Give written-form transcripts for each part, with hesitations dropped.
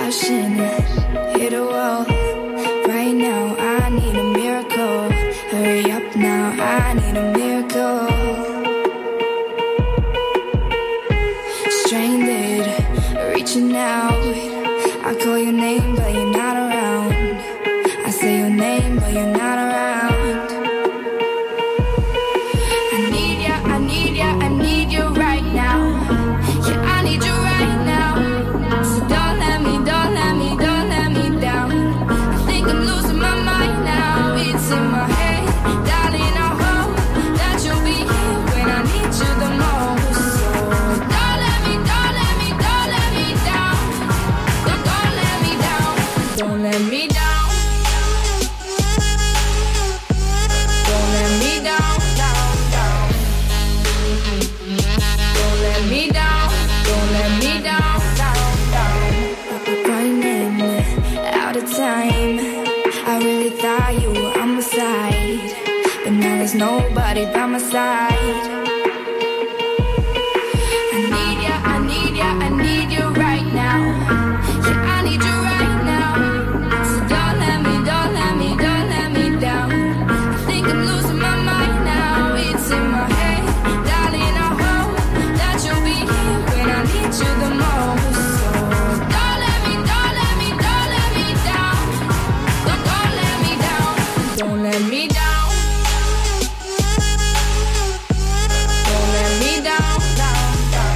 passion hit a wall. Right now I need a miracle. Hurry up now, I need a miracle. Stranded, reaching out. I call your name but you're not around. I say your name but you're not around. I need ya, I need ya, I need you right now. Yeah, I need you right now. So don't let me, don't let me, don't let me down. I think I'm losing my mind now. It's in my head, darling, I hope that you'll be here when I need you the most. So don't let me, don't let me, don't let me down. Don't let me down. Don't let me down. Don't let me down, down, down. Don't let me down. Don't let me down, down, down. Running out of time. I really thought you were on my side, but now there's nobody by my side. I need ya, I need ya, I need you right now. Yeah, I need you right now. So don't let me, don't let me, don't let me down. I think I'm losing my mind now. It's in my head, darling, I hope that you'll be here when I need you the most. So don't let me, don't let me, don't let me down. Don't let me down. Don't let me down. Don't let me down, down, down.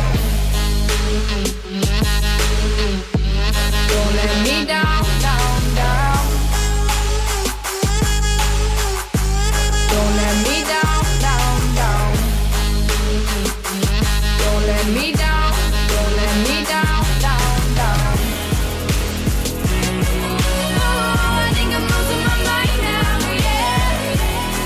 Don't let me down, down, down. Don't let me down, down, down. Don't let me down, don't let me down, down, down. Oh, I think I'm losing my mind now, yeah.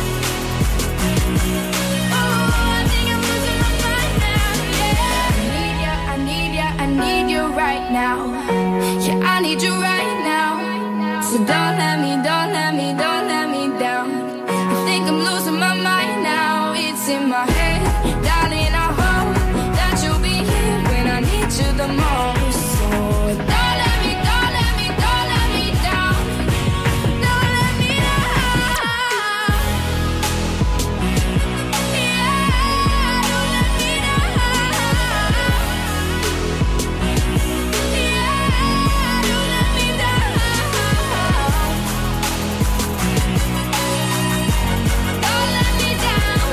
Oh, I think I'm losing my mind now, yeah. I need ya, I need ya, I need you right now. Yeah, I need you right now. So don't let me, don't let me, don't let me down. I think I'm losing my mind now. It's in my head, darling, I hope that you'll be here when I need you the most. So don't let me, don't let me, don't let me down. Don't let me down. Yeah, don't let me down. Yeah, don't let me down. Don't let me down.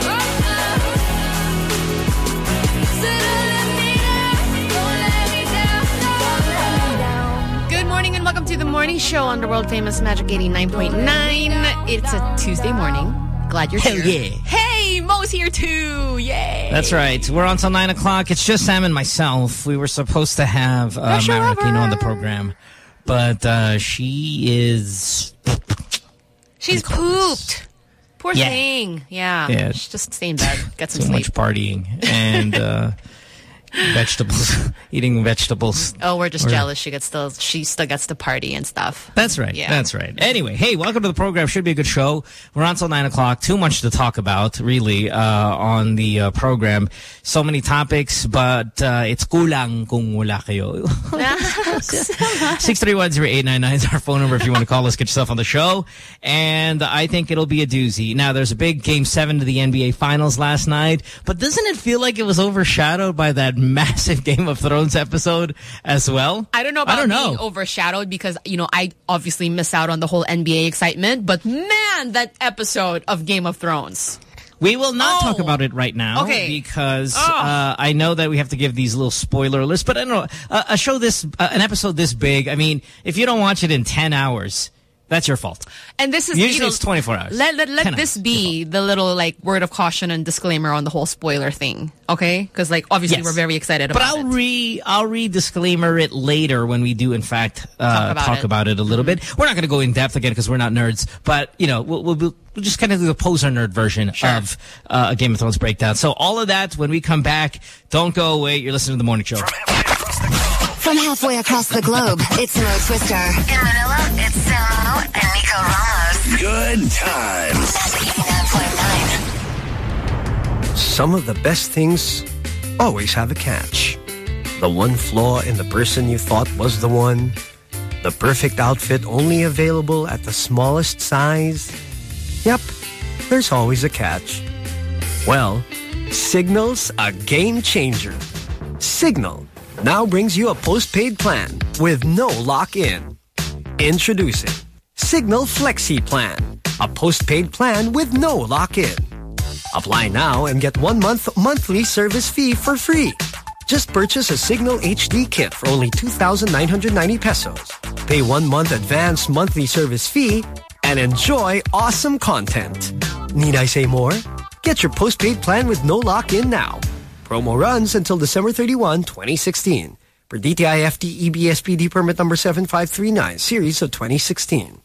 So don't let me down. Don't let me down. Don't let me down. Good morning and welcome to the morning show on the world famous Magic 89.9. It's a Tuesday morning. Glad you're Hell here. yeah. Hey, Mo's here too. Yay. That's right. We're on till 9 o'clock. It's just Sam and myself. We were supposed to have Myra Aquino on the program, but she is... She's pooped. Poor Yeah. thing. Yeah. Yeah. She's just stay in bed. Get some so sleep. much partying and vegetables, eating vegetables. Oh, we're just jealous. She still gets to party and stuff. That's right. Yeah. That's right. Anyway, hey, welcome to the program. Should be a good show. We're on till 9 o'clock. Too much to talk about, really, on the program. So many topics, but it's kulang kung wala kayo. 631-0899 is our phone number if you want to call us, get yourself on the show. And I think it'll be a doozy. Now, there's a big Game 7 to the NBA Finals last night, but doesn't it feel like it was overshadowed by that massive Game of Thrones episode as well? I don't know about being overshadowed because, you know, I obviously miss out on the whole NBA excitement. But man, that episode of Game of Thrones. We will not talk about it right now because I know that we have to give these little spoiler lists. But I don't know, an episode this big, I mean, if you don't watch it in 10 hours, that's your fault. And this is usually it's 24 hours. Let this be the little like word of caution and disclaimer on the whole spoiler thing, okay? Because like obviously we're very excited about it. But I'll re-disclaimer it later when we do in fact talk about it a little bit. We're not going to go in depth again because we're not nerds. But you know we'll just kind of do the poser nerd version of a Game of Thrones breakdown. So all of that when we come back. Don't go away. You're listening to the morning show. From halfway across the globe, it's Mo Twister. In Manila, it's Samo and Nico Ramos. Good times. Magic 89.9. Some of the best things always have a catch. The one flaw in the person you thought was the one The perfect outfit only available at the smallest size? Yep, there's always a catch. Well, Signal's a game changer. Signal now brings you a postpaid plan with no lock-in. Introducing Signal Flexi Plan, a postpaid plan with no lock-in. Apply now and get 1 month monthly service fee for free. Just purchase a Signal HD kit for only 2,990 pesos. Pay 1 month advance monthly service fee and enjoy awesome content. Need I say more? Get your postpaid plan with no lock-in now. Promo runs until December 31, 2016. Per DTI FTE BSPD permit number 7539, series of 2016.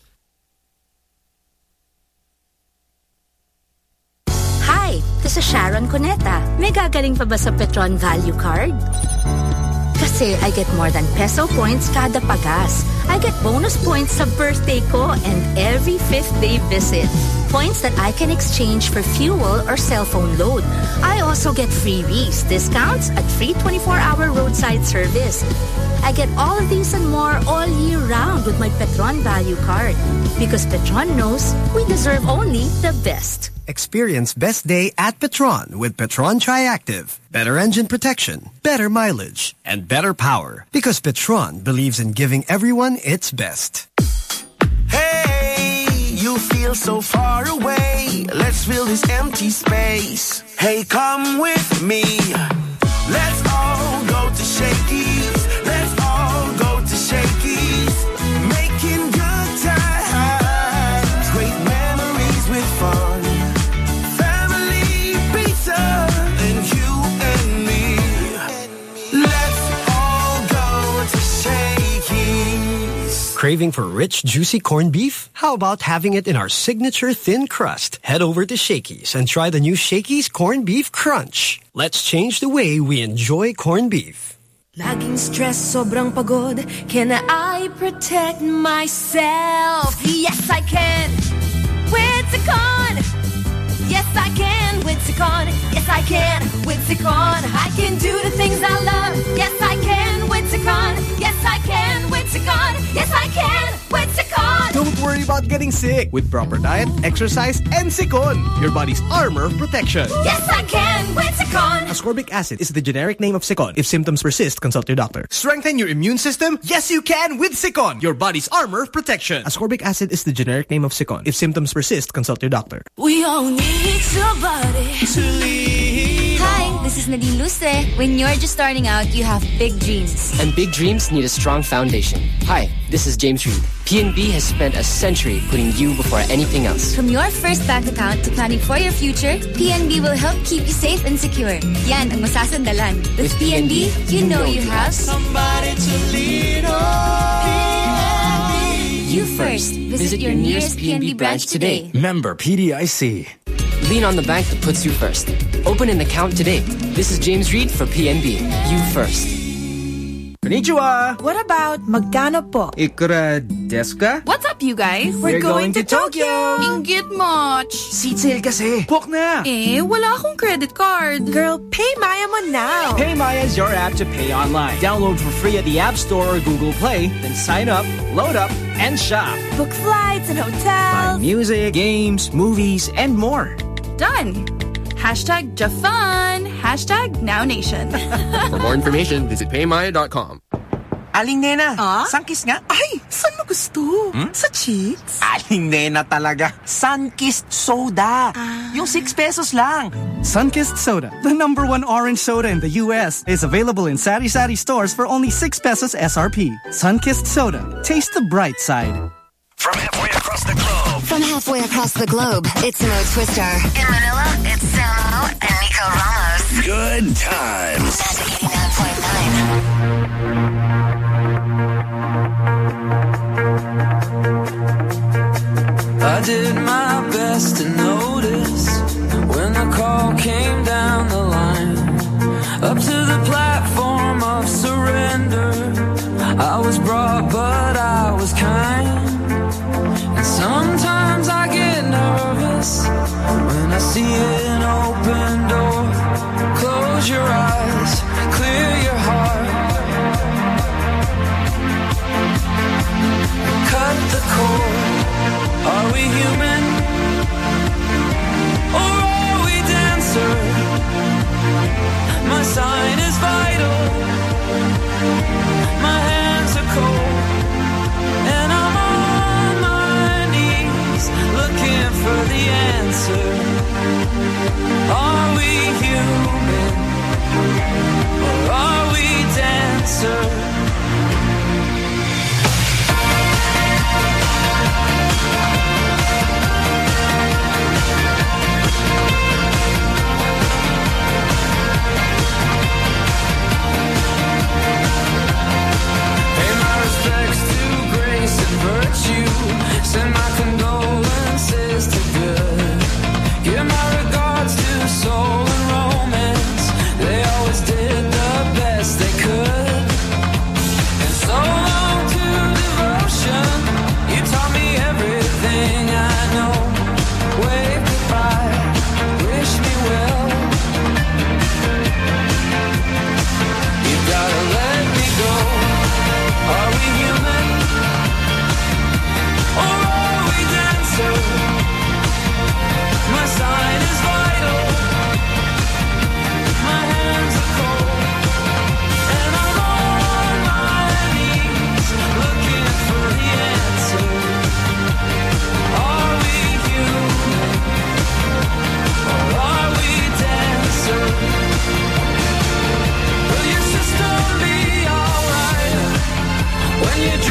Hi, this is Sharon Cuneta. May gagaling pa ba sa Petron Value Card? Kasi I get more than peso points kada pagas. I get bonus points sa birthday ko and every 5th day visit. Points that I can exchange for fuel or cell phone load. I also get freebies, discounts at free 24-hour roadside service. I get all of these and more all year round with my Petron Value Card. Because Petron knows we deserve only the best. Experience best day at Petron with Petron Triactive. Better engine protection, better mileage, and better power. Because Petron believes in giving everyone its best. Hey, you feel so far away. Let's fill this empty space. Hey, come with me. Let's all go to Shakey's. Let's all go to Shakey's. Making good times. Great memories with fun. Craving for rich, juicy corned beef? How about having it in our signature thin crust? Head over to Shakey's and try the new Shakey's Corned Beef Crunch. Let's change the way we enjoy corned beef. Laging stress, sobrang pagod. Can I protect myself? Yes, I can. With Cecon. Yes, I can. With Cecon. Yes, I can. With Cecon. I can do the things I love. Yes, I can. With Cecon. Yes, I can. With Cecon. Yes, I can. With Cecon. Don't worry about getting sick. With proper diet, exercise, and Cecon, your body's armor of protection. Yes, I can. With Cecon. Ascorbic acid is the generic name of Cecon. If symptoms persist, consult your doctor. Strengthen your immune system? Yes, you can with Cecon, your body's armor of protection. Ascorbic acid is the generic name of Cecon. If symptoms persist, consult your doctor. We all need somebody to lead. Hi, this is Nadine Luce. When you're just starting out, you have big dreams. And big dreams need a strong foundation. Hi, this is James Reid. PNB has spent a century putting you before anything else. From your first bank account to planning for your future, PNB will help keep you safe and secure. Yan ang masasandalan. With PNB, you know you have somebody to lead on. You first. Visit your nearest PNB branch today. Member PDIC. Lean on the bank that puts you first. Open an account today. This is James Reid for PNB. You first. Konnichiwa! What about magkano po? Ikura desu ka? What's up, you guys? We're going to Tokyo! Inggit much. Seat sale kasi. Book na! Wala akong credit card. Girl, pay Maya mo now. Pay Maya is your app to pay online. Download for free at the App Store or Google Play, then sign up, load up, and shop. Book flights and hotels. Buy music, games, movies, and more. Done. Hashtag Jafun. Hashtag NowNation. For more information, visit paymaya.com. Aling Nena, Sunkist nga? Ay, saan mo gusto? Sa cheeks? Aling Nena talaga. Sunkist Soda. Yung 6 pesos lang. Sunkist Soda, the #1 orange soda in the U.S., is available in Sari Sari stores for only 6 pesos SRP. Sunkist Soda. Taste the bright side. From halfway across the globe. From halfway across the globe, it's Mo Twister. In Manila, it's Samo and Nico Ramos. Good times. Magic 89.9. I did my best to notice when the call came down the line. Up to the platform of surrender, I was brought but I was kind. And sometimes I get nervous when I see an open door. Close your eyes, clear your heart.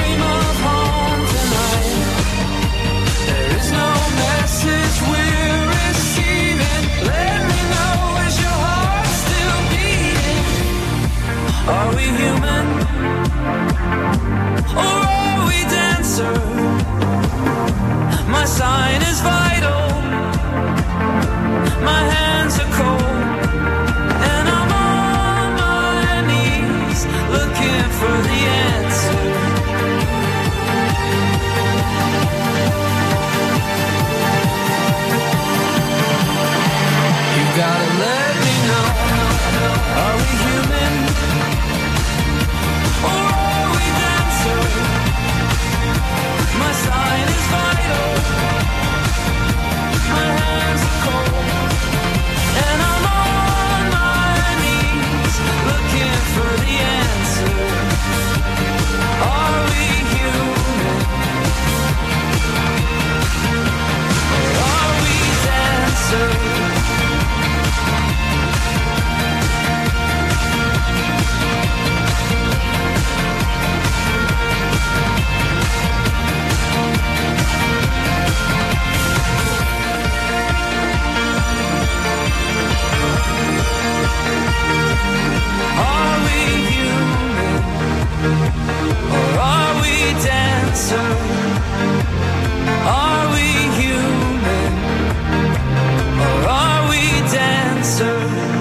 dream of home tonight. There is no message we're receiving. Let me know, is your heart still beating? Are we human? Or are we dancer? My sign is vital. My hands are cold. And I'm on my knees looking for the answer. You gotta let me know. Are we human? Or are we dancer? My sign is vital. My hands are cold. And I'm on my knees looking for the answer. Are we human? Or are we dancers? Are we human? Or are we dancer? Are we human? Or are we dancer?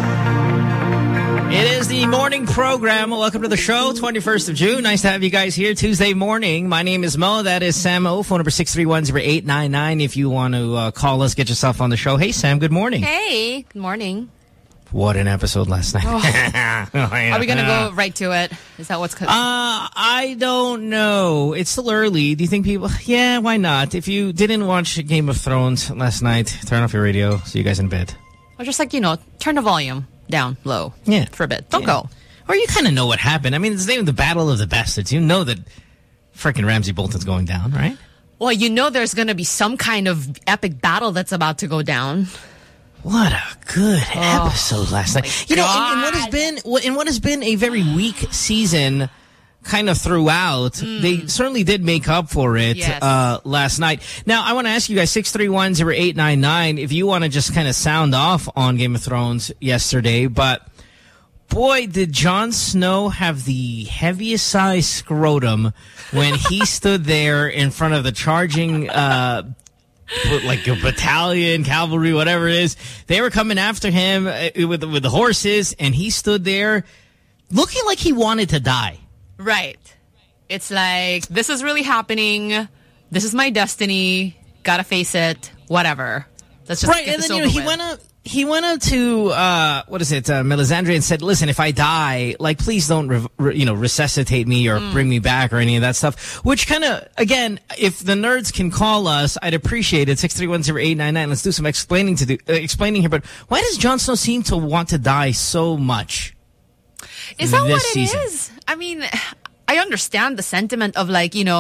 It is the morning program. Welcome to the show, 21st of June. Nice to have you guys here Tuesday morning. My name is Mo. That is Sam O. Phone number 631-0899 if you want to call us, get yourself on the show. Hey, Sam, good morning. Hey, good morning. What an episode last night. Are we going to go right to it? Is that what's... I don't know. It's still early. Do you think people... Yeah, why not? If you didn't watch Game of Thrones last night, turn off your radio. See you guys in bed. Or just like, turn the volume down low for a bit. Don't go. Or you kind of know what happened. I mean, it's the name of the Battle of the Bastards. You know that freaking Ramsay Bolton's going down, right? Well, there's going to be some kind of epic battle that's about to go down. What a good episode last night. In what has been a very weak season kind of throughout, they certainly did make up for it last night. Now, I want to ask you guys, 631-0899, if you want to just kind of sound off on Game of Thrones yesterday, but boy, did Jon Snow have the heaviest size scrotum when he stood there in front of the charging like a battalion, cavalry, whatever it is. They were coming after him with the horses, and he stood there looking like he wanted to die. Right. It's like, this is really happening. This is my destiny. Gotta face it. Whatever. Let's just get this over with. He went up to Melisandre and said, "Listen, if I die, like, please don't resuscitate me or bring me back or any of that stuff." Which kind of, again, if the nerds can call us, I'd appreciate it. 631-0899. Let's do some explaining here. But why does Jon Snow seem to want to die so much? Is that what it is? I mean, I understand the sentiment of, like, if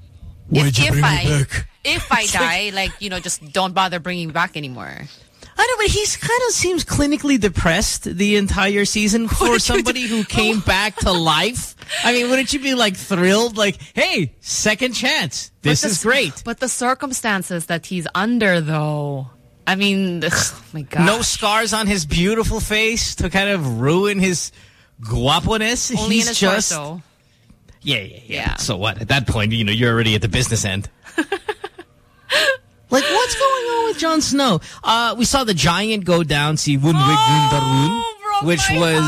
I die, like, just don't bother bringing me back anymore. I know, but he's kind of seems clinically depressed the entire season for somebody who came back to life. I mean, wouldn't you be, like, thrilled? Like, hey, second chance. This is great. But the circumstances that he's under, though, I mean, oh my God. No scars on his beautiful face to kind of ruin his guapo-ness. Only in his torso. Yeah. So what? At that point, you're already at the business end. Like, what's going on with Jon Snow? We saw the giant go down, si Wunwig Gundarun, which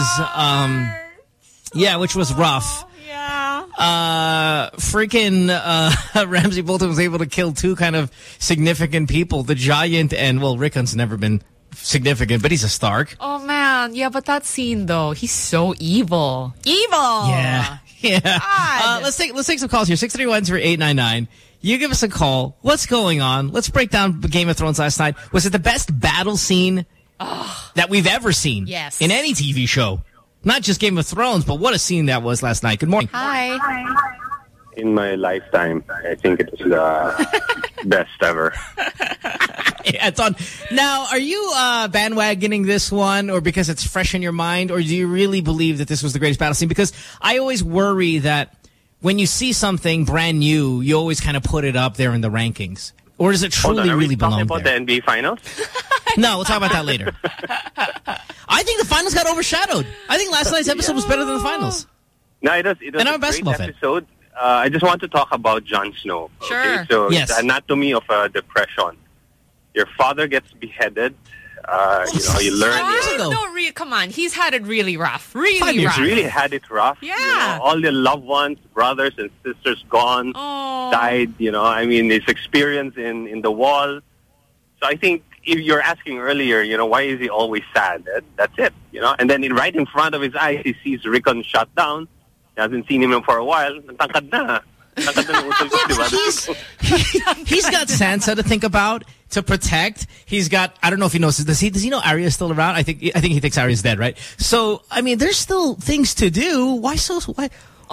was rough. Yeah. Ramsay Bolton was able to kill two kind of significant people, the giant and, well, Rickon's never been significant, but he's a Stark. Oh, man. Yeah, but that scene, though, he's so evil. Evil! Yeah. Let's take some calls here. 631-0899. You give us a call. What's going on? Let's break down Game of Thrones last night. Was it the best battle scene that we've ever seen? Yes. In any TV show? Not just Game of Thrones, but what a scene that was last night. Good morning. Hi. In my lifetime, I think it was the best ever. Yeah, it's on. Now, are you bandwagoning this one, or because it's fresh in your mind, or do you really believe that this was the greatest battle scene? Because I always worry that when you see something brand new, you always kind of put it up there in the rankings? Or does it truly really belong there? Are we talking about the NBA Finals? No, we'll talk about that later. I think the Finals got overshadowed. I think last night's episode was better than the Finals. No, it was and I'm a great episode. I just want to talk about Jon Snow. Sure. Okay? So the anatomy of depression. Your father gets beheaded. You learn. Come on. He's had it really rough. Really rough. He's really had it rough. Yeah. All your loved ones, brothers and sisters gone, died. I mean, his experience in the wall. So I think if you're asking earlier, why is he always sad? That's it. And then right in front of his eyes, he sees Rickon shot down. He hasn't seen him for a while. Tangkad na. He's got Sansa to think about, to protect. He's got, I don't know if he knows, does he know Arya's still around? I think he thinks Arya's dead, right? So, I mean, there's still things to do. Why so grim?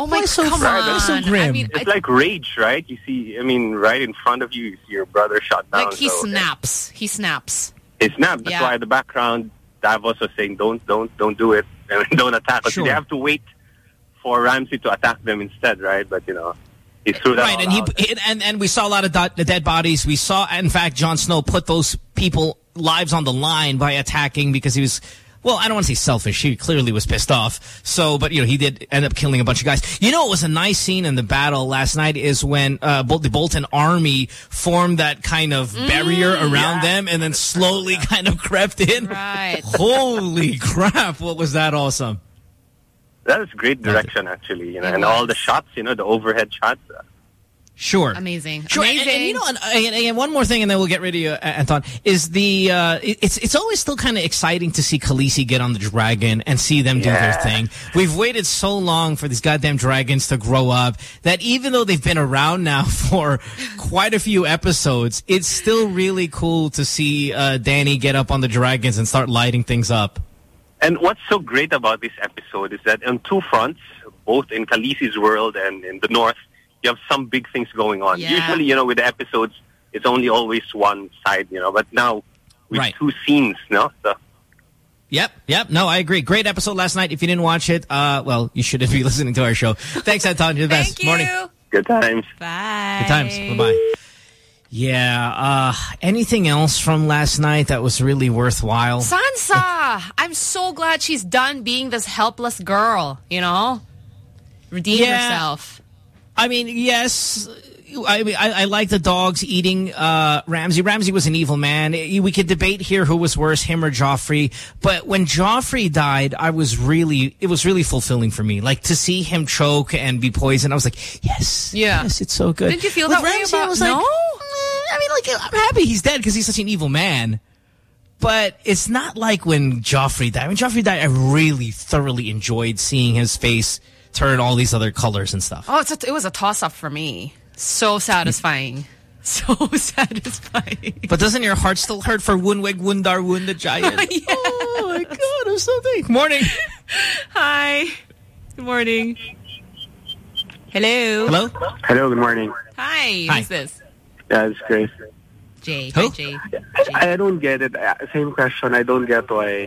I mean, it's like rage, right? You see, right in front of you see your brother shot down. Like he snaps. He snaps. He snapped. That's why in the background, Davos was saying, don't do it. And don't attack us. Sure. They have to wait for Ramsay to attack them instead, right? But, he threw that and we saw a lot of dead bodies. We saw, in fact, Jon Snow put those people lives on the line by attacking because he was, well, I don't want to say selfish. He clearly was pissed off. So, but, he did end up killing a bunch of guys. It was a nice scene in the battle last night is when the Bolton army formed that kind of barrier around them and then slowly kind of crept in. Right. Holy crap. What was that awesome? That was great direction, actually, and all the shots, the overhead shots. Sure. Amazing. Sure. Amazing. And one more thing, and then we'll get rid of you, Anton, is it's always still kind of exciting to see Khaleesi get on the dragon and see them do their thing. We've waited so long for these goddamn dragons to grow up that even though they've been around now for quite a few episodes, it's still really cool to see Dany get up on the dragons and start lighting things up. And what's so great about this episode is that on two fronts, both in Khaleesi's world and in the north, you have some big things going on. Yeah. Usually, with the episodes, it's only always one side, but now with two scenes, no? So. Yep. No, I agree. Great episode last night. If you didn't watch it, you shouldn't be listening to our show. Thanks, Anton. You're the best. Thank you. Morning. Good times. Bye. Good times. Bye-bye. Yeah. Anything else from last night that was really worthwhile? Sansa! I'm so glad she's done being this helpless girl, Redeemed herself. I mean, yes. I like the dogs eating Ramsay. Ramsay was an evil man. We could debate here who was worse, him or Joffrey. But when Joffrey died, it was really fulfilling for me. Like, to see him choke and be poisoned, I was like, yes. Yeah. Yes, it's so good. Didn't you feel that way about... I was like, I'm happy he's dead because he's such an evil man. But it's not like when Joffrey died. When Joffrey died, I really thoroughly enjoyed seeing his face turn all these other colors and stuff. Oh, it was a toss-up for me. So satisfying. So satisfying. But doesn't your heart still hurt for Wunweg Wundar Wun the giant? Yes. Oh, my God, I'm so thankful. Morning. Hi. Good morning. Hello. Hello? Hello, good morning. Hi. Who's this? Yeah, it's Grace. Jay. Who? Hi, Jay. I don't get it. Same question. I don't get why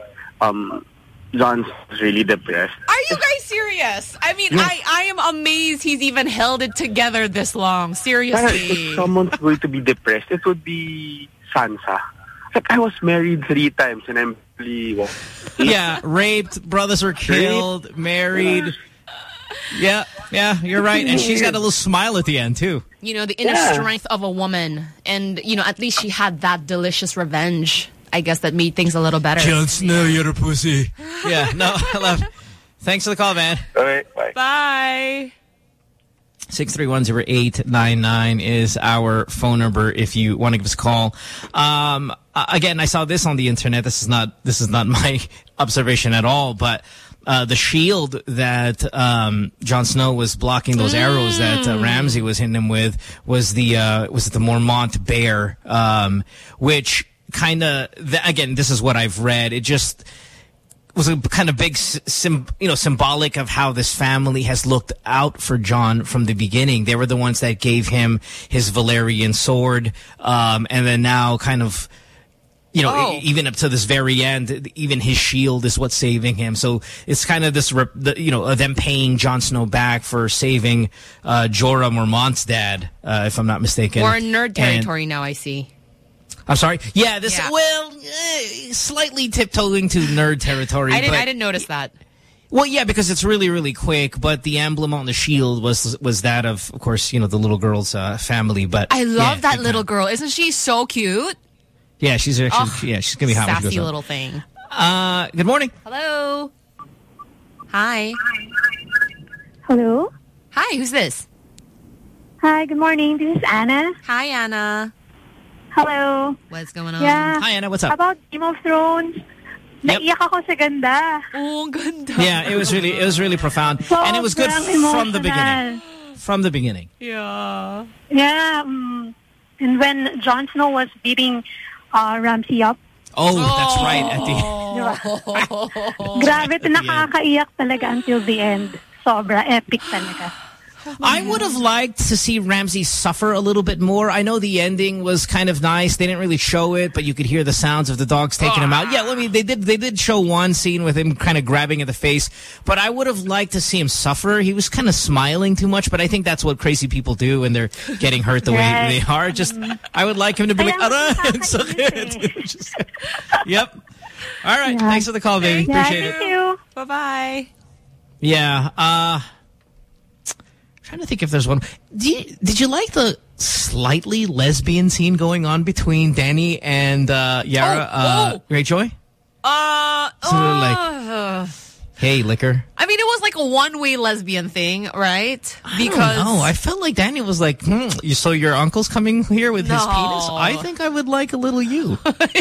Jon's really depressed. Are you guys serious? I mean, I am amazed he's even held it together this long. Seriously. If someone's going to be depressed, it would be Sansa. Like, I was married 3 times and I'm really... Yeah, raped, brothers were killed, married... Yeah, you're right. And she's got a little smile at the end, too. The inner strength of a woman. And, at least she had that delicious revenge, I guess, that made things a little better. Jon Snow, you're a pussy. Yeah, no, I love it. Thanks for the call, man. All right, bye. Bye. 631-0899 is our phone number if you want to give us a call. Again, I saw this on the internet. This is not my observation at all, but... the shield that Jon Snow was blocking those arrows that Ramsay was hitting him with was the Mormont bear, which kind of again, this is what I've read. It just was a kind of big symbolic of how this family has looked out for Jon from the beginning. They were the ones that gave him his Valyrian sword, and then now kind of you know, even up to this very end, even his shield is what's saving him. So it's kind of this, you know, them paying Jon Snow back for saving Jorah Mormont's dad, if I'm not mistaken. We're in nerd territory now, I see. I'm sorry? Yeah, this, well, slightly tiptoeing to nerd territory. I didn't notice that. Well, yeah, because it's really, really quick, but the emblem on the shield was that of course, you know, the little girl's family. But I love that little girl. Isn't she so cute? Yeah, she's actually, she's going to be hot. Sassy little thing. Good morning. Hello. Hi. Hello. Hi, who's this? Hi, good morning. This is Anna. Hi, Anna. Hello. What's going on? Yeah. Hi, Anna. What's up? About Game of Thrones. Yep. Naiyak ako sa ganda. Oh, ganda. Yeah, it was really profound. So and it was good from the beginning. From the beginning. Yeah. Yeah. And when Jon Snow was beating Ramsay up. Oh, that's right. At the Grabe, nakakaiyak talaga until the end. Sobra epic talaga. I would have liked to see Ramsay suffer a little bit more. I know the ending was kind of nice. They didn't really show it, but you could hear the sounds of the dogs taking him out. Yeah, I mean, they did show one scene with him kind of grabbing at the face, but I would have liked to see him suffer. He was kind of smiling too much, but I think that's what crazy people do when they're getting hurt the way they are. Just, I would like him to be like, Yep. All right. Yeah. Thanks for the call, baby. Appreciate it. Thank you. Bye-bye. Yeah. Trying to think if there's one. Did you like the slightly lesbian scene going on between Dany and Yara Greyjoy? Like, hey, liquor. I mean, it was like a one-way lesbian thing, right? Because I felt like Dany was like, so your uncle's coming here with his penis? I think I would like a little you.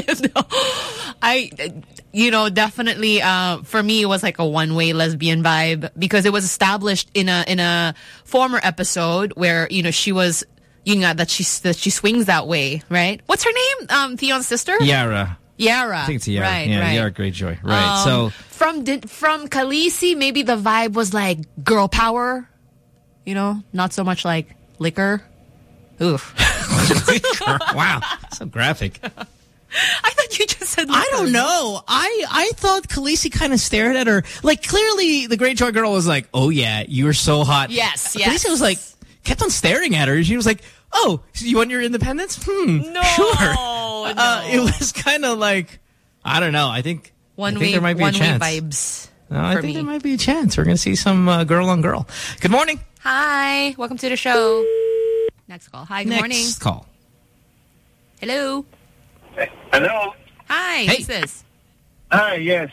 Definitely, for me, it was like a one-way lesbian vibe because it was established in a former episode where, she was, that she swings that way, right? What's her name? Theon's sister? Yara. I think it's Yara. Right, yeah, right. Yara Greyjoy. Right. So from Khaleesi, maybe the vibe was like girl power, not so much like liquor. Oof. Wow, so graphic. I thought you just said liquor. I don't know. I thought Khaleesi kind of stared at her. Like, clearly the Greyjoy girl was like, oh yeah, you're so hot. Yes. Khaleesi was like, kept on staring at her. She was like, oh, so you want your independence? No. Sure. No. It was kind of like, I don't know. I think there might be a chance. Vibes. No, I think there might be a chance. We're going to see some girl on girl. Good morning. Hi. Welcome to the show. Next call. Hi. Good morning. Next call. Hello. Hello. Hi. Hey. Who's this? Hi. Yes.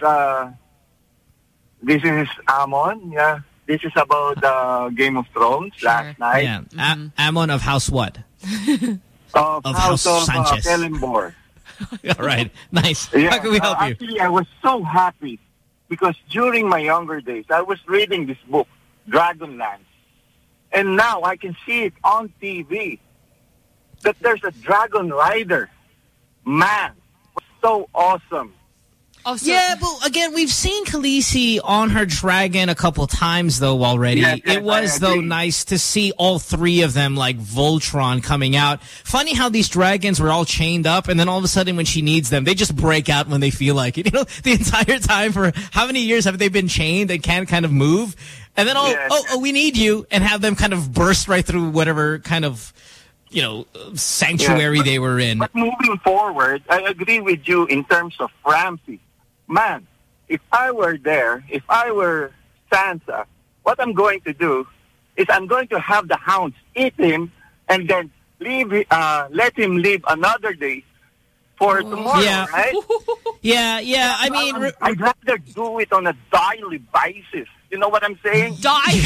This is Amon. Yeah. This is about Game of Thrones last night. Yeah. Amon of House what? Of House of Sanchez. Kellenborg. All right. Nice. Yeah, How can we help you? Actually, I was so happy because during my younger days, I was reading this book, Dragonlance. And now I can see it on TV that there's a dragon rider. Man, it was so awesome. Oh, so yeah, but again, we've seen Khaleesi on her dragon a couple times, though, already. Yes, it was, though, nice to see all three of them, like Voltron, coming out. Funny how these dragons were all chained up, and then all of a sudden, when she needs them, they just break out when they feel like it. The entire time, for how many years have they been chained and can't kind of move? And then, we need you, and have them kind of burst right through whatever kind of, sanctuary they were in. But moving forward, I agree with you in terms of Ramsay. Man, if I were there, if I were Sansa, what I'm going to do is I'm going to have the hounds eat him and then let him live another day for tomorrow, right? Yeah. I mean, I'd rather do it on a daily basis. You know what I'm saying? Daily.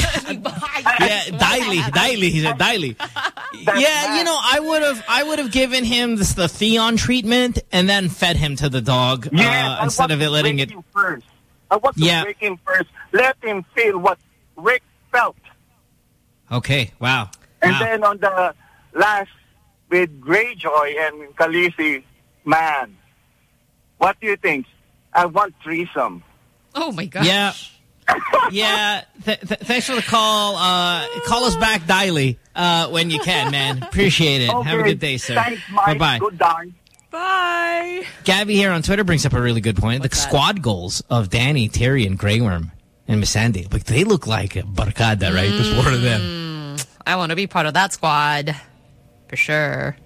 He said daily. I would have given him the Theon treatment and then fed him to the dog instead of letting it. First. I want to break him first. Let him feel what Rick felt. Okay. Wow. And then on the last with Greyjoy and Khaleesi, man, what do you think? I want threesome. Oh my gosh. Yeah. Thanks for the call. Call us back daily when you can, man. Appreciate it. Okay. Have a good day, sir. Thanks, Mike. Bye-bye. Good day. Bye. Gabby here on Twitter brings up a really good point. The squad goals of Danny, Terry, and Grey Worm and Missandei, like they look like a barkada, right? There's four of them. I want to be part of that squad. For sure.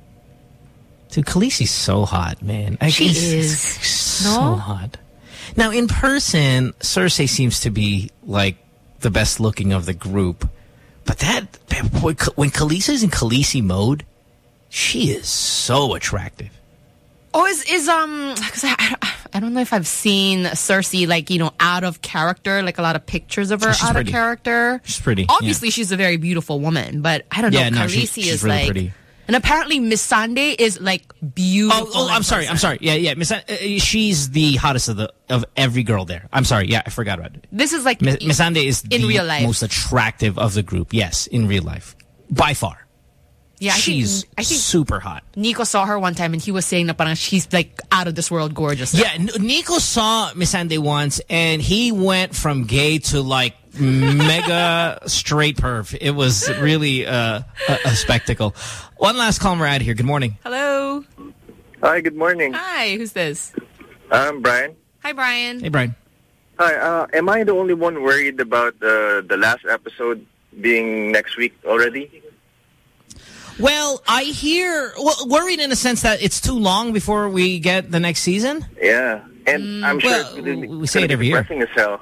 Dude, Khaleesi's so hot, man. She is. So hot. Now, in person, Cersei seems to be, like, the best looking of the group. But when Khaleesi's in Khaleesi mode, she is so attractive. Oh, because I don't know if I've seen Cersei, like, you know, out of character, like a lot of pictures of her out pretty. of character. She's pretty. Obviously, she's a very beautiful woman, but I don't know. Khaleesi she's is really like... pretty. And apparently Missandei is like beautiful. Oh, I'm sorry. Yeah. She's the hottest of every girl there. I'm sorry. Yeah, I forgot about it. This is like Missandei is in real life. Most attractive of the group. Yes, in real life. By far. Yeah, I think super hot. Nico saw her one time and he was saying that parang she's like out of this world gorgeous. Yeah, Nico saw Missandei once and he went from gay to like mega straight perv. It was really a spectacle. One last call, we're out of here. Good morning. Hello. Hi, good morning. Hi, who's this? I'm Brian. Hi, Brian. Hey, Brian. Hi, am I the only one worried about the last episode being next week already? Well, I hear... worried in the sense that it's too long before we get the next season? Yeah, and I'm sure we say it every year. Depressing as hell.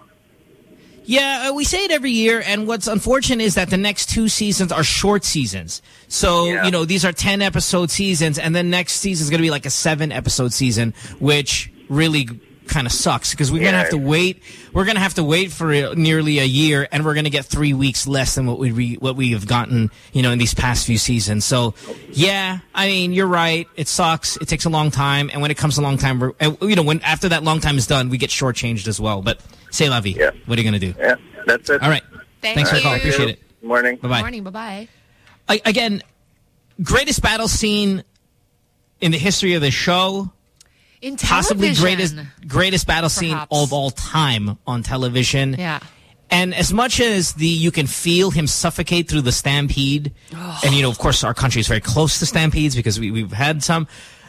Yeah, we say it every year, and what's unfortunate is that the next 2 seasons are short seasons. So, you know, these are 10-episode seasons, and then next season is going to be like a 7-episode season, which really kind of sucks because we're going to have to wait. We're going to have to wait for nearly a year, and we're going to get 3 weeks less than what we have gotten, you know, in these past few seasons. So, yeah, I mean, you're right. It sucks. It takes a long time, and when it comes a long time, when after that long time is done, we get shortchanged as well. But c'est la vie. Yeah. What are you going to do? Yeah, that's it. All right. Thanks for the call. Appreciate it. Good morning. Bye-bye. Good morning. Bye-bye. Again, greatest battle scene in the history of the show. In television. Possibly greatest battle scene of all time on television. Yeah. And as much as you can feel him suffocate through the stampede, and, you know, of course, our country is very close to stampedes because we've had some.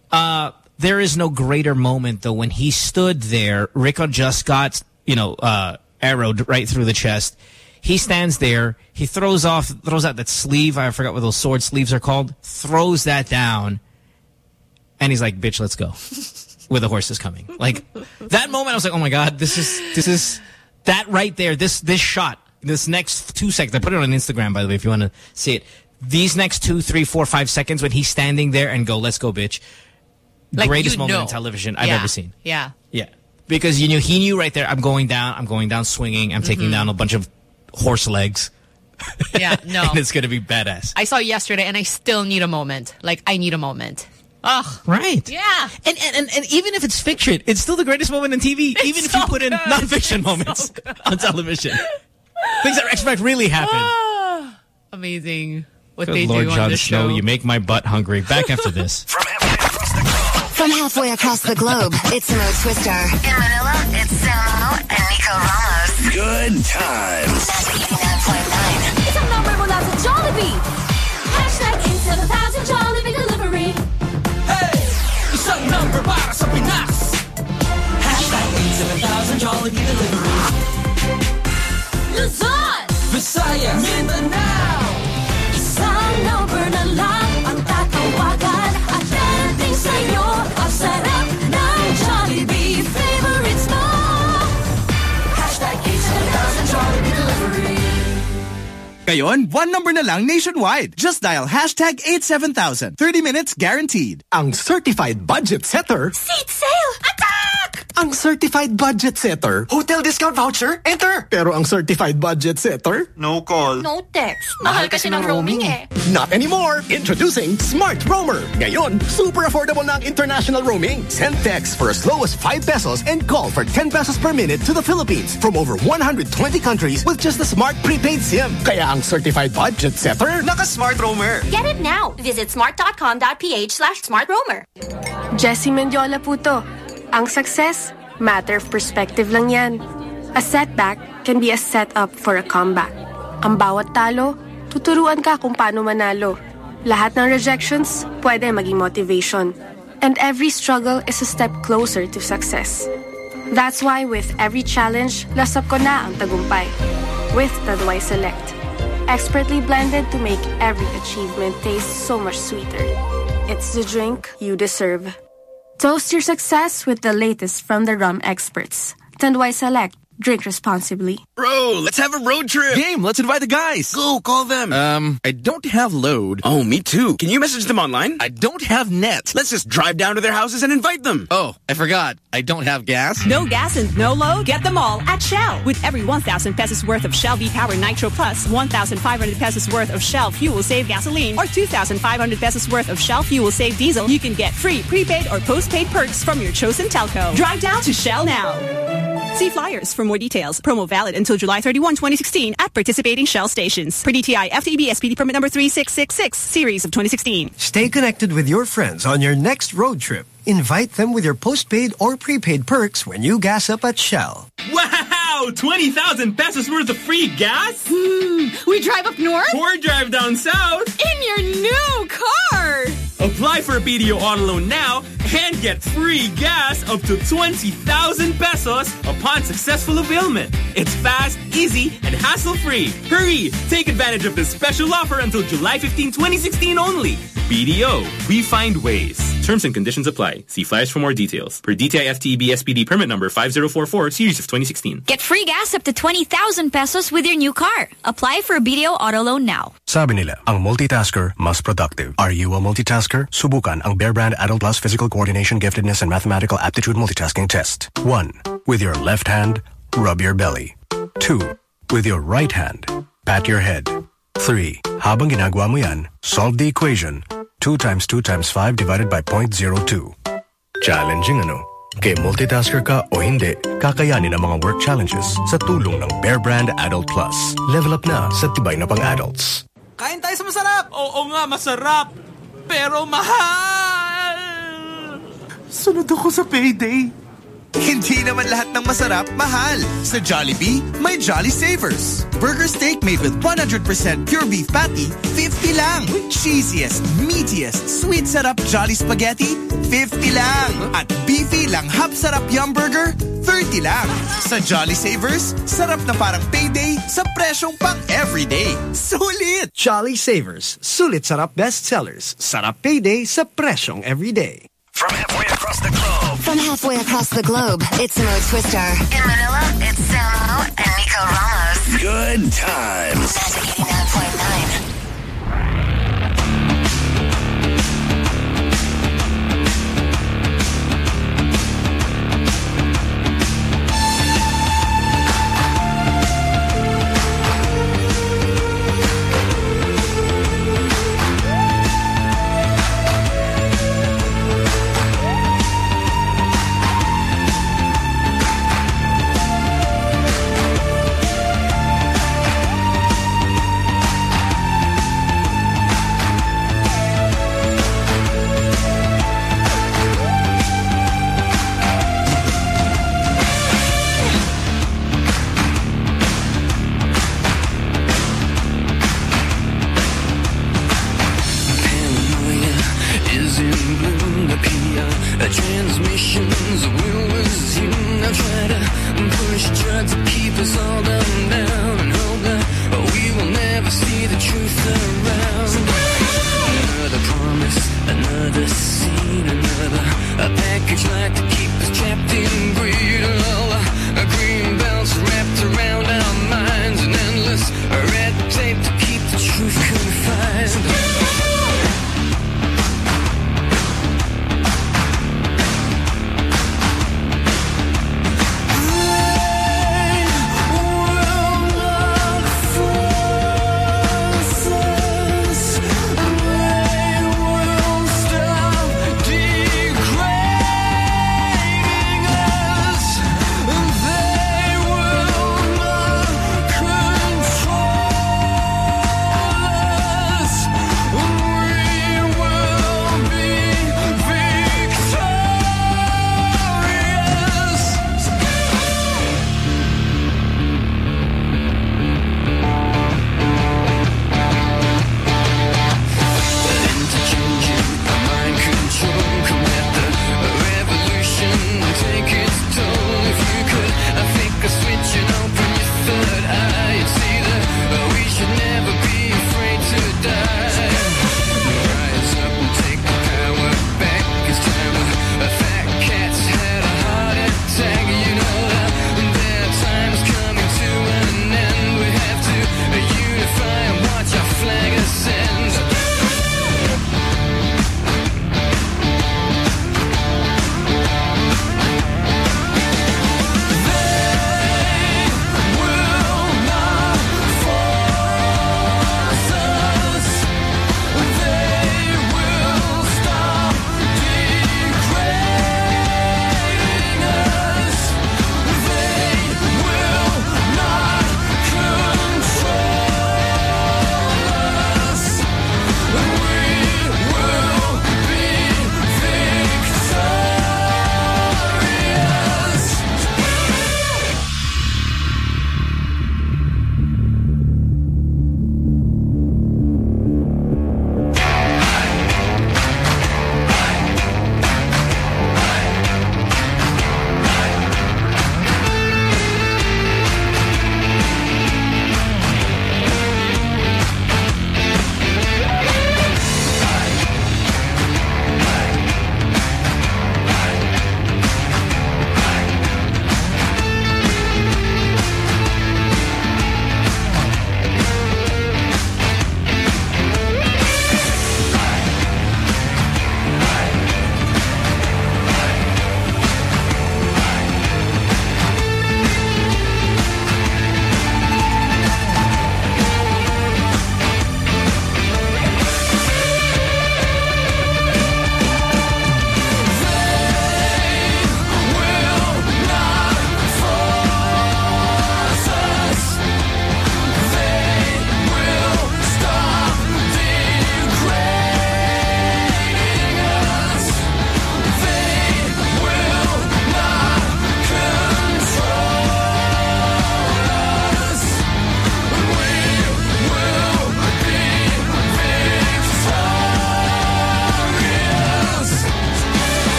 There is no greater moment, though, when he stood there. Rico just got, you know, arrowed right through the chest. He stands there. He throws out that sleeve. I forgot what those sword sleeves are called. Throws that down. And he's like, bitch, let's go. With the horses coming. Like, that moment, I was like, oh, my God, this is that right there. This shot, this next 2 seconds. I put it on Instagram, by the way, if you want to see it. These next 2, 3, 4, 5 seconds when he's standing there and go, let's go, bitch. Like, greatest moment in television I've ever seen. Yeah. Yeah. Because he knew right there, I'm going down swinging. I'm taking down a bunch of horse legs. Yeah, no. And it's going to be badass. I saw yesterday and I still need a moment. Like, I need a moment. Ugh. Right. Yeah. And even if it's fiction, it's still the greatest moment in TV. Even if you put in non-fiction moments on television. Things that expect really happen. Amazing. What Good they Lord, do on Jon this Snow, show. you make my butt hungry. Back after this. From halfway across the globe, it's Mo Twister. In Manila, it's Samo and Nico Ramos. Good times. 89.9. Isang number mula sa Jollibee. Hashtag 87000 Jollibee Delivery. Hey! Isang number para sa Pinas. Hashtag 87000 Jollibee Delivery. Luzon, Visayas, Mindanao. isang number na lang ang tatawagan at darating sa'yo ang sarap ng Jollibee favorites mo. Hashtag 87000 Jollibee Delivery. Ngayon, one number na lang nationwide. Just dial hashtag 87000. 30 minutes guaranteed. Ang certified budget setter. Seat sale! Attack! Ang certified budget setter. Hotel discount voucher? Enter! Pero ang certified budget setter. No call. No text. Mahal kasi ng roaming eh. Not anymore. Introducing Smart Roamer. Ngayon, super affordable na ang international roaming. Send text for as low as 5 pesos and call for 10 pesos per minute to the Philippines from over 120 countries with just a smart prepaid SIM. Kaya ang certified budget setter, Naka-Smart Roamer. Get it now. Visit smart.com.ph/smartroamer. Jessie Mendiola po to. Ang success, matter of perspective lang yan. A setback can be a setup for a comeback. Ang bawat talo, tuturuan ka kung paano manalo. Lahat ng rejections, pwede maging motivation. And every struggle is a step closer to success. That's why with every challenge, lasap ko na ang tagumpay. With Tanduay Select. Expertly blended to make every achievement taste so much sweeter. It's the drink you deserve. Toast your success with the latest from the rum experts. Tanduay Select. Drink responsibly. Bro, let's have a road trip. Game, let's invite the guys. Go, call them. I don't have load. Oh, me too. Can you message them online? I don't have net. Let's just drive down to their houses and invite them. Oh, I forgot. I don't have gas. No gas and no load? Get them all at Shell. With every 1,000 pesos worth of Shell V-Power Nitro Plus, 1,500 pesos worth of Shell Fuel Save Gasoline, or 2,500 pesos worth of Shell Fuel Save Diesel, you can get free prepaid or postpaid perks from your chosen telco. Drive down to Shell now. See flyers for more details. Promo valid until July 31, 2016 at participating Shell stations. Per DTI FTEB SPD permit number 3666, series of 2016. Stay connected with your friends on your next road trip. Invite them with your postpaid or prepaid perks when you gas up at Shell. Wow! 20,000 pesos worth of free gas? We drive up north? Or drive down south? In your new car! Apply for a BDO auto loan now and get free gas up to 20,000 pesos upon successful availment. It's fast, easy, and hassle-free. Hurry! Take advantage of this special offer until July 15, 2016 only. BDO. We find ways. Terms and conditions apply. See flyers for more details. Per DTI FTEB SPD permit number 5044, series of 2016. Get free gas up to 20,000 pesos with your new car. Apply for a BDO auto loan now. Sabi nila, ang multitasker mas productive. Are you a multitasker? Subukan ang Bear Brand Adult Plus Physical Coordination, Giftedness, and Mathematical Aptitude Multitasking Test. 1. With your left hand, rub your belly. 2. With your right hand, pat your head. 3. Habang ginagawa mo yan, solve the equation. 2 times 2 times 5 divided by 0.02. Challenging ano? Kaya multitasker ka o hindi, kakayanin ang mga work challenges sa tulong ng Bear Brand Adult Plus. Level up na sa tibay na pang-adults. Kain tayo sa masarap! Oo nga, masarap. Pero mahal! Sunod ako sa payday. Hindi naman lahat ng masarap, mahal. Sa Jollibee, may Jolly Savers. Burger steak made with 100% pure beef patty, 50 lang. Cheesiest, meatiest, sweet sarap Jolly Spaghetti, 50 lang. At beefy lang hap sarap Yum Burger, 30 lang. Sa Jolly Savers, sarap na parang payday sa presyong pang everyday. Sulit! Jolly Savers. Sulit sarap bestsellers. Sarap payday sa presyong everyday. From halfway across the globe. From halfway across the globe, it's Mo Twister. In Manila, it's Samo and Nico Ramos. Good times. Magic 89.9.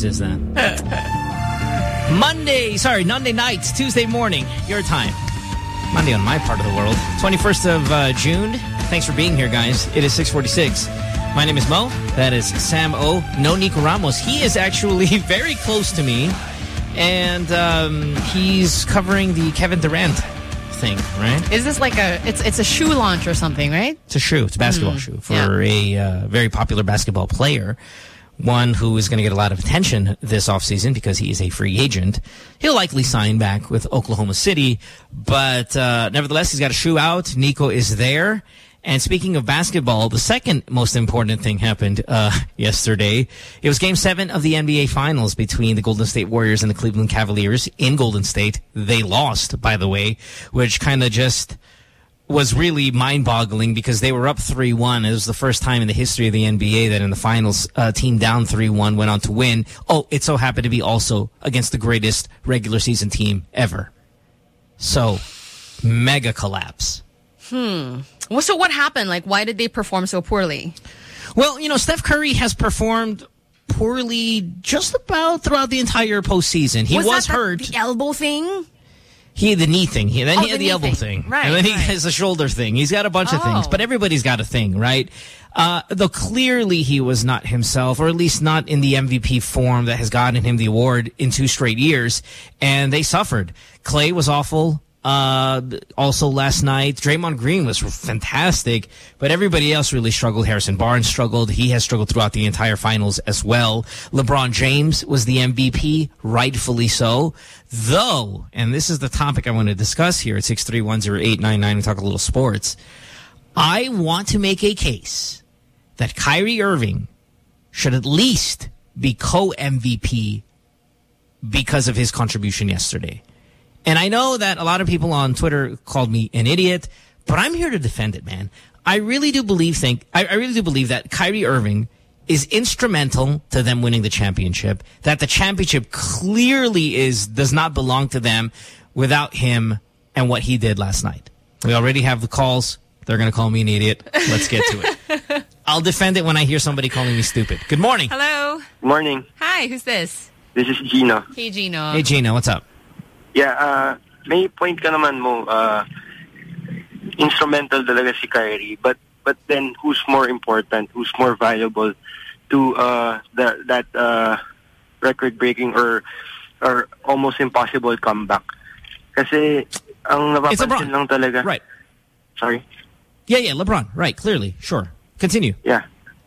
news is that? Monday night, Tuesday morning, your time. Monday on my part of the world. 21st of June. Thanks for being here, guys. It is 6:46. My name is Mo. That is Sam O. No Nico Ramos. He is actually very close to me. And he's covering the Kevin Durant thing, right? Is this like it's a shoe launch or something, right? It's a shoe. It's a basketball shoe for a very popular basketball player. One who is going to get a lot of attention this offseason because he is a free agent. He'll likely sign back with Oklahoma City. But nevertheless, he's got a shoe out. Nico is there. And speaking of basketball, the second most important thing happened yesterday. It was Game 7 of the NBA Finals between the Golden State Warriors and the Cleveland Cavaliers in Golden State. They lost, by the way, which kind of just was really mind-boggling because they were up 3-1. It was the first time in the history of the NBA that in the finals, team down 3-1 went on to win. Oh, it so happened to be also against the greatest regular season team ever. So, mega collapse. Well, so what happened? Like, why did they perform so poorly? Well, you know, Steph Curry has performed poorly just about throughout the entire postseason. He was hurt. The elbow thing? He had the knee thing. Then he had the elbow thing. Right. And then he has the shoulder thing. He's got a bunch of things. But everybody's got a thing, right? Though clearly he was not himself, or at least not in the MVP form that has gotten him the award in 2 straight years. And they suffered. Clay was awful. Also last night, Draymond Green was fantastic, but everybody else really struggled. Harrison Barnes struggled. He has struggled throughout the entire finals as well. LeBron James was the MVP, rightfully so. Though, and this is the topic I want to discuss here at 6310899, we talk a little sports. I want to make a case that Kyrie Irving should at least be co-MVP because of his contribution yesterday. And I know that a lot of people on Twitter called me an idiot, but I'm here to defend it, man. I really do believe that Kyrie Irving is instrumental to them winning the championship, that the championship clearly does not belong to them without him and what he did last night. We already have the calls. They're going to call me an idiot. Let's get to it. I'll defend it when I hear somebody calling me stupid. Good morning. Hello. Morning. Hi, who's this? This is Gino. Hey, Gino. Hey, Gino. What's up? Yeah, may point ka naman mo, instrumental talaga si Kyrie, but then who's more important, who's more valuable to that record-breaking or almost impossible comeback? Kasi ang napapansin lang talaga. Right. Sorry? Yeah, LeBron. Right, clearly. Sure. Continue. Yeah.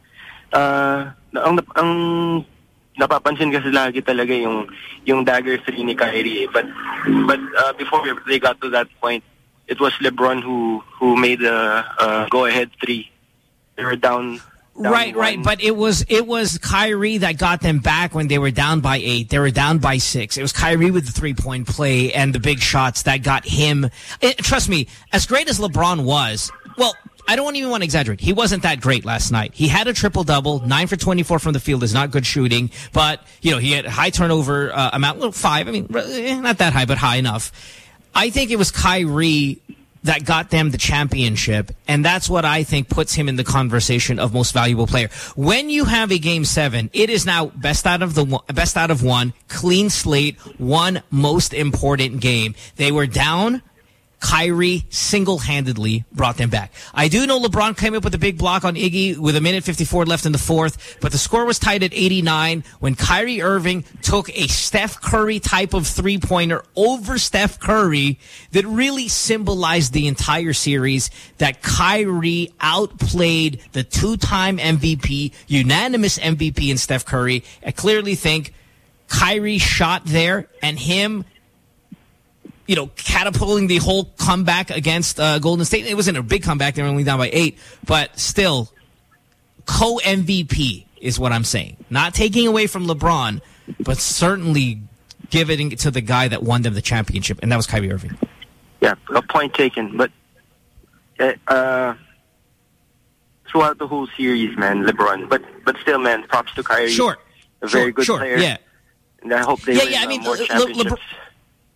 Ang napapansin kasi lagi talaga yung dagger 3 ni Kyrie. But before they got to that point, it was LeBron who made the go-ahead 3. They were down right. But it was Kyrie that got them back when they were down by 8. They were down by 6. It was Kyrie with the three-point play and the big shots that got him. Trust me, as great as LeBron was, well, I don't even want to exaggerate. He wasn't that great last night. He had a triple-double. 9 for 24 from the field is not good shooting. But, you know, he had high turnover amount. Well, 5. I mean, not that high, but high enough. I think it was Kyrie that got them the championship. And that's what I think puts him in the conversation of most valuable player. When you have a Game 7, it is now best out of one, clean slate, one most important game. They were down. Kyrie single-handedly brought them back. I do know LeBron came up with a big block on Iggy with 1:54 left in the fourth, but the score was tied at 89 when Kyrie Irving took a Steph Curry type of three-pointer over Steph Curry that really symbolized the entire series, that Kyrie outplayed the 2-time MVP, unanimous MVP in Steph Curry. I clearly think Kyrie shot there and him, you know, catapulting the whole comeback against Golden State. It wasn't a big comeback. They were only down by 8. But still, co-MVP is what I'm saying. Not taking away from LeBron, but certainly giving it to the guy that won them the championship, and that was Kyrie Irving. Yeah, a point taken. But throughout the whole series, man, LeBron. But still, man, props to Kyrie. Sure. A very good player. Yeah. And I hope they win more championships.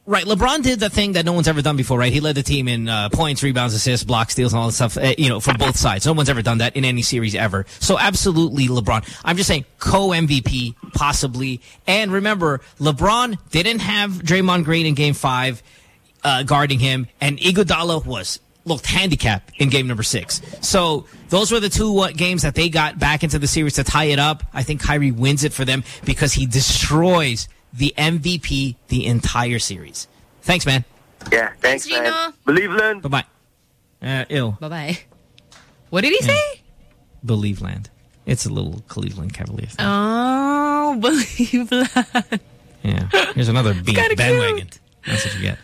Right. LeBron did the thing that no one's ever done before, right? He led the team in points, rebounds, assists, blocks, steals, and all that stuff, from both sides. No one's ever done that in any series ever. So absolutely LeBron. I'm just saying co-MVP, possibly. And remember, LeBron didn't have Draymond Green in Game 5 guarding him, and Iguodala looked handicapped in game number 6. So those were the two games that they got back into the series to tie it up. I think Kyrie wins it for them because he destroys the MVP the entire series. Thanks, man. Yeah, thanks, man. Gino. Believeland. Bye-bye. Ew. Bye-bye. What did he say? Believeland. It's a little Cleveland Cavaliers thing. Oh, Believeland. Yeah. Here's another bandwagon. Cute. That's what you get.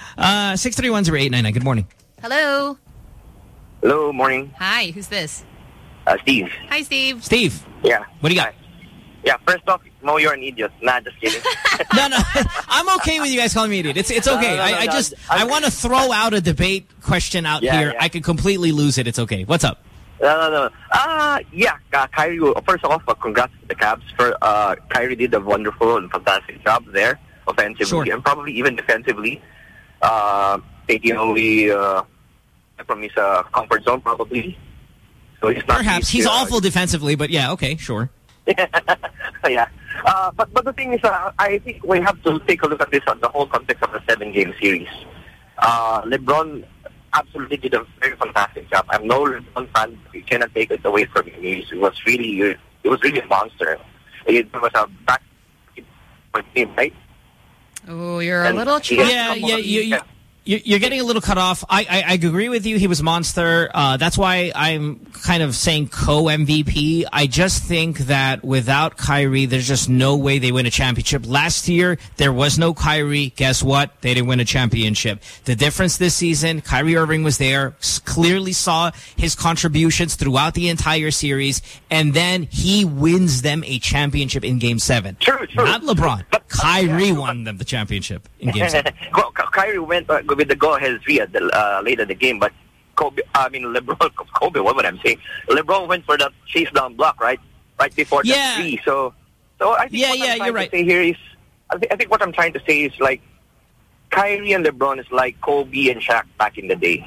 6310899. Good morning. Hello. Hello, morning. Hi, who's this? Steve. Hi, Steve. Steve. Yeah. What do you got? Yeah, first off, Mo, you're an idiot. Nah, just kidding. No. I'm okay with you guys calling me idiot. It's okay. I want to throw out a debate question out here. Yeah. I could completely lose it. It's okay. What's up? No. Kyrie, first off, congrats to the Cavs. Kyrie did a wonderful and fantastic job there, offensively and probably even defensively. Taking away from his comfort zone, probably. So he's not Perhaps. He's awful defensively, but yeah, okay, sure. Yeah. But the thing is, I think we have to take a look at this on the whole context of the 7-game series. LeBron absolutely did a very fantastic job. I'm no LeBron fan. You cannot take it away from him. It was really a monster. It was a back team, right? Oh, you're a little choppy. Yeah. You're getting a little cut off. I agree with you. He was monster. That's why I'm kind of saying co-MVP. I just think that without Kyrie, there's just no way they win a championship. Last year, there was no Kyrie. Guess what? They didn't win a championship. The difference this season, Kyrie Irving was there, clearly saw his contributions throughout the entire series, and then he wins them a championship in Game 7. True. Not LeBron. But Kyrie won them the championship in Game 7. Well, Kyrie went with the go-ahead 3 at the late in the game, but LeBron, what would I say? LeBron went for that chase down block, right before the 3. So I think you're right. To say here is, I think what I'm trying to say is like Kyrie and LeBron is like Kobe and Shaq back in the day.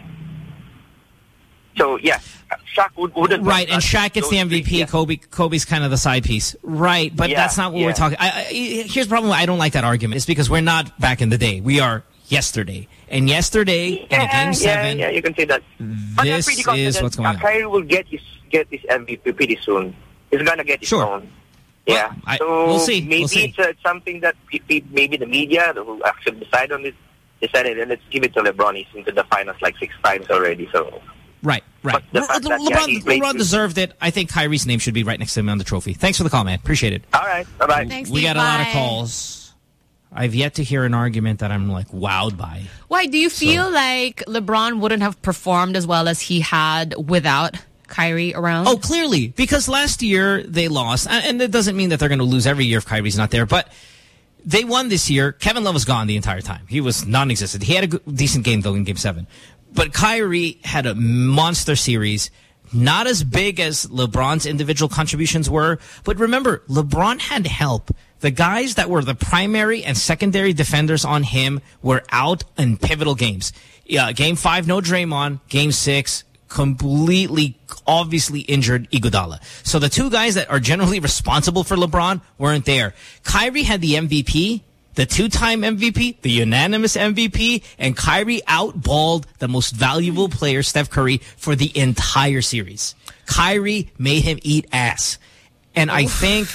So yeah, Shaq wouldn't. Right, and Shaq gets the MVP. Yeah. Kobe's kind of the side piece. Right, but that's not what we're talking. Here's the problem. I don't like that argument. It's because we're not back in the day. We are yesterday. And yesterday, in a Game 7... Yeah, you can say that. This is what's going on. Kyrie will get his MVP pretty soon. He's going to get his own. Yeah. Well, we'll see. Maybe it's something that maybe the media who actually decided, and let's give it to LeBron. He's into the finals like 6 times already, so... Right. LeBron deserved it. I think Kyrie's name should be right next to him on the trophy. Thanks for the call, man. Appreciate it. All right. Bye-bye. Thanks, we got a lot of calls. I've yet to hear an argument that I'm like wowed by. Why do you feel like LeBron wouldn't have performed as well as he had without Kyrie around? Oh, clearly. Because last year they lost. And it doesn't mean that they're going to lose every year if Kyrie's not there. But they won this year. Kevin Love was gone the entire time. He was non-existent. He had a decent game, though, in Game 7. But Kyrie had a monster series. Not as big as LeBron's individual contributions were. But remember, LeBron had help. The guys that were the primary and secondary defenders on him were out in pivotal games. Game 5, no Draymond. Game 6, completely, obviously injured Iguodala. So the two guys that are generally responsible for LeBron weren't there. Kyrie had the MVP, the 2-time MVP, the unanimous MVP, and Kyrie outballed the most valuable player, Steph Curry, for the entire series. Kyrie made him eat ass. And I think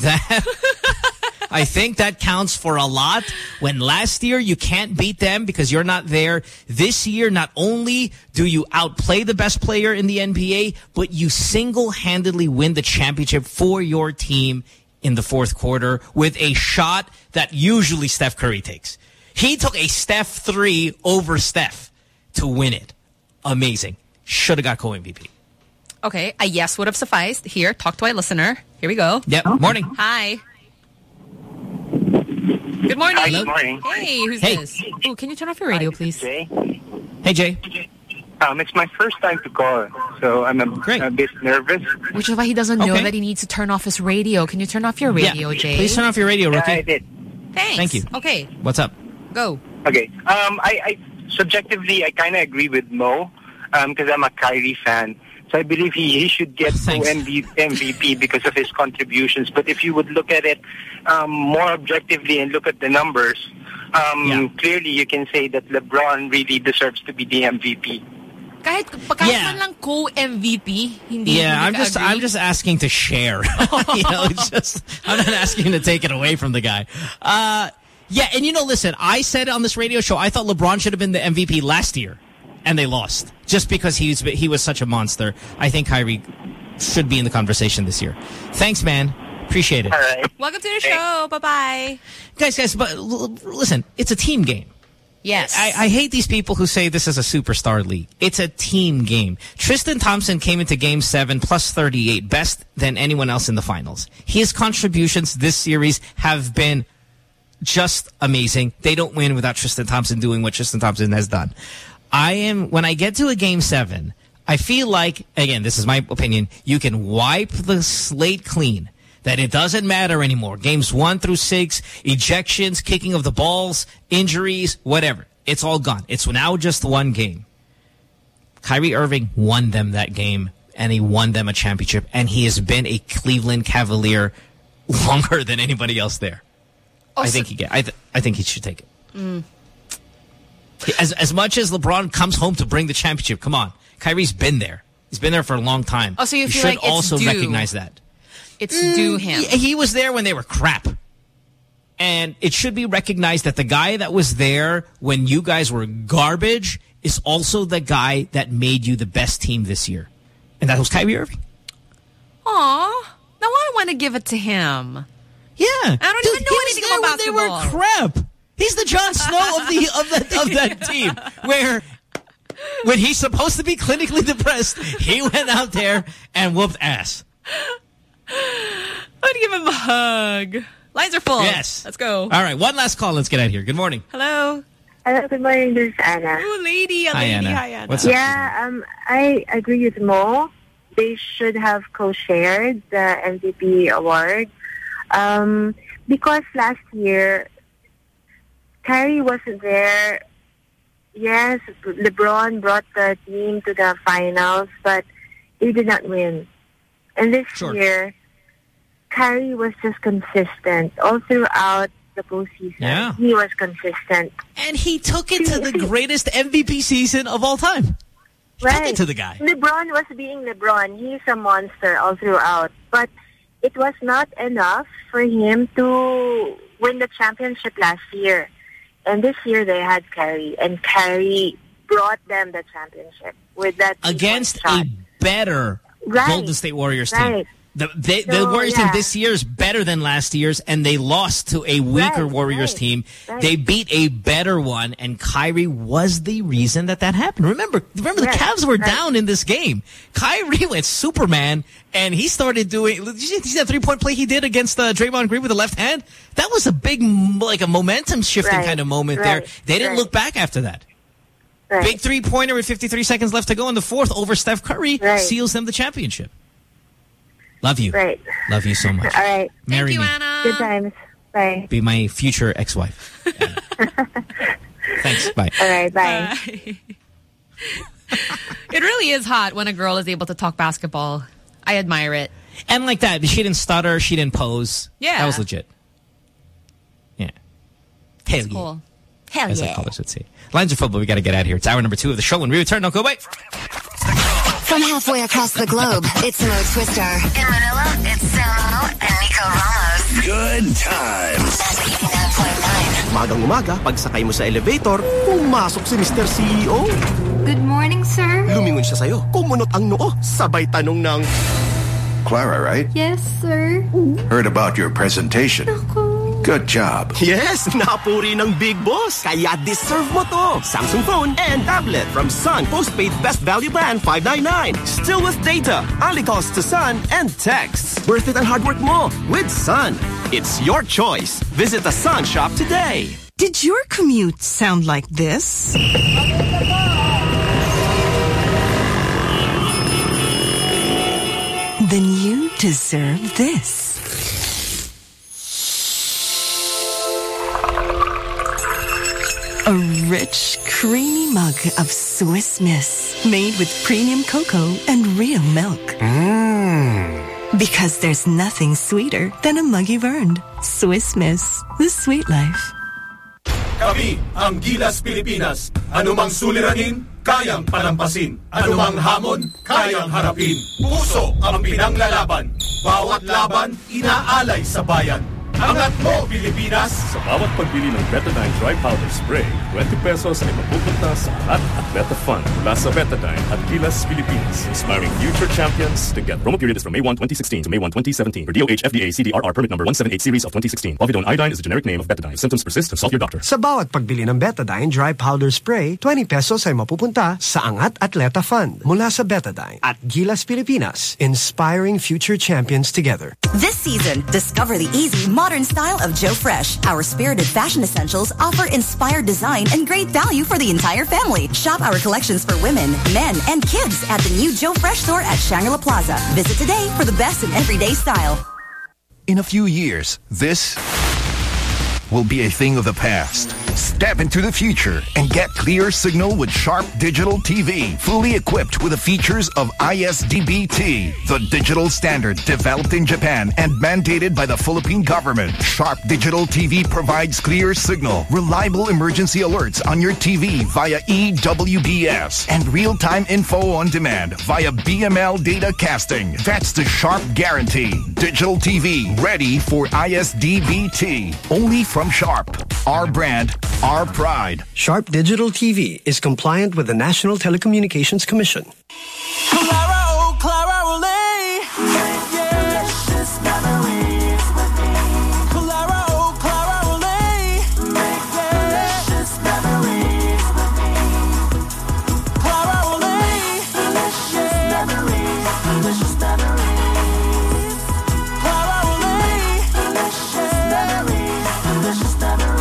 that counts for a lot. When last year you can't beat them because you're not there. This year, not only do you outplay the best player in the NBA, but you single-handedly win the championship for your team in the fourth quarter with a shot that usually Steph Curry takes. He took a Steph 3 over Steph to win it. Amazing. Should have got co-MVP. Okay, a yes would have sufficed. Here, talk to our listener. Here we go. Yep. Morning. Hi. Good morning. Hi, good morning. Hey, who's this? Oh, can you turn off your radio, please? Jay. Hey, Jay. It's my first time to call, so I'm a bit nervous. Which is why he doesn't know that he needs to turn off his radio. Can you turn off your radio, Jay? Please turn off your radio, Rookie. Yeah, I did. Thanks. Thank you. Okay. What's up? Go. Okay. I subjectively, I kind of agree with Mo because I'm a Kyrie fan. So I believe he should get MVP because of his contributions. But if you would look at it more objectively and look at the numbers, clearly you can say that LeBron really deserves to be the MVP. Kahit man lang co-MVP, hindi I'm just asking to share. It's just I'm not asking to take it away from the guy. And listen, I said on this radio show I thought LeBron should have been the MVP last year, and they lost just because he was such a monster. I think Kyrie should be in the conversation this year. Thanks, man. Appreciate it. All right. Welcome to the show. Bye-bye. Guys, but listen, it's a team game. Yes. I hate these people who say this is a superstar league. It's a team game. Tristan Thompson came into Game 7 plus 38, best than anyone else in the finals. His contributions this series have been just amazing. They don't win without Tristan Thompson doing what Tristan Thompson has done. When I get to a Game 7, I feel like, again, this is my opinion, you can wipe the slate clean. That it doesn't matter anymore. Games 1 through 6, ejections, kicking of the balls, injuries, whatever. It's all gone. It's now just one game. Kyrie Irving won them that game, and he won them a championship, and he has been a Cleveland Cavalier longer than anybody else there. I think he should take it. Mm. As much as LeBron comes home to bring the championship, come on. Kyrie's been there. He's been there for a long time. Oh, so you feel like it's also due. Recognize that. It's due him. He was there when they were crap. And it should be recognized that the guy that was there when you guys were garbage is also the guy that made you the best team this year. And that was Kyrie Irving. Aw. Now I want to give it to him. Yeah. I don't even know anything about basketball. They were crap. He's the Jon Snow of that team. Where when he's supposed to be clinically depressed, he went out there and whooped ass. I want to give him a hug. Lines are full. Yes. Let's go. All right, one last call. Let's get out of here. Good morning. Hello. Hello, good morning. This is Anna. Oh, lady. Hi, Anna. Hi, Anna. What's up? Yeah, I agree with Mo. They should have co-shared the MVP award. Because last year, Kyrie wasn't there. Yes, LeBron brought the team to the finals, but they did not win. And this year, Kyrie was just consistent all throughout the postseason. Yeah. He was consistent. And he took it to the greatest MVP season of all time. He took it to the guy. LeBron was being LeBron. He's a monster all throughout. But it was not enough for him to win the championship last year. And this year they had Kyrie. And Kyrie brought them the championship with that against shot. A better Golden State Warriors team. The Warriors team this year is better than last year's, and they lost to a weaker Warriors team. They beat a better one, and Kyrie was the reason that happened. Remember the Cavs were down in this game. Kyrie went Superman, and he started doing. Did you see that three-point play he did against Draymond Green with the left hand? That was a big, like a momentum-shifting kind of moment there. They didn't look back after that. Big three-pointer with 53 seconds left to go in the fourth over Steph Curry seals them the championship. Love you. Love you so much. All right. Marry Thank you, me. Anna. Good times. Bye. Be my future ex-wife. Thanks. Bye. All right. Bye. It really is hot when a girl is able to talk basketball. I admire it. And like that, she didn't stutter. She didn't pose. Yeah. That was legit. Yeah. Hell yeah. Cool. Hell As yeah. our callers would say. Lines are full, but we got to get out of here. It's hour number 2 of the show. When we return, don't go away. From halfway across the globe, it's Mo Twister. In Manila, it's Samo and Nico Ramos. Good times. 89.9. Umagang-umaga, pagsakay mo sa elevator, pumasok si Mr. CEO. Good morning, sir. Lumingon siya sa'yo, kumunot ang noo, sabay tanong ng... Clara, right? Yes, sir. Heard about your presentation. Good job. Yes, napuri ng big boss. Kaya deserve mo to. Samsung phone and tablet from Sun Postpaid Best Value Plan 599. Still with data, only calls to Sun and texts. Worth it ang hard work mo with Sun. It's your choice. Visit the Sun shop today. Did your commute sound like this? Then you deserve this. A rich, creamy mug of Swiss Miss, made with premium cocoa and real milk. Because there's nothing sweeter than a mug you've earned. Swiss Miss, the sweet life. Kami ang Gilas Pilipinas. Anumang suliranin, kayang palampasin. Anumang hamon, kayang harapin. Puso ang pinanglalaban. Bawat laban, inaalay sa bayan. Angat mo, Pilipinas! Sa bawat pagbili ng Betadine Dry Powder Spray, 20 pesos ay mapupunta sa Angat at Beta Fund mula sa Betadine at Gilas Pilipinas, inspiring future champions together. Promo period is from May 1, 2016 to May 1, 2017 for DOH FDA CDRR permit number 178 series of 2016. Povidone iodine is the generic name of Betadine. If symptoms persist, consult your doctor. Sa bawat pagbili ng Betadine Dry Powder Spray, 20 pesos ay mapupunta sa Angat Atleta Fund mula sa Betadine at Gilas Pilipinas, inspiring future champions together. This season, discover the easy, modern style of Joe Fresh. Our spirited fashion essentials offer inspired design and great value for the entire family. Shop our collections for women, men, and kids at the new Joe Fresh store at Shangri-La Plaza. Visit today for the best in everyday style. In a few years, this will be a thing of the past. Step into the future and get clear signal with Sharp Digital TV, fully equipped with the features of ISDBT, the digital standard developed in Japan and mandated by the Philippine government. Sharp Digital TV provides clear signal, reliable emergency alerts on your TV via EWBS, and real-time info on demand via BML data casting. That's the Sharp guarantee. Digital TV ready for ISDBT. Only from Sharp. Our brand, our pride. Sharp Digital TV is compliant with the National Telecommunications Commission. Clara, oh Clara, Olay. Delicious memories with me. Clara, oh Clara, Olay. Delicious memories with me. Clara, Olay. Delicious memories. Delicious memories. Clara, Olay. Delicious memories. Delicious memories.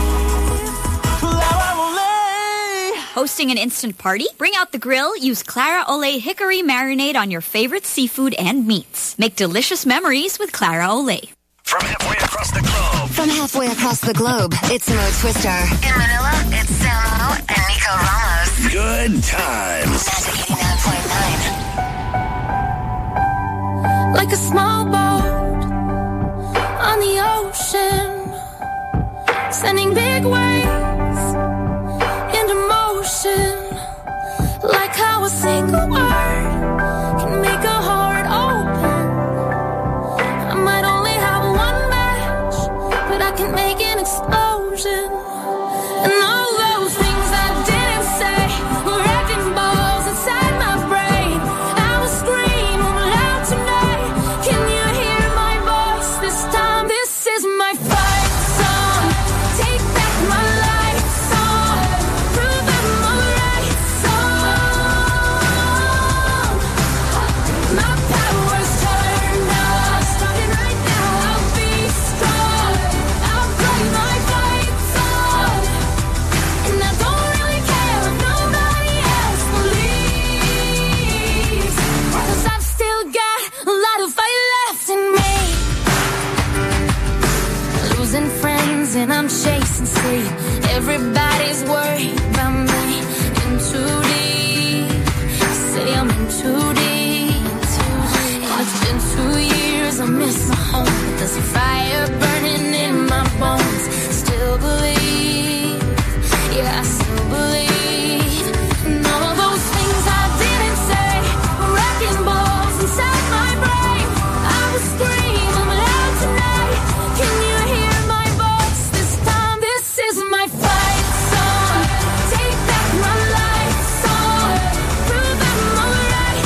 Hosting an instant party? Bring out the grill, use Clara Olay Hickory Marinade on your favorite seafood and meats. Make delicious memories with Clara Olay. From halfway across the globe. From halfway across the globe, it's Mo Twister. In Manila, it's Samo and Nico Ramos. Good times. Magic 89.9. Like a small boat on the ocean, sending big waves into motion. Like how a single word can make a heart open. I might only have one match, but I can make an explosion. And all those things I didn't say were wrecking balls inside my brain. I will scream loud tonight. Can you hear my voice this time? This is my fight song. Take back my life song. Prove I'm alright song. My power's turned on. Starting right now, I'll be strong. I'll play my fight song. And I don't really care if nobody else believes, 'cause I've still got a lot of fight left in me. Losing friends and I'm chasing sleep. Everybody's worried about me. In too deep. Say I'm in too deep. And it's been 2 years, I miss my home. But there's a fire burning in my bones. Still believe. Yeah, I still believe. And all of those things I didn't say were wrecking balls inside my brain. I will scream loud tonight. Can you hear my voice this time? This is my fight song. Take back my life song. Prove I'm alright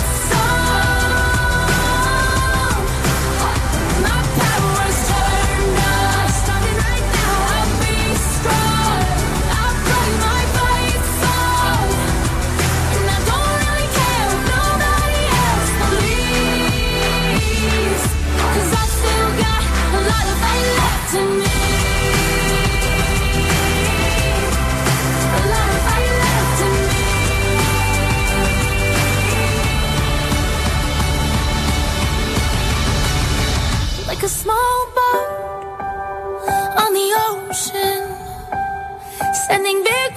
song. My power's turned on. Starting right now, I'll be strong. I'll play my fight song. And I don't really care if nobody else believes, 'cause I've still got a lot of fight left in me. A lot of fight left in me. Like a small boat on the ocean, sending big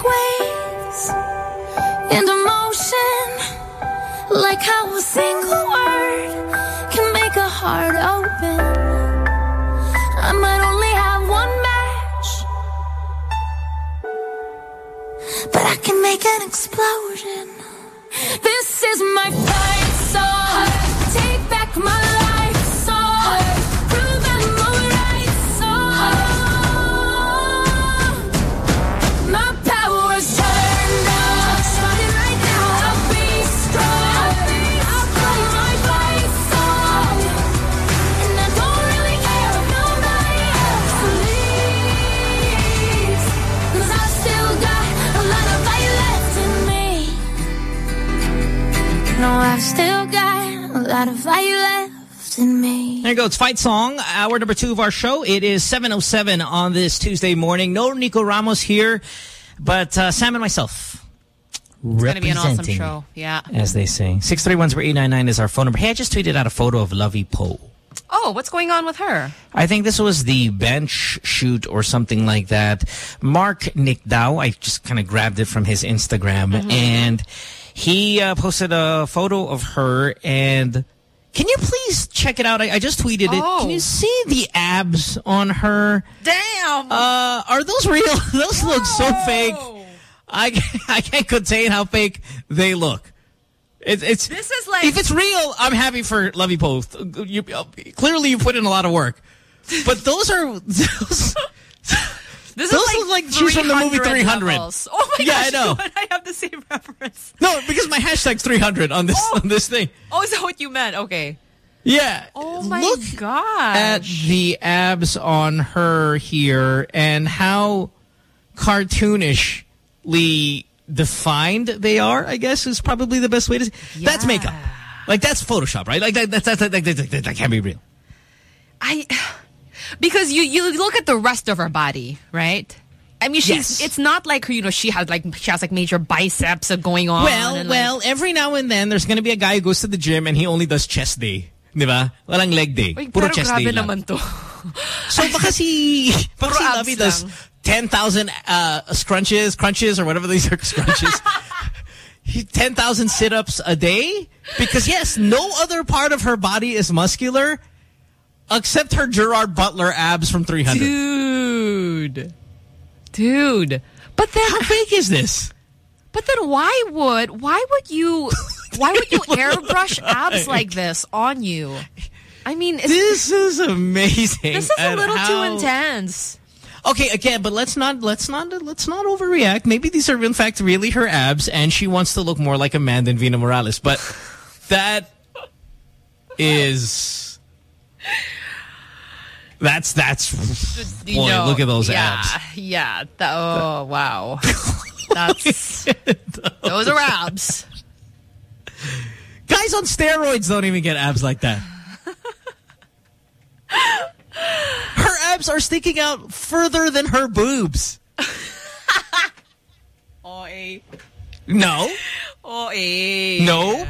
single word can make a heart open. I might only have one match, but I can make an explosion. This is my fight song. Take back my life song. Prove I'm alright song. My power's turned up. Starting right now, I'll be strong. I'll play my fight song. And I don't really care if nobody else leaves. 'Cause I still got a lot of fight left in me. No, I've still got a lot of fire left in me. There you go. It's Fight Song, hour number 2 of our show. It is 7:07 on this Tuesday morning. No Nico Ramos here, but Sam and myself. It's going to be an awesome show. Yeah. As they say. 631-0899 is our phone number. Hey, I just tweeted out a photo of Lovey Poe. Oh, what's going on with her? I think this was the bench shoot or something like that. Mark Nickdow, I just kind of grabbed it from his Instagram, and he posted a photo of her, and can you please check it out? I just tweeted it. Can you see the abs on her? Damn! Are those real? Those look so fake. I can't contain how fake they look. This is like, if it's real, I'm happy for Lovey Poe. Clearly, you put in a lot of work, but those are those look like she's from the movie 300. Levels. Oh my gosh! I know. I have the same reference. No, because my hashtag's 300 on this thing. Oh, is that what you meant? Okay. Yeah. Oh my Look gosh! at the abs on her here and how cartoonishly defined they are, I guess, is probably the best way to say. Yeah. That's makeup. Like, that's Photoshop, right? Like, that can't be real. Because you look at the rest of her body, right? I mean, it's not like her, she has like major biceps going on. Well, every now and then, there's gonna be a guy who goes to the gym and he only does chest day. Di ba? Walang leg day. Puro chest day lang. Naman to. So, baka si Lovey does 10,000 crunches, or whatever these are, scrunches. 10,000 sit-ups a day? Because, yes, no other part of her body is muscular except her Gerard Butler abs from 300. Dude. But then... How fake is this? But then why would you airbrush abs like this on you? I mean... This is amazing. This is a little too intense. Okay, again, but let's not overreact. Maybe these are in fact really her abs, and she wants to look more like a man than Vina Morales. But that is that's boy, look at those abs. Yeah. Oh wow, those are abs. Guys on steroids don't even get abs like that. Her abs are sticking out further than her boobs. Oy. No. Oy. No.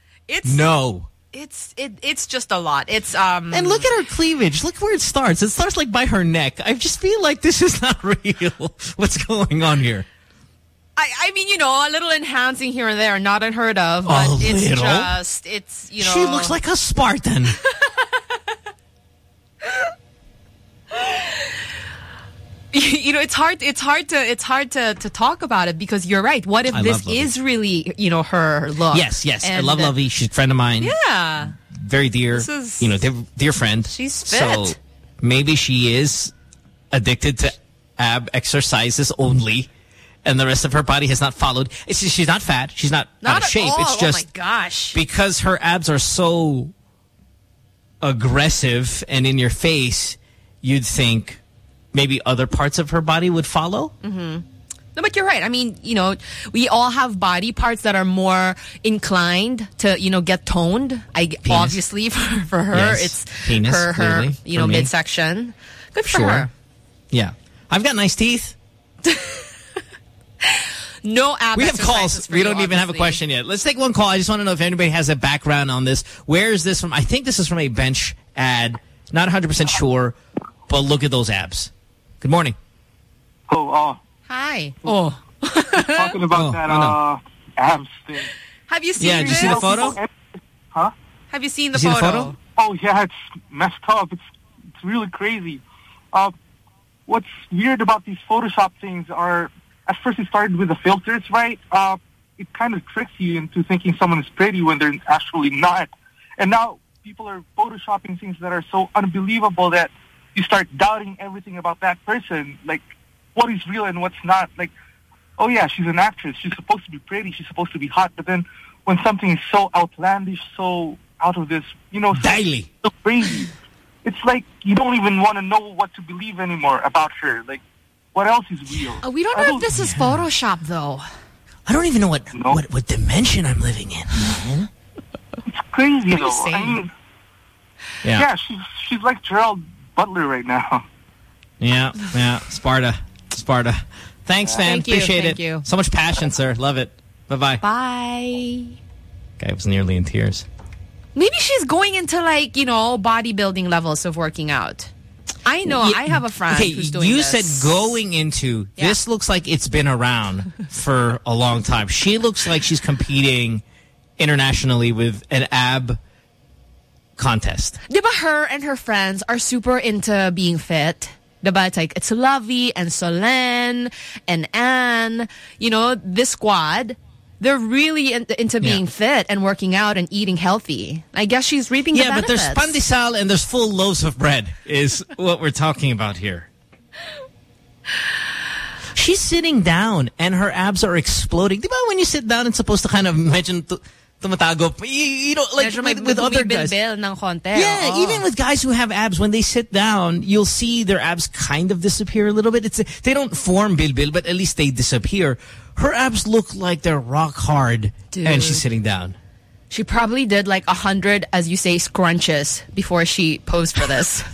It's just a lot. It's And look at her cleavage. Look where it starts. It starts like by her neck. I just feel like this is not real. What's going on here? I mean, a little enhancing here and there, not unheard of, but it's She looks like a Spartan. It's hard to talk about it because you're right. What if this is really, her look? Yes. And I love Lovey. She's a friend of mine. Yeah. Very dear. Dear friend. She's fit. So maybe she is addicted to ab exercises only, and the rest of her body has not followed. She's not fat. She's not out of shape. All. It's just oh my gosh. Because her abs are so aggressive and in your face, you'd think maybe other parts of her body would follow. Mm-hmm. No, but you're right. I mean, we all have body parts that are more inclined to, get toned. Obviously, for her, yes. it's penis, her clearly, midsection. Good for her. Yeah. I've got nice teeth. No ab We have calls. We don't even have a question yet. Let's take one call. I just want to know if anybody has a background on this. Where is this from? I think this is from a bench ad. Not 100% sure, but look at those abs. Good morning. Hi. Talking about that abs thing. Have you seen did you see the photo? Huh? Have you seen the photo? Oh, yeah, it's messed up. It's really crazy. What's weird about these Photoshop things are, at first it started with the filters, right? It kind of tricks you into thinking someone is pretty when they're actually not. And now people are Photoshopping things that are so unbelievable that you start doubting everything about that person. Like, what is real and what's not. Like, oh yeah, she's an actress. She's supposed to be pretty. She's supposed to be hot. But then when something is so outlandish, so out of this, so crazy, it's like you don't even want to know what to believe anymore about her. Like, what else is real? We don't know if this is Photoshop, though. I don't even know what dimension I'm living in, man. It's crazy, though. I mean, yeah, she's like Gerald Butler right now. Yeah. Sparta. Thanks, man. Appreciate it. Thank you. So much passion, sir. Love it. Bye-bye. Bye. Guy was nearly in tears. Maybe she's going into, like, bodybuilding levels of working out. I know. I have a friend who's doing this. You said going into. Yeah. This looks like it's been around for a long time. She looks like she's competing internationally with an ab contest. Diba her and her friends are super into being fit? Diba? It's like, it's Lovey and Solen and Anne. This squad, they're really into being fit and working out and eating healthy. I guess she's reaping the benefits. Yeah, but there's pandesal and there's full loaves of bread is what we're talking about here. She's sitting down and her abs are exploding. Diba when you sit down, it's supposed to kind of imagine tumatago. Like with other guys. Ng konti. Yeah, even with guys who have abs, when they sit down, you'll see their abs kind of disappear a little bit. They don't form bilbil, but at least they disappear. Her abs look like they're rock hard. Dude. And she's sitting down. She probably did like 100, as you say, scrunches before she posed for this.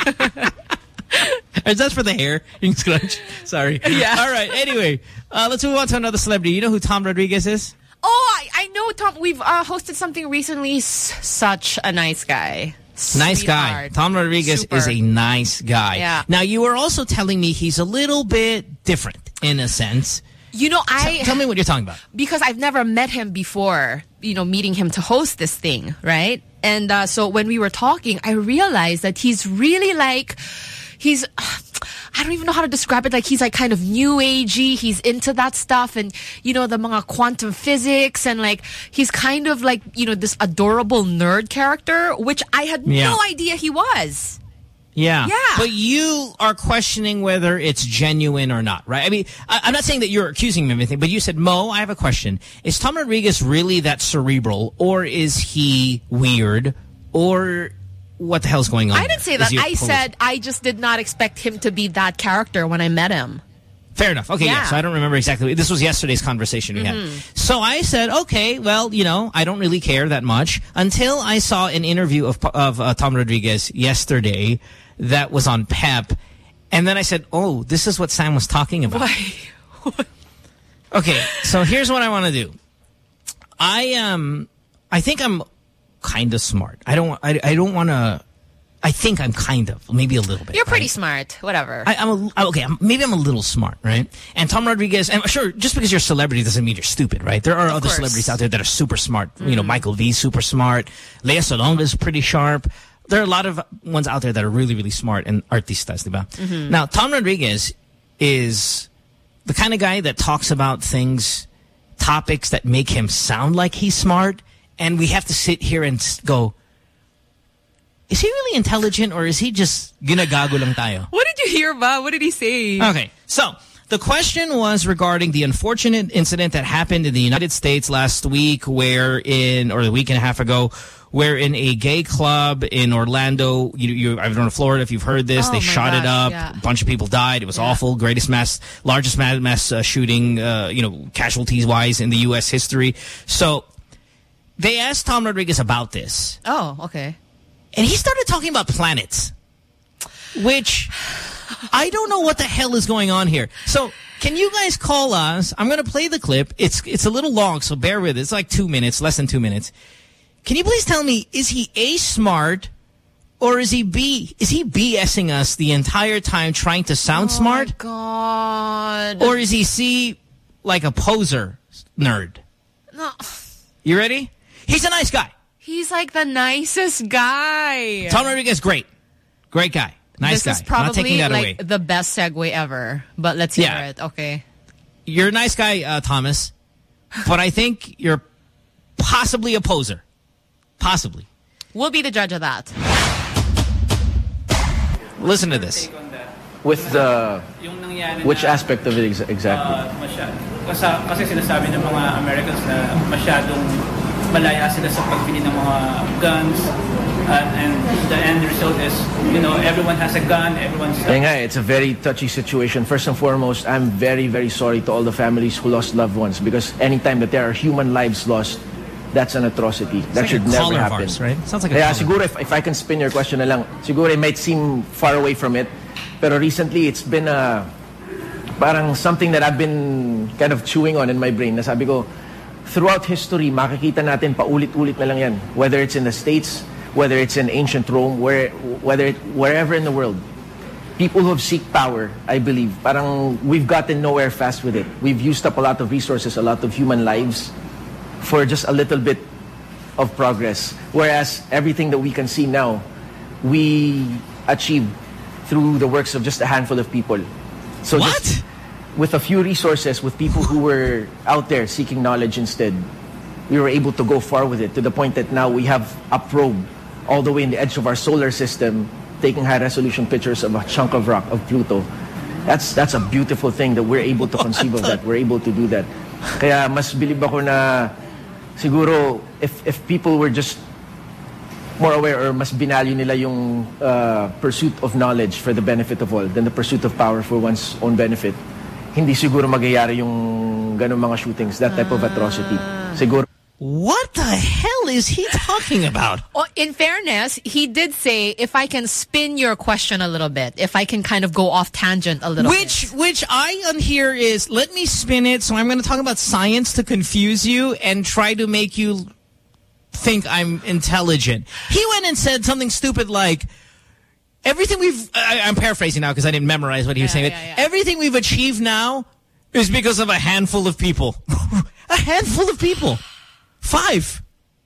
Is that for the hair? Scrunch? Sorry. Yeah. All right. Anyway, let's move on to another celebrity. You know who Tom Rodriguez is? Oh, I know Tom. We've hosted something recently. Such a nice guy. Nice guy. Tom Rodriguez is a nice guy. Yeah. Now, you were also telling me he's a little bit different in a sense. Tell me what you're talking about. Because I've never met him before, meeting him to host this thing, right? And so when we were talking, I realized that he's really like, I don't even know how to describe it. Like, he's like kind of new agey. He's into that stuff and, the mga quantum physics and like, he's kind of like, this adorable nerd character, which I had no idea he was. Yeah. But you are questioning whether it's genuine or not, right? I mean, I'm not saying that you're accusing him of anything, but you said, Mo, I have a question. Is Tom Rodriguez really that cerebral, or is he weird, or what the hell's going on? I didn't say that. I said I just did not expect him to be that character when I met him. Fair enough. Okay, yeah. So I don't remember exactly. This was yesterday's conversation we had. So I said, okay, well, I don't really care that much until I saw an interview of Tom Rodriguez yesterday that was on Pep. And then I said, oh, this is what Sam was talking about. Why? Okay, so here's what I want to do. I think I'm kind of smart. I don't want to. I think I'm kind of, maybe a little bit. You're pretty smart. Whatever. Maybe I'm a little smart, right? And Tom Rodriguez, and sure, just because you're a celebrity doesn't mean you're stupid, right? There are other celebrities out there that are super smart. Michael V's super smart. Lea Salonga is pretty sharp. There are a lot of ones out there that are really, really smart and artistas, diba? Now, Tom Rodriguez is the kind of guy that talks about topics that make him sound like he's smart, and we have to sit here and go, is he really intelligent, or is he just ginagago lang tayo? What did you hear, ba? What did he say? Okay, so the question was regarding the unfortunate incident that happened in the United States last week, or the week and a half ago, where in a gay club in Orlando, I don't know, Florida, if you've heard this, they shot it up. Yeah. A bunch of people died. It was awful. Largest mass shooting, casualties-wise in the U.S. history. So they asked Tom Rodriguez about this. Oh, okay. And he started talking about planets, which I don't know what the hell is going on here. So can you guys call us? I'm going to play the clip. It's a little long, so bear with it. It's like 2 minutes, less than 2 minutes. Can you please tell me, is he A, smart, or is he B? Is he BSing us the entire time trying to sound smart? Oh, God. Or is he C, like a poser nerd? No. You ready? He's a nice guy. He's like the nicest guy. Tom Rodriguez, great guy, nice guy. This is probably not taking that like away. the best segue ever. But let's hear it. Okay. You're a nice guy, Thomas, but I think you're possibly a poser. Possibly. We'll be the judge of that. Listen to this. With which aspect of it exactly? Kasi sinasabi ng mga Americans na masyadong malaya sila sa pagbili ng mga guns, and the end result is, everyone has a gun, everyone's... It's a very touchy situation. First and foremost, I'm very, very sorry to all the families who lost loved ones, because anytime that there are human lives lost, that's an atrocity. That should never happen. Ours, right? Sounds like a siguro if I can spin your question na lang, siguro it might seem far away from it, pero recently it's been parang something that I've been kind of chewing on in my brain. Nasabi ko, throughout history, makikita natin paulit-ulit na lang yan. Whether it's in the States, whether it's in ancient Rome, wherever in the world. People who have seek power, I believe, parang we've gotten nowhere fast with it. We've used up a lot of resources, a lot of human lives for just a little bit of progress. Whereas everything that we can see now, we achieved through the works of just a handful of people. So what? With a few resources, with people who were out there seeking knowledge instead, we were able to go far with it, to the point that now we have a probe all the way in the edge of our solar system, taking high-resolution pictures of a chunk of rock, of Pluto. That's a beautiful thing that we're able to conceive of that. We're able to do that. Kaya mas believe ako na siguro if people were just more aware, or mas binalyo nila yung pursuit of knowledge for the benefit of all than the pursuit of power for one's own benefit, hindi siguro magyayari yung ganung mga shootings, that type of atrocity. Siguro. What the hell is he talking about? Well, in fairness, he did say, if I can spin your question a little bit, if I can kind of go off tangent a little bit. Which I unhear is, let me spin it, so I'm going to talk about science to confuse you and try to make you think I'm intelligent. He went and said something stupid like, everything I'm paraphrasing now because I didn't memorize what he was saying. Everything we've achieved now is because of a handful of people. A handful of people. 5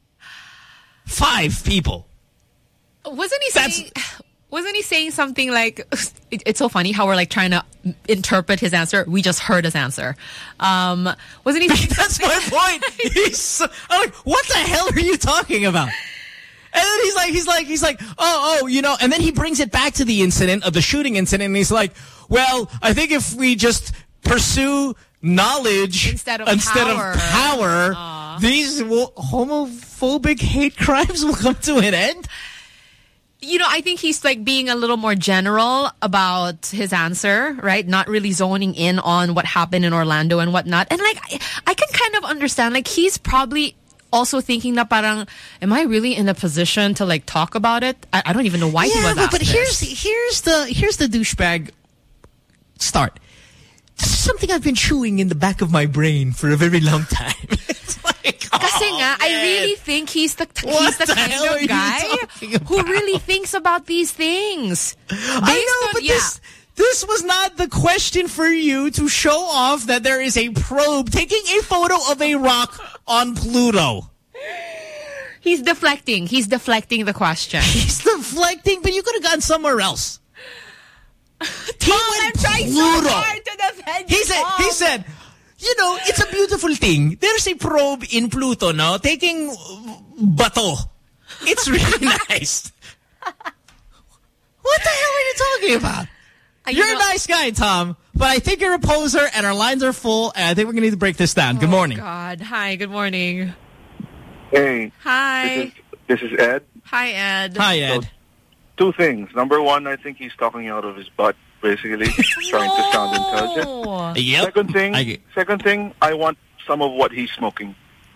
people. Wasn't he saying something like, it's so funny how we're like trying to interpret his answer. We just heard his answer. Wasn't he saying That's my point. I'm like, what the hell are you talking about? And then he's like, oh, and then he brings it back to the incident of the shooting incident, and he's like, well, I think if we just pursue knowledge instead of power, these homophobic hate crimes will come to an end. I think he's like being a little more general about his answer, right? Not really zoning in on what happened in Orlando and whatnot. And like, I can kind of understand, like, he's probably also thinking that parang, am I really in a position to like talk about it? I don't even know why he was asked but this. here's the douchebag start. This is something I've been chewing in the back of my brain for a very long time. It's like, Kasi nga, I really think he's the kind of guy who really thinks about these things. I know, but this was not the question for you to show off that there is a probe taking a photo of a rock on Pluto. He's deflecting. He's deflecting the question. He's deflecting, but you could have gone somewhere else. Tom, I'm trying so hard to defend you. He said, it's a beautiful thing. There's a probe in Pluto, no? Taking bato. It's really nice. What the hell are you talking about? You're a nice guy, Tom, but I think you're a poser, and our lines are full, and I think we're going to need to break this down. Good morning. God. Hi, good morning. Hey. Hi. This is Ed. Hi, Ed. Hi, Ed. So, 2 things. Number 1, I think he's talking out of his butt, basically, trying to sound intelligent. Yep. Second thing, I want some of what he's smoking.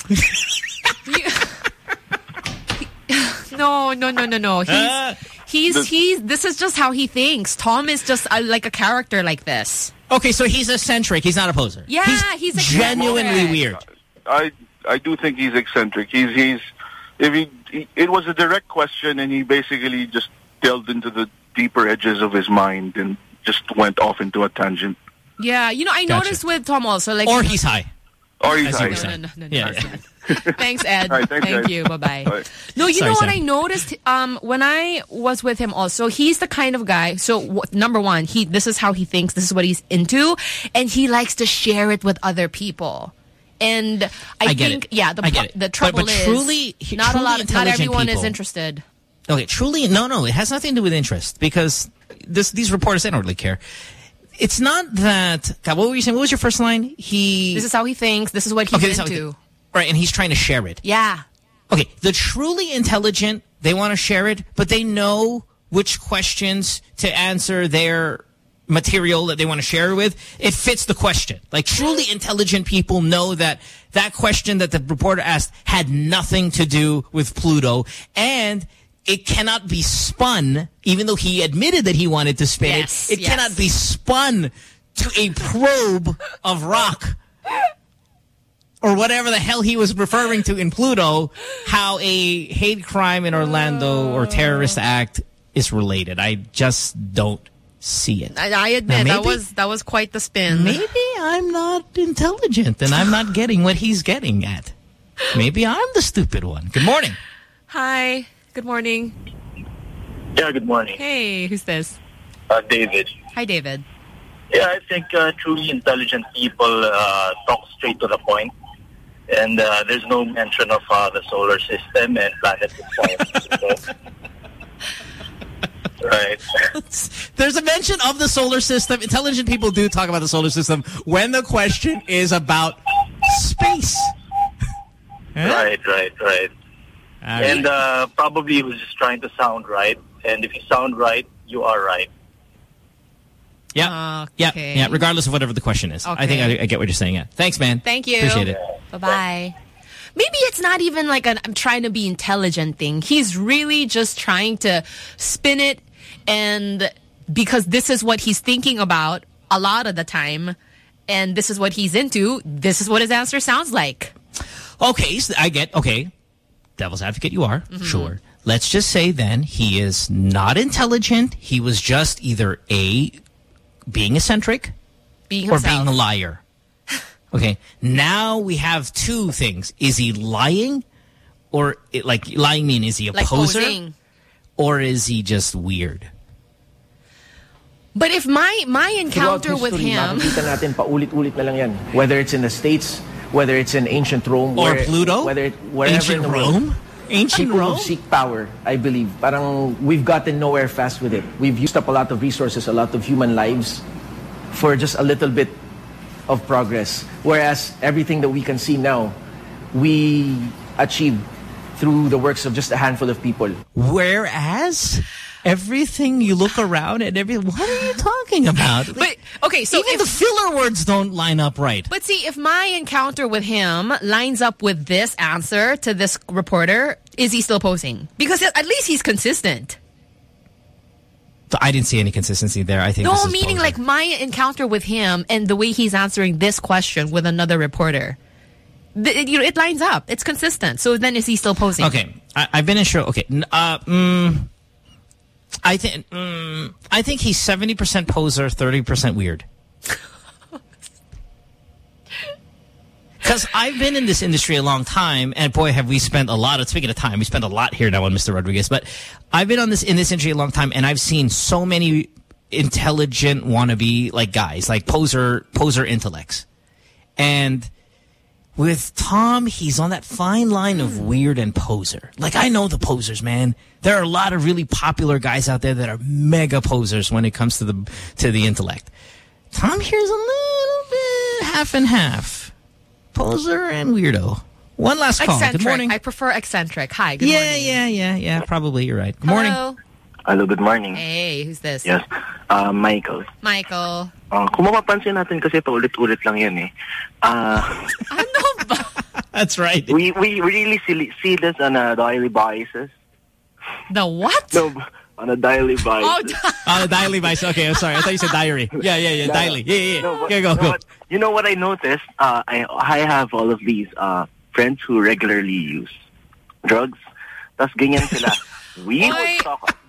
No. This is just how he thinks. Tom is just like a character like this. Okay, so he's eccentric. He's not a poser. Yeah, he's genuinely weird. I do think he's eccentric. It was a direct question, and he basically just delved into the deeper edges of his mind and just went off into a tangent. Yeah, I noticed with Tom also, like, or he's high. Or he's high. No. Yeah. Thanks, Ed. All right, thanks, Thank guys. you. Bye-bye. Bye. No, you Sorry, know what Sam. I noticed when I was with him also? He's the kind of guy, so number one, this is how he thinks, this is what he's into, and he likes to share it with other people. And I think, I get it. the trouble but truly, is not intelligent everyone people, is interested. Okay, truly, no, it has nothing to do with interest because these reporters, they don't really care. It's not that, God, what were you saying? What was your first line? This is how he thinks, this is what he's into. Right, and he's trying to share it. Yeah. Okay, the truly intelligent, they want to share it, but they know which questions to answer their material that they want to share with. It fits the question. Like, truly intelligent people know that that question that the reporter asked had nothing to do with Pluto, and it cannot be spun, even though he admitted that he wanted to spin it. It cannot be spun to a probe of rock or whatever the hell he was referring to in Pluto, how a hate crime in Orlando or terrorist act is related. I just don't see it. I admit, now, that was quite the spin. Maybe I'm not intelligent and I'm not getting what he's getting at. Maybe I'm the stupid one. Good morning. Hi. Good morning. Yeah, good morning. Hey, who's this? David. Hi, David. Yeah, I think truly intelligent people talk straight to the point. And there's no mention of the solar system and planet itself. Right. There's a mention of the solar system. Intelligent people do talk about the solar system when the question is about space. Right. And probably he was just trying to sound right. And if you sound right, you are right. Yeah. Yeah. Regardless of whatever the question is. Okay. I think I get what you're saying. Yeah. Thanks, man. Thank you. Appreciate it. Bye-bye. Maybe it's not even like I'm trying to be intelligent thing. He's really just trying to spin it, and because this is what he's thinking about a lot of the time, and this is what he's into, this is what his answer sounds like. Okay, so okay. Devil's advocate you are, sure. Let's just say then he is not intelligent. He was just either being eccentric or being a liar. Okay, now we have two things. Is he lying? Or, lying mean, is he a poser? Posing. Or is he just weird? But if my encounter with him... Makikita natin paulit-ulit na lang yan. Whether it's in the States, whether it's in ancient Rome. Or Pluto? Wherever ancient in the Rome? world. Ancient People Rome? who seek power, I believe. Parang we've gotten nowhere fast with it. We've used up a lot of resources, a lot of human lives for just a little bit of progress. Whereas everything that we can see now, we achieved through the works of just a handful of people. Whereas everything you look around and what are you talking about? But okay, so even the filler words don't line up right. But see, if my encounter with him lines up with this answer to this reporter, is he still posing? Because at least he's consistent. So I didn't see any consistency there. I think no, this is meaning posing. like my encounter with him and the way he's answering this question with another reporter. It lines up. It's consistent. So then is he still posing? Okay, I've been in show. Okay, I think he's 70% poser, 30% weird. Because I've been in this industry a long time, and boy, have we spent a lot of, speaking of time, we spent a lot here now on Mr. Rodriguez, but I've been in this industry a long time, and I've seen so many intelligent wannabe guys, like poser intellects. And with Tom, he's on that fine line of weird and poser. Like, I know the posers, man. There are a lot of really popular guys out there that are mega posers when it comes to the intellect. Tom here's a little bit half and half. Poser and weirdo. One last call. Eccentric. Good morning. I prefer eccentric. Hi, good morning. Yeah. Probably you're right. Good morning. Hello, good morning. Hey, who's this? Yes, Michael. Michael. Kung mapapansin natin kasi paulit-ulit lang yan eh. Ano ba? That's right. We really see this on a daily basis. The what? No, on a daily basis. On a daily basis. Okay, I'm sorry. I thought you said diary. Yeah. Daily. Yeah. No, go. You know what I noticed? I have all of these friends who regularly use drugs. Tas ganyan sila. We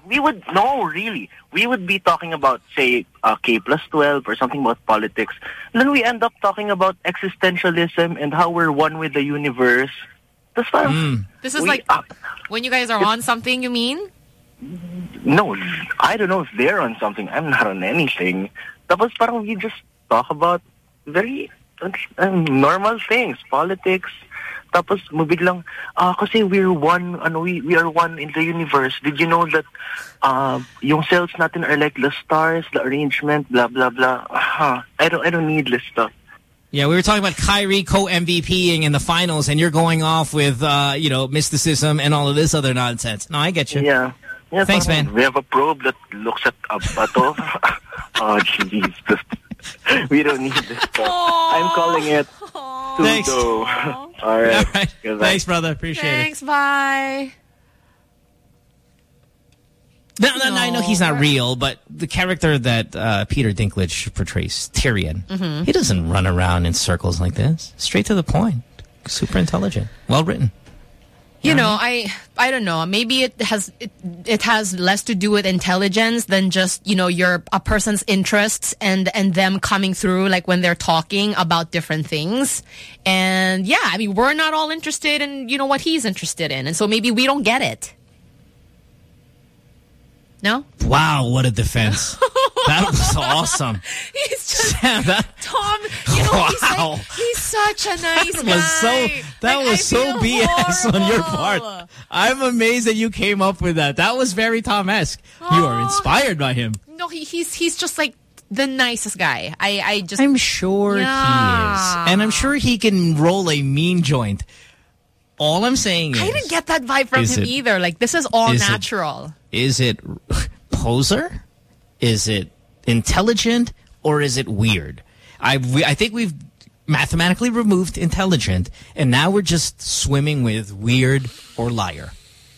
we would be talking about, say, K+12 or something about politics. And then we end up talking about existentialism and how we're one with the universe. That's fine. This is like when you guys are on something, you mean? No, I don't know if they're on something. I'm not on anything. Tapos parang we just talk about very normal things, politics. Tapos mabiglang, kasi we're one, we are one in the universe. Did you know that yung cells natin are like the stars, the arrangement, blah, blah, blah. I don't need this stuff. Yeah, we were talking about Kyrie co-MVPing in the finals, and you're going off with, mysticism and all of this other nonsense. No, I get you. Yeah. Thanks, man. We have a probe that looks at a bato. Oh, jeez. We don't need this stuff. I'm calling it Thanks. All right. All right. Thanks, brother. Appreciate it. Thanks, bye. No, I know he's not real, but the character that Peter Dinklage portrays, Tyrion, he doesn't run around in circles like this. Straight to the point. Super intelligent. Well written. You know, I don't know. Maybe it has less to do with intelligence than just, a person's interests and them coming through, like when they're talking about different things. And yeah, I mean, we're not all interested in, what he's interested in. And so maybe we don't get it. No? Wow, what a defense. That was awesome. He's just, Sam, Tom, wow. he's such a nice guy. That was so BS on your part. I'm amazed that you came up with that. That was very Tom-esque. You are inspired by him. No, he's just like the nicest guy. I'm sure he is. And I'm sure he can roll a mean joint. All I'm saying is... I didn't get that vibe from him either. Like, this is all natural. Is it poser? Is it intelligent? Or is it weird? I think we've mathematically removed intelligent, and now we're just swimming with weird or liar.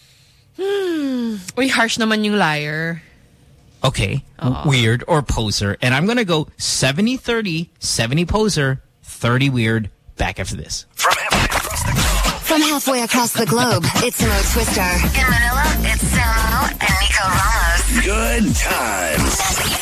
Uy, harsh naman yung liar. Okay, weird or poser. And I'm going to go 70-30, 70 poser, 30 weird. Back after this. From halfway across the globe, it's Mo Twister. In Manila, it's Samo and Nico Ramos. Good times.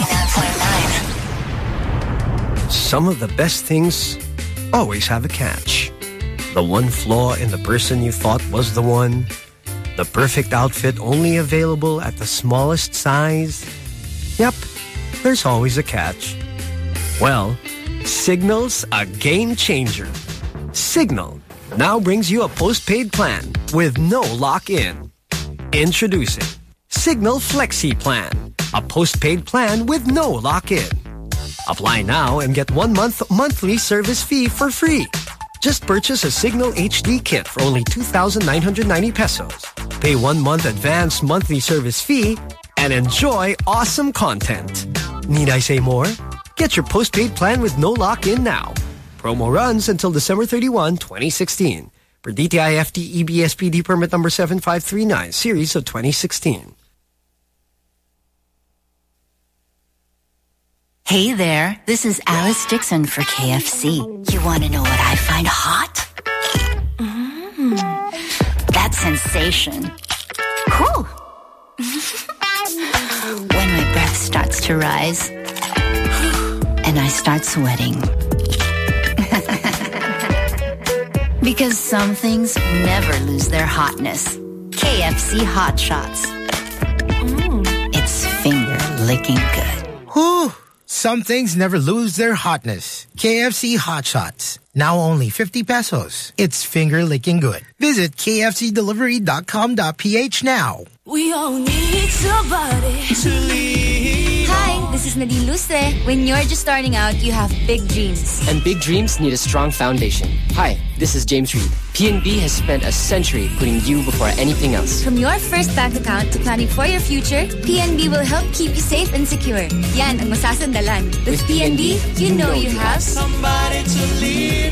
89.9. Some of the best things always have a catch. The one flaw in the person you thought was the one. The perfect outfit only available at the smallest size. Yep, there's always a catch. Well, Signal's a game changer. Signal now brings you a postpaid plan with no lock-in. Introducing Signal Flexi Plan, a postpaid plan with no lock-in. Apply now and get 1 month monthly service fee for free. Just purchase a Signal HD kit for only 2,990 pesos. Pay 1 month advance monthly service fee and enjoy awesome content. Need I say more? Get your postpaid plan with no lock-in now. Promo runs until December 31, 2016. Per DTI FTE BSPD permit number 7539, series of 2016. Hey there, this is Alice Dixon for KFC. You want to know what I find hot? That sensation. Cool. When my breath starts to rise and I start sweating. Because some things never lose their hotness. KFC Hot Shots. It's finger licking good. Whew. Some things never lose their hotness. KFC Hot Shots. Now only 50 pesos. It's finger licking good. Visit kfcdelivery.com.ph now. We all need somebody to lead. Hi, this is Nadine Luce. When you're just starting out, you have big dreams. And big dreams need a strong foundation. Hi, this is James Reid. PNB has spent a century putting you before anything else. From your first bank account to planning for your future, PNB will help keep you safe and secure. Yan ang masasandalan. With PNB, you know you have somebody to lean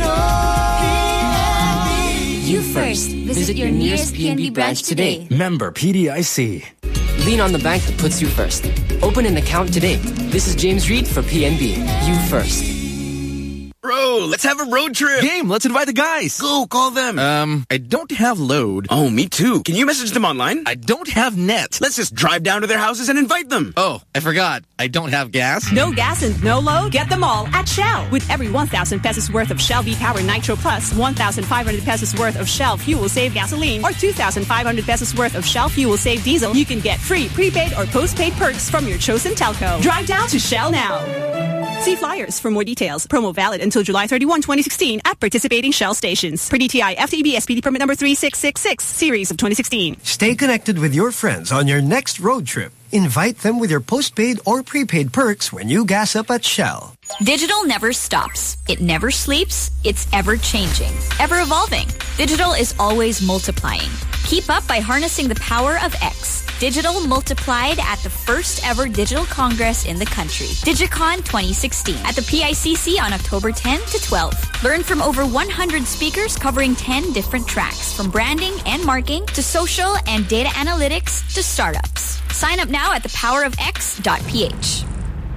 on. You first. Visit your nearest PNB branch today. Member PDIC. Lean on the bank that puts you first. Open an account today. This is James Reid for PNB. You first. Bro, Yo, let's have a road trip. Game, let's invite the guys. Go, call them. I don't have load. Oh, me too. Can you message them online? I don't have net. Let's just drive down to their houses and invite them. Oh, I forgot. I don't have gas. No gas and no load? Get them all at Shell. With every 1,000 pesos worth of Shell V-Power Nitro Plus, 1,500 pesos worth of Shell Fuel Save Gasoline, or 2,500 pesos worth of Shell Fuel Save Diesel, you can get free prepaid or postpaid perks from your chosen telco. Drive down to Shell now. See flyers for more details. Promo valid until July 31, 2016 at participating Shell stations. Per DTI FTB SPD permit number 3666, series of 2016. Stay connected with your friends on your next road trip. Invite them with your postpaid or prepaid perks when you gas up at Shell. Digital never stops. It never sleeps. It's ever changing, ever evolving. Digital is always multiplying. Keep up by harnessing the power of X. Digital multiplied at the first ever Digital Congress in the country, Digicon 2016, at the PICC on October 10 to 12. Learn from over 100 speakers covering 10 different tracks, from branding and marketing to social and data analytics to startups. Sign up now at thepowerofx.ph.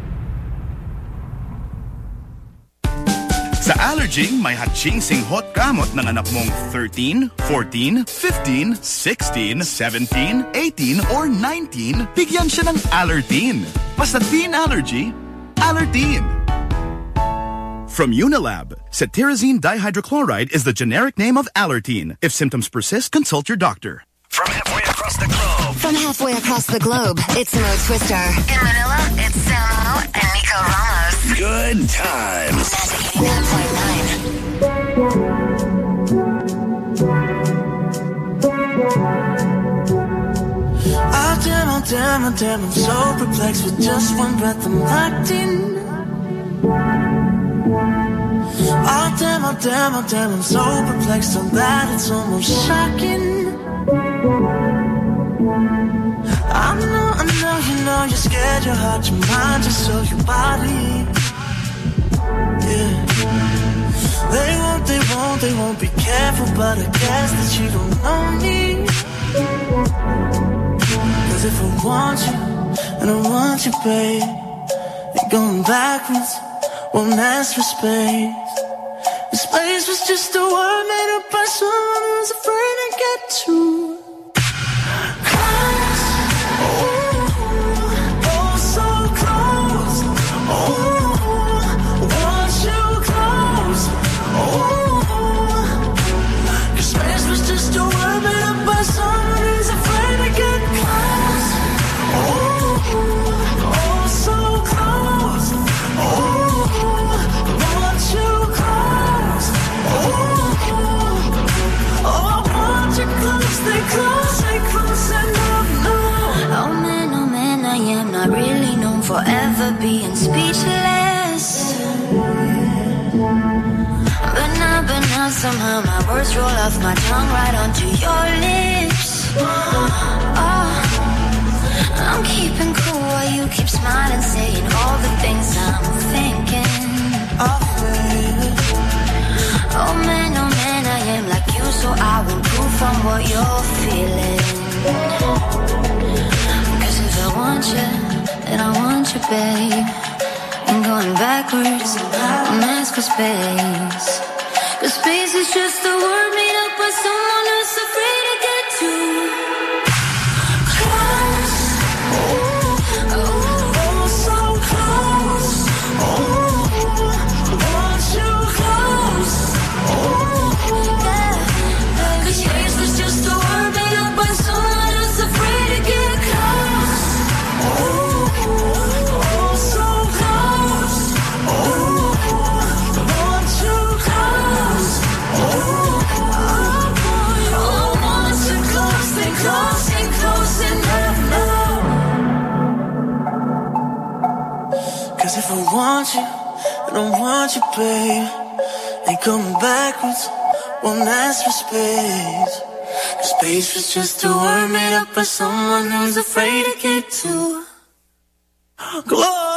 Sa Allerging, may hatching hot gamot ng anak mong 13, 14, 15, 16, 17, 18, or 19, bigyan siya ng Allertine. Basta teen allergy, Allertine. From Unilab, cetirizine dihydrochloride is the generic name of Allertine. If symptoms persist, consult your doctor. From halfway across the globe. From halfway across the globe, it's Mo Twister. In Manila, it's Samo and Nico Ramos. Good times. Oh damn, I'm so perplexed with just one breath I'm locked in. Oh damn, I'm so perplexed on that it's almost shocking. I know, you're scared, your heart, your mind, just so your body. Yeah. They won't be careful, but I guess that you don't know me. Cause if I want you, and I want you, babe, and going backwards won't ask for space. The space was just a word made up by someone who's afraid to get too close. Oh, so close. Oh, want you close. Oh, your space was just a word made up by someone who's afraid to get close. Oh, so close. Oh, want you close. Oh, I want you close, stay close enough, no. Oh man, I am not really known for ever being speechless. But now somehow my words roll off my tongue right onto your lips. Oh, I'm keeping cool while you keep smiling, saying all the things I'm thinking. Oh man, I am like you, so I will prove from what you're feeling. Cause if I want you, then I want you, babe. And going backwards, I'm ask for space. Cause space is just a word made up by someone who's afraid to get too close. Oh, so close. Oh, want you close. Oh, yeah. Cause space was just a word made up by someone who's afraid to get close. Oh, so close. Oh, want you close. Oh, want you close, stay close enough now. Cause if I want you, I don't want you, babe. Ain't coming backwards, won't ask for space. Cause space was just a word made up by someone who's afraid to get too close.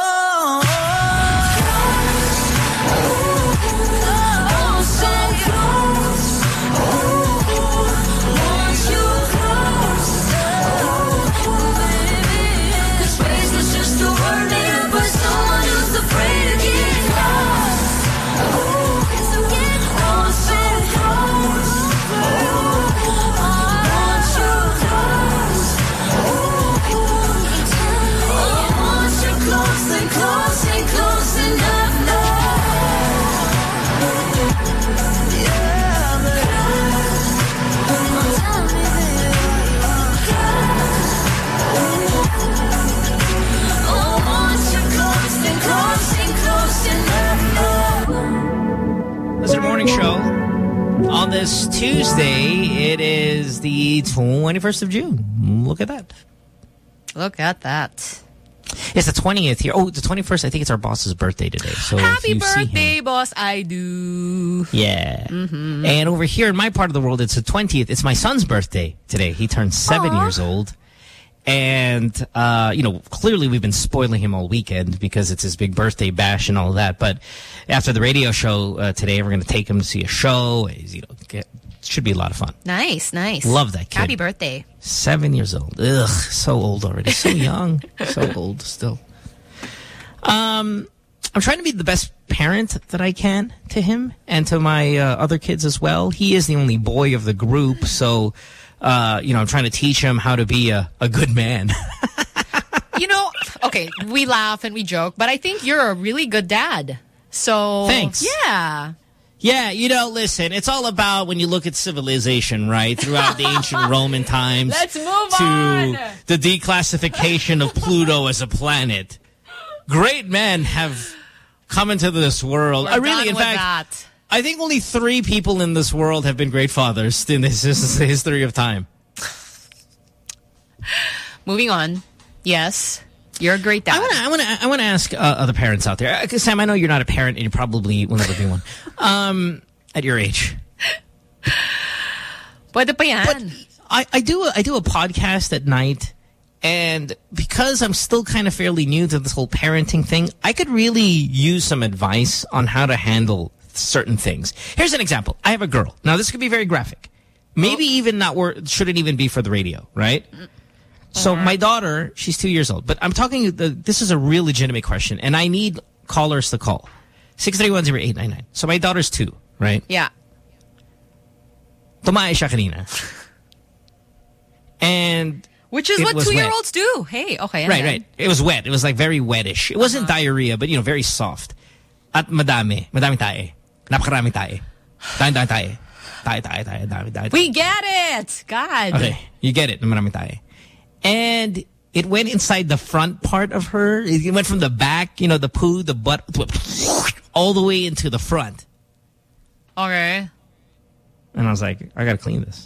show on this Tuesday. It is the 21st of June. Look at that. Look at that. It's the 20th here. Oh, the 21st, I think it's our boss's birthday today. So happy birthday, boss. I do. Yeah. And over here in my part of the world, it's the 20th. It's my son's birthday today. He turned 7 years old. And, you know, clearly we've been spoiling him all weekend because it's his big birthday bash and all that. But after the radio show today, we're going to take him to see a show. You know, should be a lot of fun. Nice, nice. Love that kid. Happy birthday. 7 years old. Ugh, so old already. So young. So old still. I'm trying to be the best parent that I can to him and to my other kids as well. He is the only boy of the group, so... you know, I'm trying to teach him how to be a good man. You know, okay, we laugh and we joke, but I think you're a really good dad. So... Thanks. Yeah. Yeah, you know, listen, it's all about when you look at civilization, right? Throughout the ancient Roman times. Let's move on. To the declassification of Pluto as a planet. Great men have come into this world. We're done with that. I think only 3 people in this world have been great fathers in this history of time. Moving on. Yes, you're a great dad. I want to ask other parents out there. Sam, I know you're not a parent and you probably will never be one. At your age. Pwede pa yan. But I do a podcast at night, and because I'm still kind of fairly new to this whole parenting thing, I could really use some advice on how to handle certain things. Here's an example. I have a girl. Now, this could be very graphic. Maybe even not shouldn't even be for the radio, right? So my daughter, she's 2 years old. But I'm talking, this is a real legitimate question, and I need callers to call. 631-0899. So my daughter's 2, right? Yeah. Tumae siya kanina. And... Which is what 2-year-olds do. Hey, okay. Right. It was wet. It was like very wettish. It wasn't diarrhea, but, you know, very soft. At madami tae. Napakaraming tae. Dami tae. Tae. We get it! God. Okay, you get it. Maraming tae. And it went inside the front part of her. It went from the back, you know, the poo, the butt, all the way into the front. Okay. And I was like, I gotta clean this.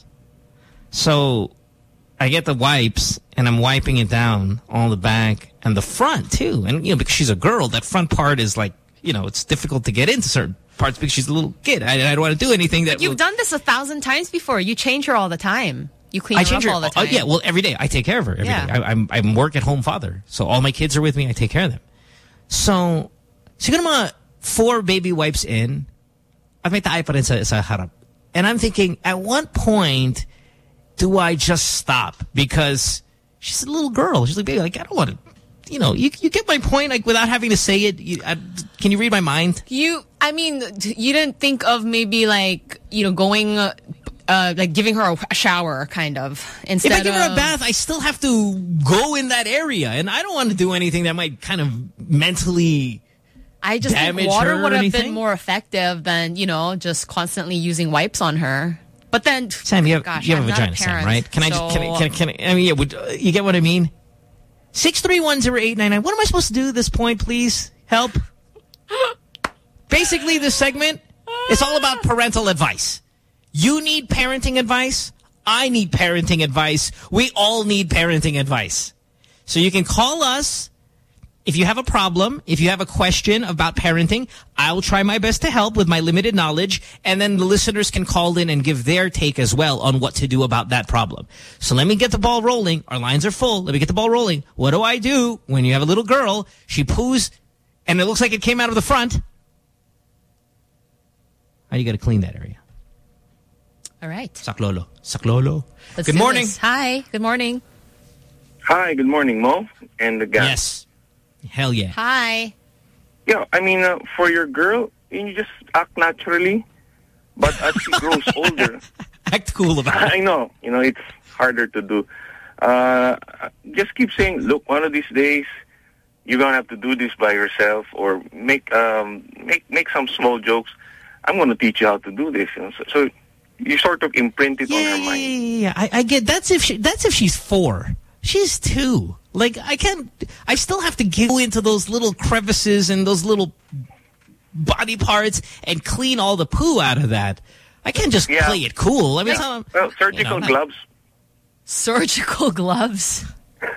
So I get the wipes, and I'm wiping it down all the back and the front, too. And, you know, because she's a girl, that front part is like, you know, it's difficult to get into certain parts because she's a little kid. I don't want to do anything that... But you've done this 1,000 times before. You change her all the time. You clean her up all the time. Yeah, well, every day. I take care of her every day. I'm work-at-home father. So all my kids are with me. I take care of them. So, siguro mga 4 baby wipes in, at may tae pa rin sa harap. And I'm thinking, at what point do I just stop? Because she's a little girl. She's like, baby, like, I don't want to... You know, you get my point, like, without having to say it. Can you read my mind? I mean, you didn't think of maybe, like, you know, going... like giving her a shower, kind of. Instead if I give her a bath, I still have to go in that area. And I don't want to do anything that might kind of mentally I just damage think water her would or have anything. been more effective than, you know, just constantly using wipes on her. But then... Sam, you have gosh, a I'm not vagina, a parent, Sam, right? Can I mean, yeah, you get what I mean? 6310899. What am I supposed to do at this point, please? Help. Basically, this segment, it's all about parental advice. You need parenting advice. I need parenting advice. We all need parenting advice. So you can call us if you have a problem, if you have a question about parenting. I'll try my best to help with my limited knowledge, and then the listeners can call in and give their take as well on what to do about that problem. So let me get the ball rolling. Our lines are full. Let me get the ball rolling. What do I do when you have a little girl, she poos, and it looks like it came out of the front? How do you got to clean that area? All right. Saklolo. Let's Good do morning. this. Hi. Good morning. Hi, good morning, Mo and the guy. Yes. Hell yeah. Hi. Yeah, I mean, for your girl, you just act naturally. But as she grows older... Act cool about it. I know. You know, it's harder to do. Just keep saying, look, one of these days, you're going to have to do this by yourself, or make some small jokes. I'm going to teach you how to do this. You know? So you sort of imprint it on her mind. Yeah. I get that's if she's 4. She's 2. Like, I still have to go into those little crevices and those little body parts and clean all the poo out of that. I can't just play it cool. I mean, surgical gloves. Surgical gloves?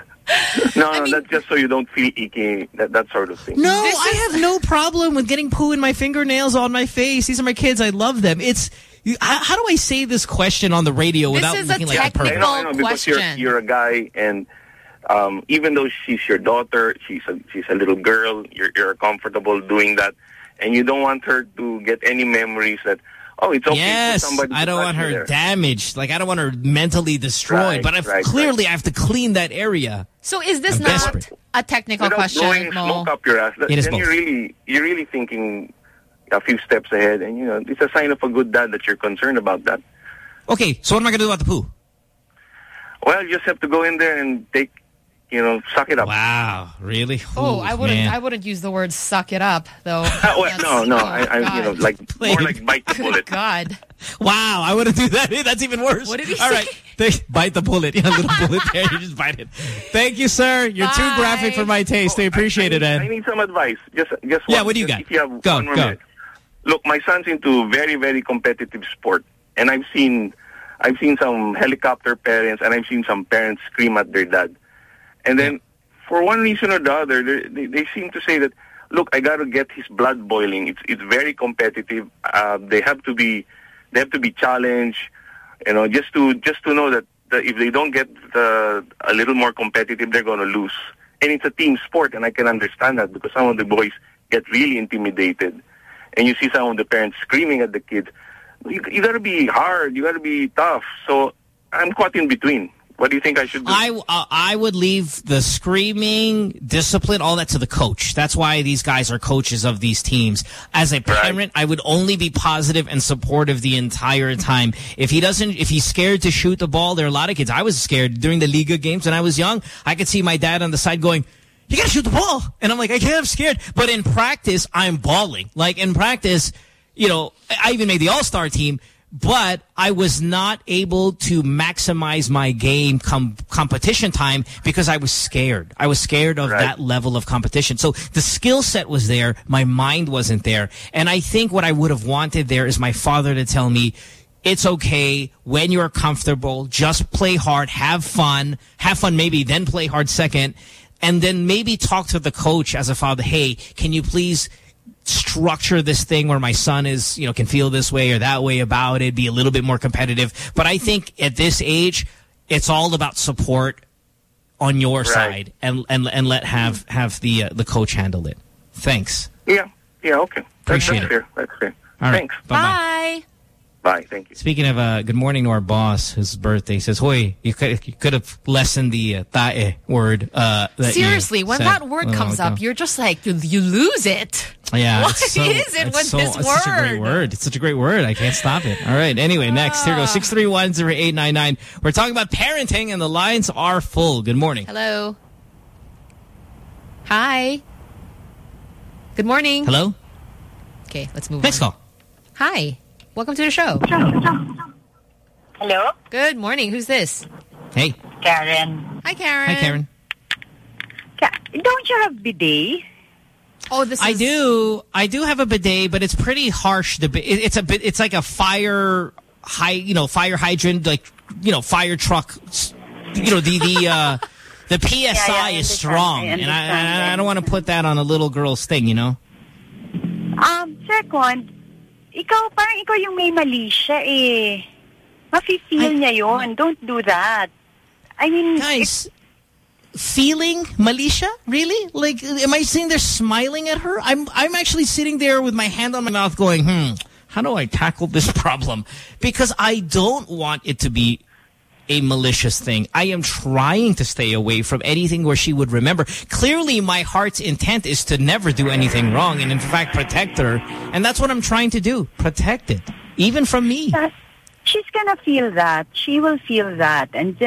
No, that's just so you don't feel icky, that sort of thing. No, I have no problem with getting poo in my fingernails on my face. These are my kids. I love them. How do I say this question on the radio without looking like a pervert? I know, because you're a guy, and even though she's your daughter, she's a little girl, you're comfortable doing that, and you don't want her to get any memories that, oh, it's okay for somebody to I don't want her there. damaged. Like, I don't want her mentally destroyed. But clearly I have to clean that area. So is this not a technical question, blowing Mo? smoke up your ass. Then you're really thinking a few steps ahead. And, it's a sign of a good dad that you're concerned about that. Okay, so what am I going to do about the poo? Well, you just have to go in there and suck it up. Wow, really? Oh, I wouldn't use the word "suck it up" though. No. I like more like bite the bullet. God. Wow, I wouldn't do that. That's even worse. What did he say? All right, bite the bullet. Yeah, a little bullet there. You just bite it. Thank you, sir. You're too graphic for my taste. I appreciate it, man. I need some advice. Just yeah. What do you got? If you have go. one more minute. Look, my son's into very, very competitive sport, and I've seen some helicopter parents, and I've seen some parents scream at their dad. And then, for one reason or the other, they seem to say that, look, I got to get his blood boiling. It's very competitive. They have to be challenged. Just to know that if they don't get a little more competitive, they're going to lose. And it's a team sport, and I can understand that because some of the boys get really intimidated, and you see some of the parents screaming at the kids. You got to be hard. You got to be tough. So I'm caught in between. What do you think I should do? I would leave the screaming, discipline, all that to the coach. That's why these guys are coaches of these teams. As a parent, I would only be positive and supportive the entire time. If he's scared to shoot the ball, there are a lot of kids. I was scared during the Liga games when I was young. I could see my dad on the side going, you got to shoot the ball. And I'm like, I can't, I'm scared. But in practice, I'm bawling. Like in practice, I even made the All-Star team. But I was not able to maximize my game competition time because I was scared. I was scared of that level of competition. So the skill set was there. My mind wasn't there. And I think what I would have wanted there is my father to tell me, it's okay when you're comfortable. Just play hard. Have fun. Have fun maybe, then play hard second. And then maybe talk to the coach as a father. Hey, can you please structure this thing where my son is, can feel this way or that way about it, be a little bit more competitive. But I think at this age, it's all about support on your side and let have the coach handle it. Thanks. Yeah, okay. Appreciate it. That's fair. All right. Thanks. Bye. Bye. Thank you. Speaking of good morning to our boss, his birthday, he says, Hoy, you could have lessened the tae word. Seriously, when that word comes up, you're just like, you lose it. Yeah. What is it with this word? It's such a great word. It's such a great word. I can't stop it. All right. Anyway, next. Here goes 631-0899. We're talking about parenting, and the lines are full. Good morning. Hello. Hi. Good morning. Hello. Okay, let's move on. Next call. Hi. Welcome to the show. Hello? Good morning. Who's this? Hey. Karen. Hi, Karen. Hi, Karen. Don't you have bidet? Oh, this is... I do have a bidet, but it's pretty harsh. It's like a fire hydrant, like, fire truck. The PSI is strong, and I don't want to put that on a little girl's thing, Second, parang ikaw yung may mali siya eh. Mafe-feel niya yun. Don't do that. I mean... Guys, feeling Malisha? Really? Like, am I sitting there smiling at her? I'm actually sitting there with my hand on my mouth going, how do I tackle this problem? Because I don't want it to be a malicious thing. I am trying to stay away from anything where she would remember. Clearly, my heart's intent is to never do anything wrong and, in fact, protect her. And that's what I'm trying to do. Protect it. Even from me. She's going to feel that. She will feel that. And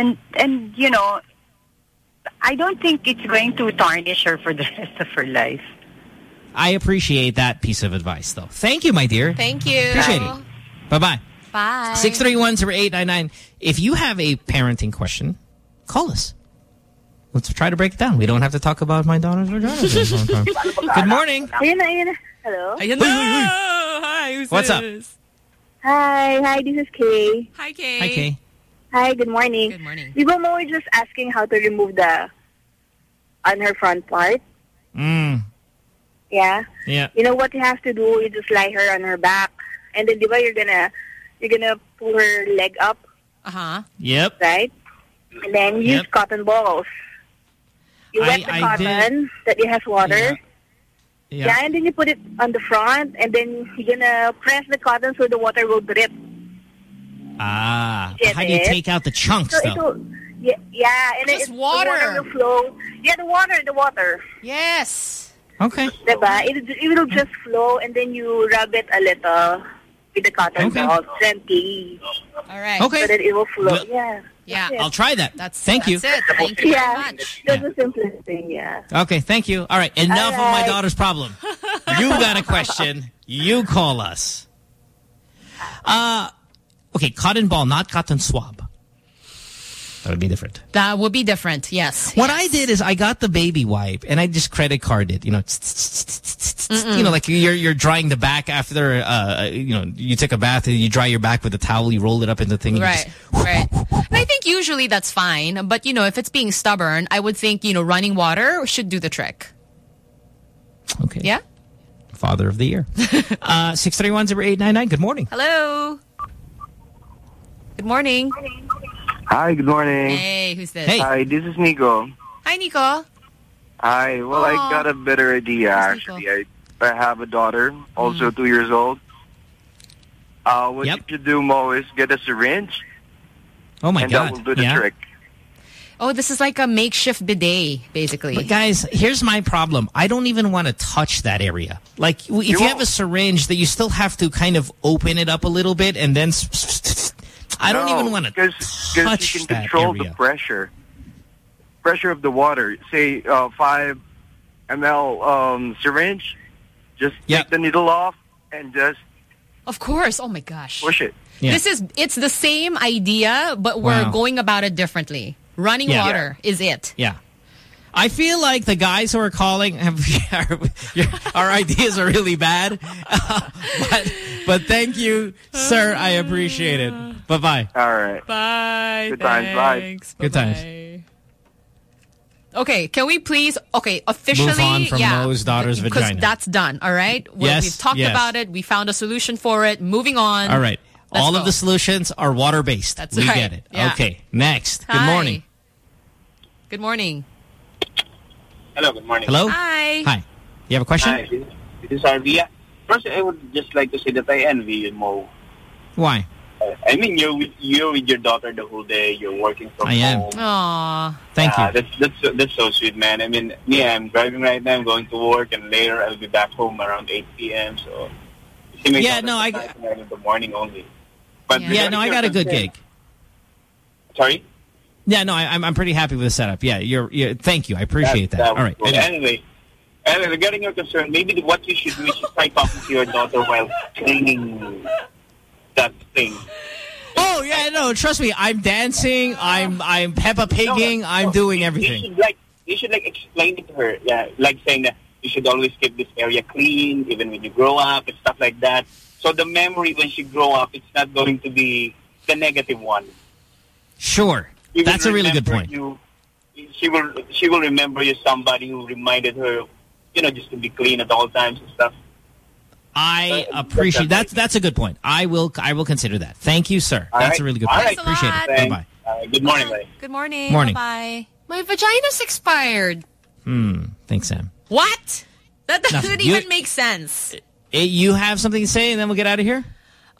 I don't think it's going to tarnish her for the rest of her life. I appreciate that piece of advice, though. Thank you, my dear. Thank you. Appreciate it. Bye-bye. Bye. 631-0899. If you have a parenting question, call us. let's try to break it down. We don't have to talk about my daughter's vagina. Good morning. Ayun. Hello. Hi, who's What's this? up? Hi, this is Kay. Hi, Kay. Hi, Kay. Hi, good morning. Good morning. Di ba mo were just asking how to remove on her front part? Yeah? Yeah. You know what you have to do? You just lie her on her back. And then, di ba, you're gonna pull her leg up. Yep. Right? And then use cotton balls. You wet the cotton that it has water. Yeah, and then you put it on the front, and then you're gonna press the cotton so the water will drip. How do you take out the chunks, though? And then Just water. The water will flow. Yeah, the water. Yes. Okay. Diba? It will just flow, and then you rub it a little with the cotton balls gently. All right. Okay. So that it will flow. Well, Yeah. I'll try that. Thank you. That's it. Thank you very much. That's the simplest thing, yeah. Okay, thank you. All right, enough of my daughter's problem. You got a question. You call us. Okay, cotton ball, not cotton swab. That would be different. That would be different, yes. What I did is I got the baby wipe and I just credit carded, you know, like you're drying the back after, you take a bath and you dry your back with a towel, you roll it up in the thing. Right. And I think usually that's fine. But, if it's being stubborn, I would think, running water should do the trick. Okay. Yeah? Father of the year. 631-0899. Good morning. Hello. Good morning. Hi, good morning. Hey, who's this? Hey. Hi, this is Nico. Hi, Nico. Hi. Well, I got a better idea, actually. I have a daughter, also 2 years old. What you could do, Mo, is get a syringe. Oh, my God. God. And that will do the trick. Oh, this is like a makeshift bidet, basically. But guys, here's my problem. I don't even want to touch that area. Like, if you have a syringe, that you still have to kind of open it up a little bit and then... I don't even want to touch because you can control the pressure of the water. Say 5 ml syringe, just take the needle off and just... Of course. Oh, my gosh. Push it. Yeah. It's the same idea, but we're going about it differently. Running water is it. Yeah. I feel like the guys who are calling, our ideas are really bad. But thank you, sir. I appreciate it. Bye-bye. All right. Bye. Good times. Bye. Good times. Okay, can we please, officially... Move on from Mo's daughter's vagina. Because that's done, all right? We've talked about it. We found a solution for it. Moving on. All right. Let's All go. of the solutions are water-based. That's we right. get it. Yeah. Okay, next. Hi. Good morning. Good morning. Hello, good morning. Hello? Hi. Hi. You have a question? Hi, this is Arvia. First, I would just like to say that I envy you, Mo. Why? I mean, you're with your daughter the whole day. You're working from I am. home. Aww. Thank you. That's so sweet, man. I mean, I'm driving right now. I'm going to work, and later I'll be back home around 8 p.m. So, in the morning only. But I got a good gig. Sorry? Yeah, no, I'm pretty happy with the setup. Yeah, you're thank you. I appreciate that. All right. Cool. Anyway, regarding your concern, maybe what you should do is try talking to your daughter while cleaning that thing. Oh yeah, no, trust me. I'm dancing. I'm Peppa Pigging. I'm doing everything. You should explain it to her. Yeah, like saying that you should always keep this area clean, even when you grow up and stuff like that. So the memory when she grow up, it's not going to be the negative one. Sure, that's a really good point. She will remember you somebody who reminded her, just to be clean at all times and stuff. I appreciate that. That's a good point. I will consider that. Thank you, sir. That's a really good point. Appreciate it. Bye-bye. Good morning, buddy. Good morning. Morning. Bye-bye. My vagina's expired. Thanks, Sam. What? That doesn't Nothing. even make sense. You have something to say, and then we'll get out of here?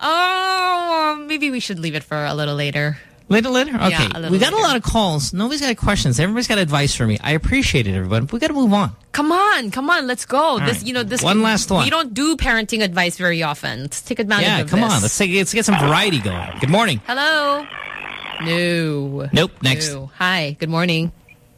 Oh, maybe we should leave it for a little later. Later? Okay. Yeah, We got a lot of calls. Nobody's got questions. Everybody's got advice for me. I appreciate it, everybody. We got to move on. Come on, let's go. This one last one. We don't do parenting advice very often. Let's take advantage of this. Yeah, come on. Let's get some variety going. Good morning. Hello. No. Nope. Next. No. Hi. Good morning.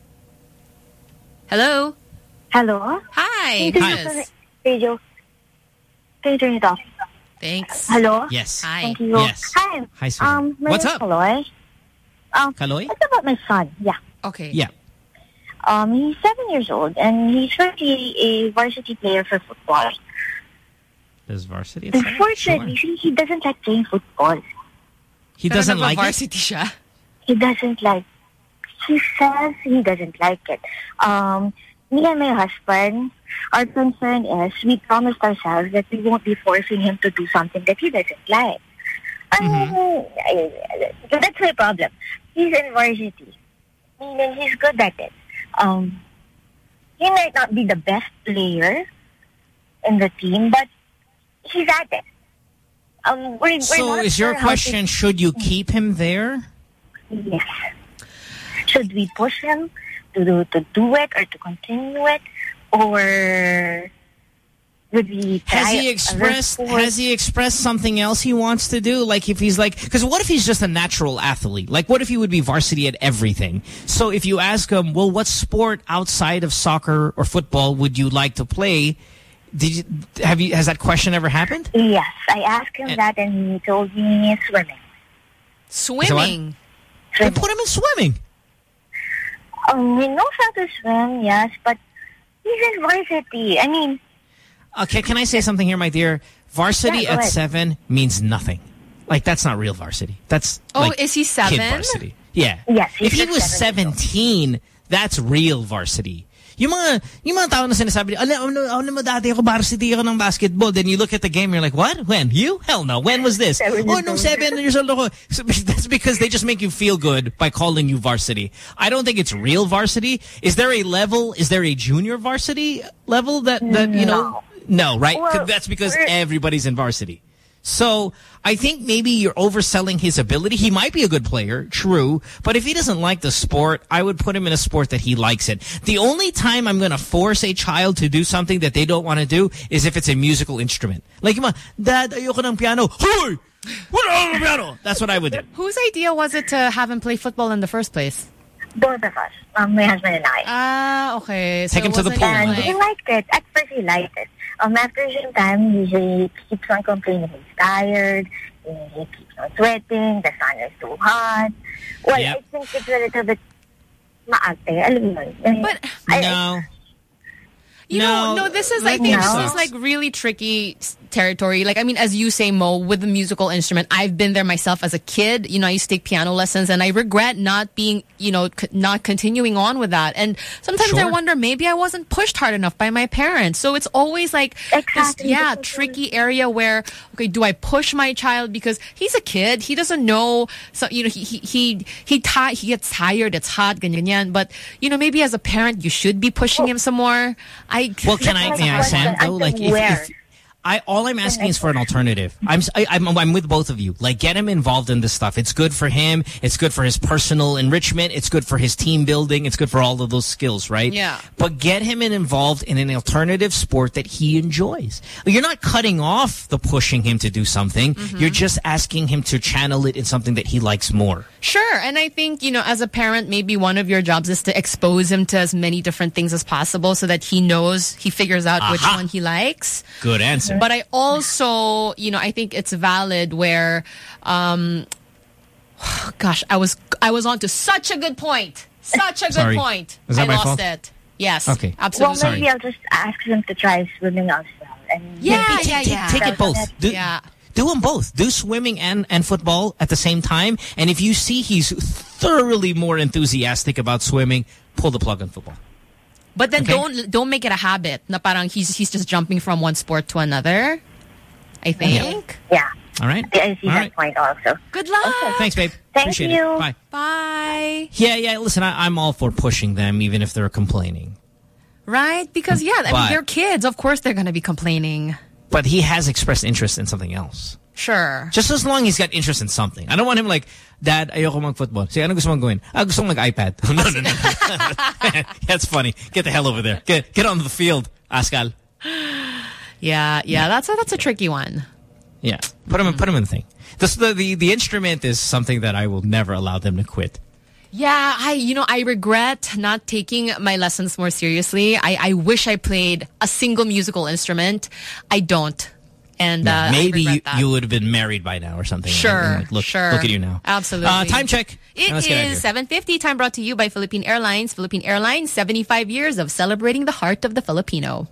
Hello. Hello. Hi. Yes. Radio. Can you turn it off? Thanks. Hello. Yes. Hi. Thank you. Yes. Hi. Hi, sweetie. My What's name is up? Kaloy. Kaloy? It's about my son. Yeah. Okay. Yeah. He's 7 years old, and he's currently a varsity player for football. Does varsity? Unfortunately, he doesn't like playing football. He doesn't like varsity siya. He doesn't like. He says he doesn't like it. Me and my husband, our concern is we promised ourselves that we won't be forcing him to do something that he doesn't like. That's my problem. He's in varsity, meaning he's good at it. He might not be the best player in the team, but he's at it. So is your question, should you keep him there? Yes. Should we push him to do it or to continue it? Or would we try Has he expressed something else he wants to do? Like if he's like, because what if he's just a natural athlete? Like what if he would be varsity at everything? So if you ask him, well, what sport outside of soccer or football would you like to play? Has that question ever happened? Yes, I asked him that, and he told me swimming. Swimming? Then put him in swimming. He knows how to swim, yes, but he's in varsity. I mean... Okay, can I say something here, my dear? Varsity at 7 means nothing. Like, that's not real varsity. That's is he 7? Kid varsity. Yeah. Yes, if he was 17, that's real varsity. Yung mga tao na sinasabi, alam mo dati ako varsity ako ng basketball. Then you look at the game, you're like, what? When? You? Hell no. When was this? Nung 7 years old ako. So that's because they just make you feel good by calling you varsity. I don't think it's real varsity. Is there a level? Is there a junior varsity level that you know? No, right? Well, that's because everybody's in varsity. So I think maybe you're overselling his ability. He might be a good player, true. But if he doesn't like the sport, I would put him in a sport that he likes it. The only time I'm going to force a child to do something that they don't want to do is if it's a musical instrument. Like, Dad, ayoko ng piano. Hoy! Wala ng piano! That's what I would do. Whose idea was it to have him play football in the first place? Both of us. My husband and I. Okay. Take him to the pool. And he liked it. At first, he liked it. After some time, he keeps on complaining he's tired, he keeps on sweating, the sun is too hot. Well, I think it's a little bit maate. But no. No, this is, I think this is like really tricky territory. Like, I mean, as you say, Mo, with the musical instrument, I've been there myself as a kid. You know, I used to take piano lessons and I regret not being, not continuing on with that. And sometimes I wonder, maybe I wasn't pushed hard enough by my parents. So it's always like this, tricky area where, okay, do I push my child because he's a kid? He doesn't know. So, he gets tired. It's hot, ganyan. But, maybe as a parent, you should be pushing him some more. May I, Sam, though? Like, all I'm asking is for an alternative. I'm with both of you. Like, get him involved in this stuff. It's good for him. It's good for his personal enrichment. It's good for his team building. It's good for all of those skills, right? Yeah. But get him involved in an alternative sport that he enjoys. You're not cutting off the pushing him to do something. Mm-hmm. You're just asking him to channel it in something that he likes more. Sure. And I think, as a parent, maybe one of your jobs is to expose him to as many different things as possible so that he figures out which one he likes. Good answer. But I also, I think it's valid where, gosh, I was on to such a good point. Such a good point. Was that I my lost fault? it. Yes. Okay. Absolutely. Well, maybe I'll just ask him to try swimming as well. And Take it both. Do them both. Do swimming and football at the same time. And if you see he's thoroughly more enthusiastic about swimming, pull the plug on football. But then don't make it a habit. Na parang he's just jumping from one sport to another. I think. Yeah. All right. I see that point also. Good luck. Okay. Thanks, babe. Thank Appreciate you. it. Bye. Bye. Yeah. Listen, I'm all for pushing them, even if they're complaining. Right? Because I mean, they're kids. Of course, they're going to be complaining. But he has expressed interest in something else. Sure. Just as long as he's got interest in something. I don't want him like, Dad, ayoko mag-football. Sige, ano gusto mong gawin? Gusto kong mag-iPad. No. That's funny. Get the hell over there. Get on the field, Ascal. Yeah. That's a tricky one. Yeah. Put him in the thing. The instrument is something that I will never allow them to quit. Yeah, I regret not taking my lessons more seriously. I wish I played a single musical instrument. I don't. And maybe you would have been married by now or something. Sure, look at you now. Absolutely. Time check. It is 7:50. Time brought to you by Philippine Airlines. Philippine Airlines, 75 years of celebrating the heart of the Filipino.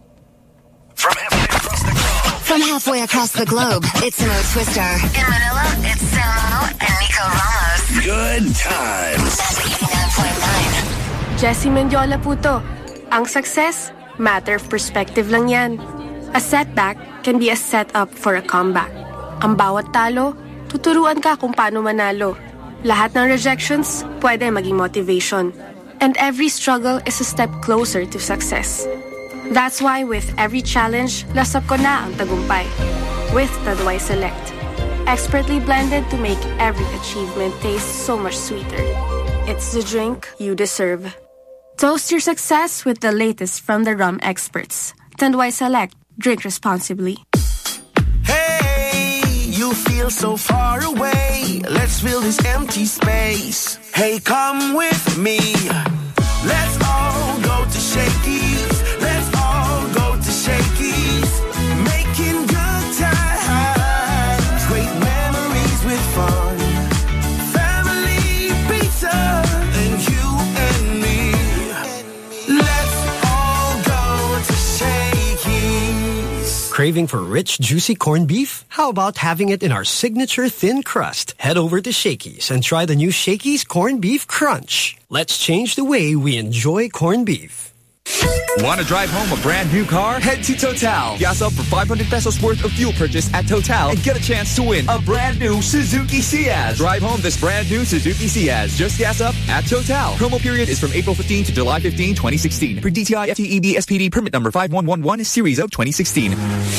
From halfway across the globe, it's Mo Twister. In Manila, it's Samo and Nico Ramos. Good times. 89.9. Jessie Mendiola po to. Ang success, matter of perspective lang yan. A setback can be a setup for a comeback. Ang bawat talo, tuturuan ka kung paano manalo. Lahat ng rejections, pwede maging motivation. And every struggle is a step closer to success. That's why with every challenge, lasap ko na ang tagumpay. With Tanduay Select. Expertly blended to make every achievement taste so much sweeter. It's the drink you deserve. Toast your success with the latest from the rum experts. Tanduay Select. Drink responsibly. Hey, you feel so far away. Let's fill this empty space. Hey, come with me. Let's all go to Shakey's. Let's all go to Shakey's. Making good times. Great memories with fun. Family pizza. And you and me. Let's all go to Shakey's. Craving for rich, juicy corned beef? How about having it in our signature thin crust? Head over to Shakey's and try the new Shakey's Corned Beef Crunch. Let's change the way we enjoy corned beef. Want to drive home a brand new car? Head to Total. Gas up for 500 pesos worth of fuel purchase at Total and get a chance to win a brand new Suzuki Ciaz. Drive home this brand new Suzuki Ciaz. Just gas up at Total. Promo period is from April 15 to July 15, 2016. Per DTI FTEB SPD permit number 5111 series of 2016.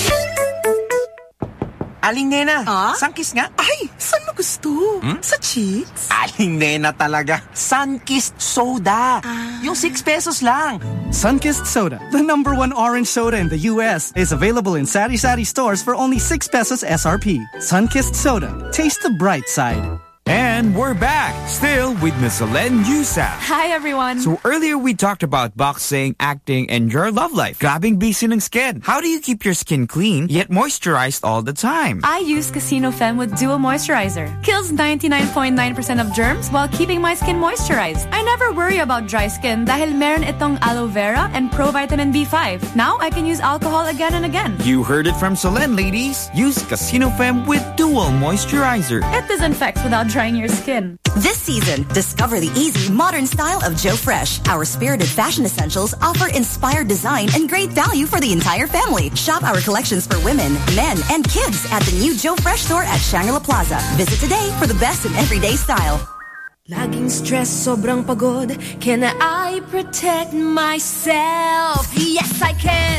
Aling Nena, Sunkist nga? Ay, saan mo gusto? Sa cheeks? Aling Nena talaga. Sunkist Soda. Yung 6 pesos lang. Sunkist Soda, the #1 orange soda in the U.S., is available in Sari Sari stores for only 6 pesos SRP. Sunkist Soda. Taste the bright side. And we're back, still with Miss Solenn Heussaff. Hi, everyone. So earlier we talked about boxing, acting, and your love life. Grabing busy ng skin. How do you keep your skin clean, yet moisturized all the time? I use Casino Femme with Duo Moisturizer. Kills 99.9% of germs while keeping my skin moisturized. I never worry about dry skin dahil meron itong aloe vera and pro-vitamin B5. Now I can use alcohol again and again. You heard it from Solenn, ladies. Use Casino Femme with Duo Moisturizer. It disinfects without drying your skin. This season, discover the easy, modern style of Joe Fresh. Our spirited fashion essentials offer inspired design and great value for the entire family. Shop our collections for women, men, and kids at the new Joe Fresh store at Shangri-La Plaza. Visit today for the best in everyday style. Laging stress, sobrang pagod. Can I protect myself? Yes, I can.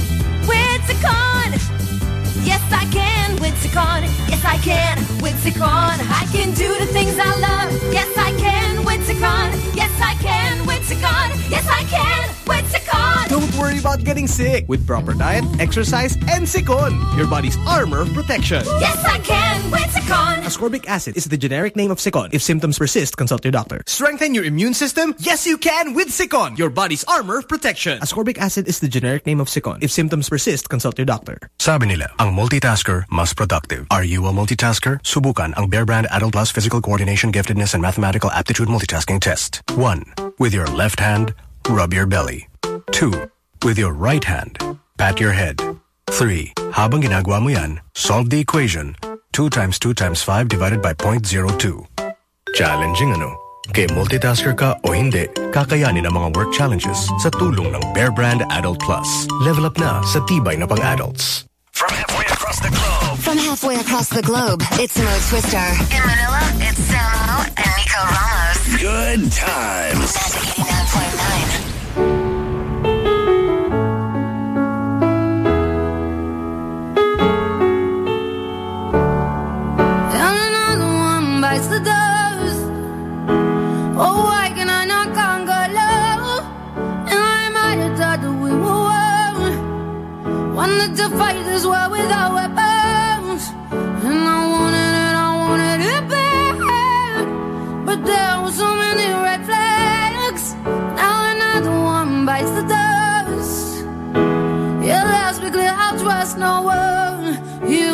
With Cecon. Yes, I can with Cecon. Yes, I can with Cecon. I can do the things I love. Yes, I can with Cecon. Yes, I can with Cecon. Yes, I can with Cecon. Don't worry about getting sick. With proper diet, exercise, and Cecon, your body's armor of protection. Yes, I can with Cecon. Ascorbic acid is the generic name of Cecon. If symptoms persist, consult your doctor. Strengthen your immune system? Yes, you can with Cecon, your body's armor of protection. Ascorbic acid is the generic name of Cecon. If symptoms persist, consult your doctor. Sabi nila, ang multitasker mas productive. Are you a multitasker? Subukan ang Bear Brand Adult Plus Physical Coordination, Giftedness, and Mathematical Aptitude Multitasking Test. 1. With your left hand, rub your belly. 2. With your right hand, pat your head. 3. Habang ginagawa mo yan, solve the equation. 2 times 2 times 5 divided by 0.02. Challenging ano? Kaya multitasker ka o hindi, kakayanin ang mga work challenges sa tulong ng Bear Brand Adult Plus. Level up na sa tibay na pang-adults. From halfway across the globe. From halfway across the globe, it's Mo Twister. In Manila, it's Samo and Nico Ramos. Good times. 89.9. Bites the dust. Oh, why can I not conquer love? And I might have thought that we were one. Wanted to fight this war without weapons. And I wanted it bad. But there were so many red flags. Now another one bites the dust. Yeah, let's be clear, I'll trust no one. You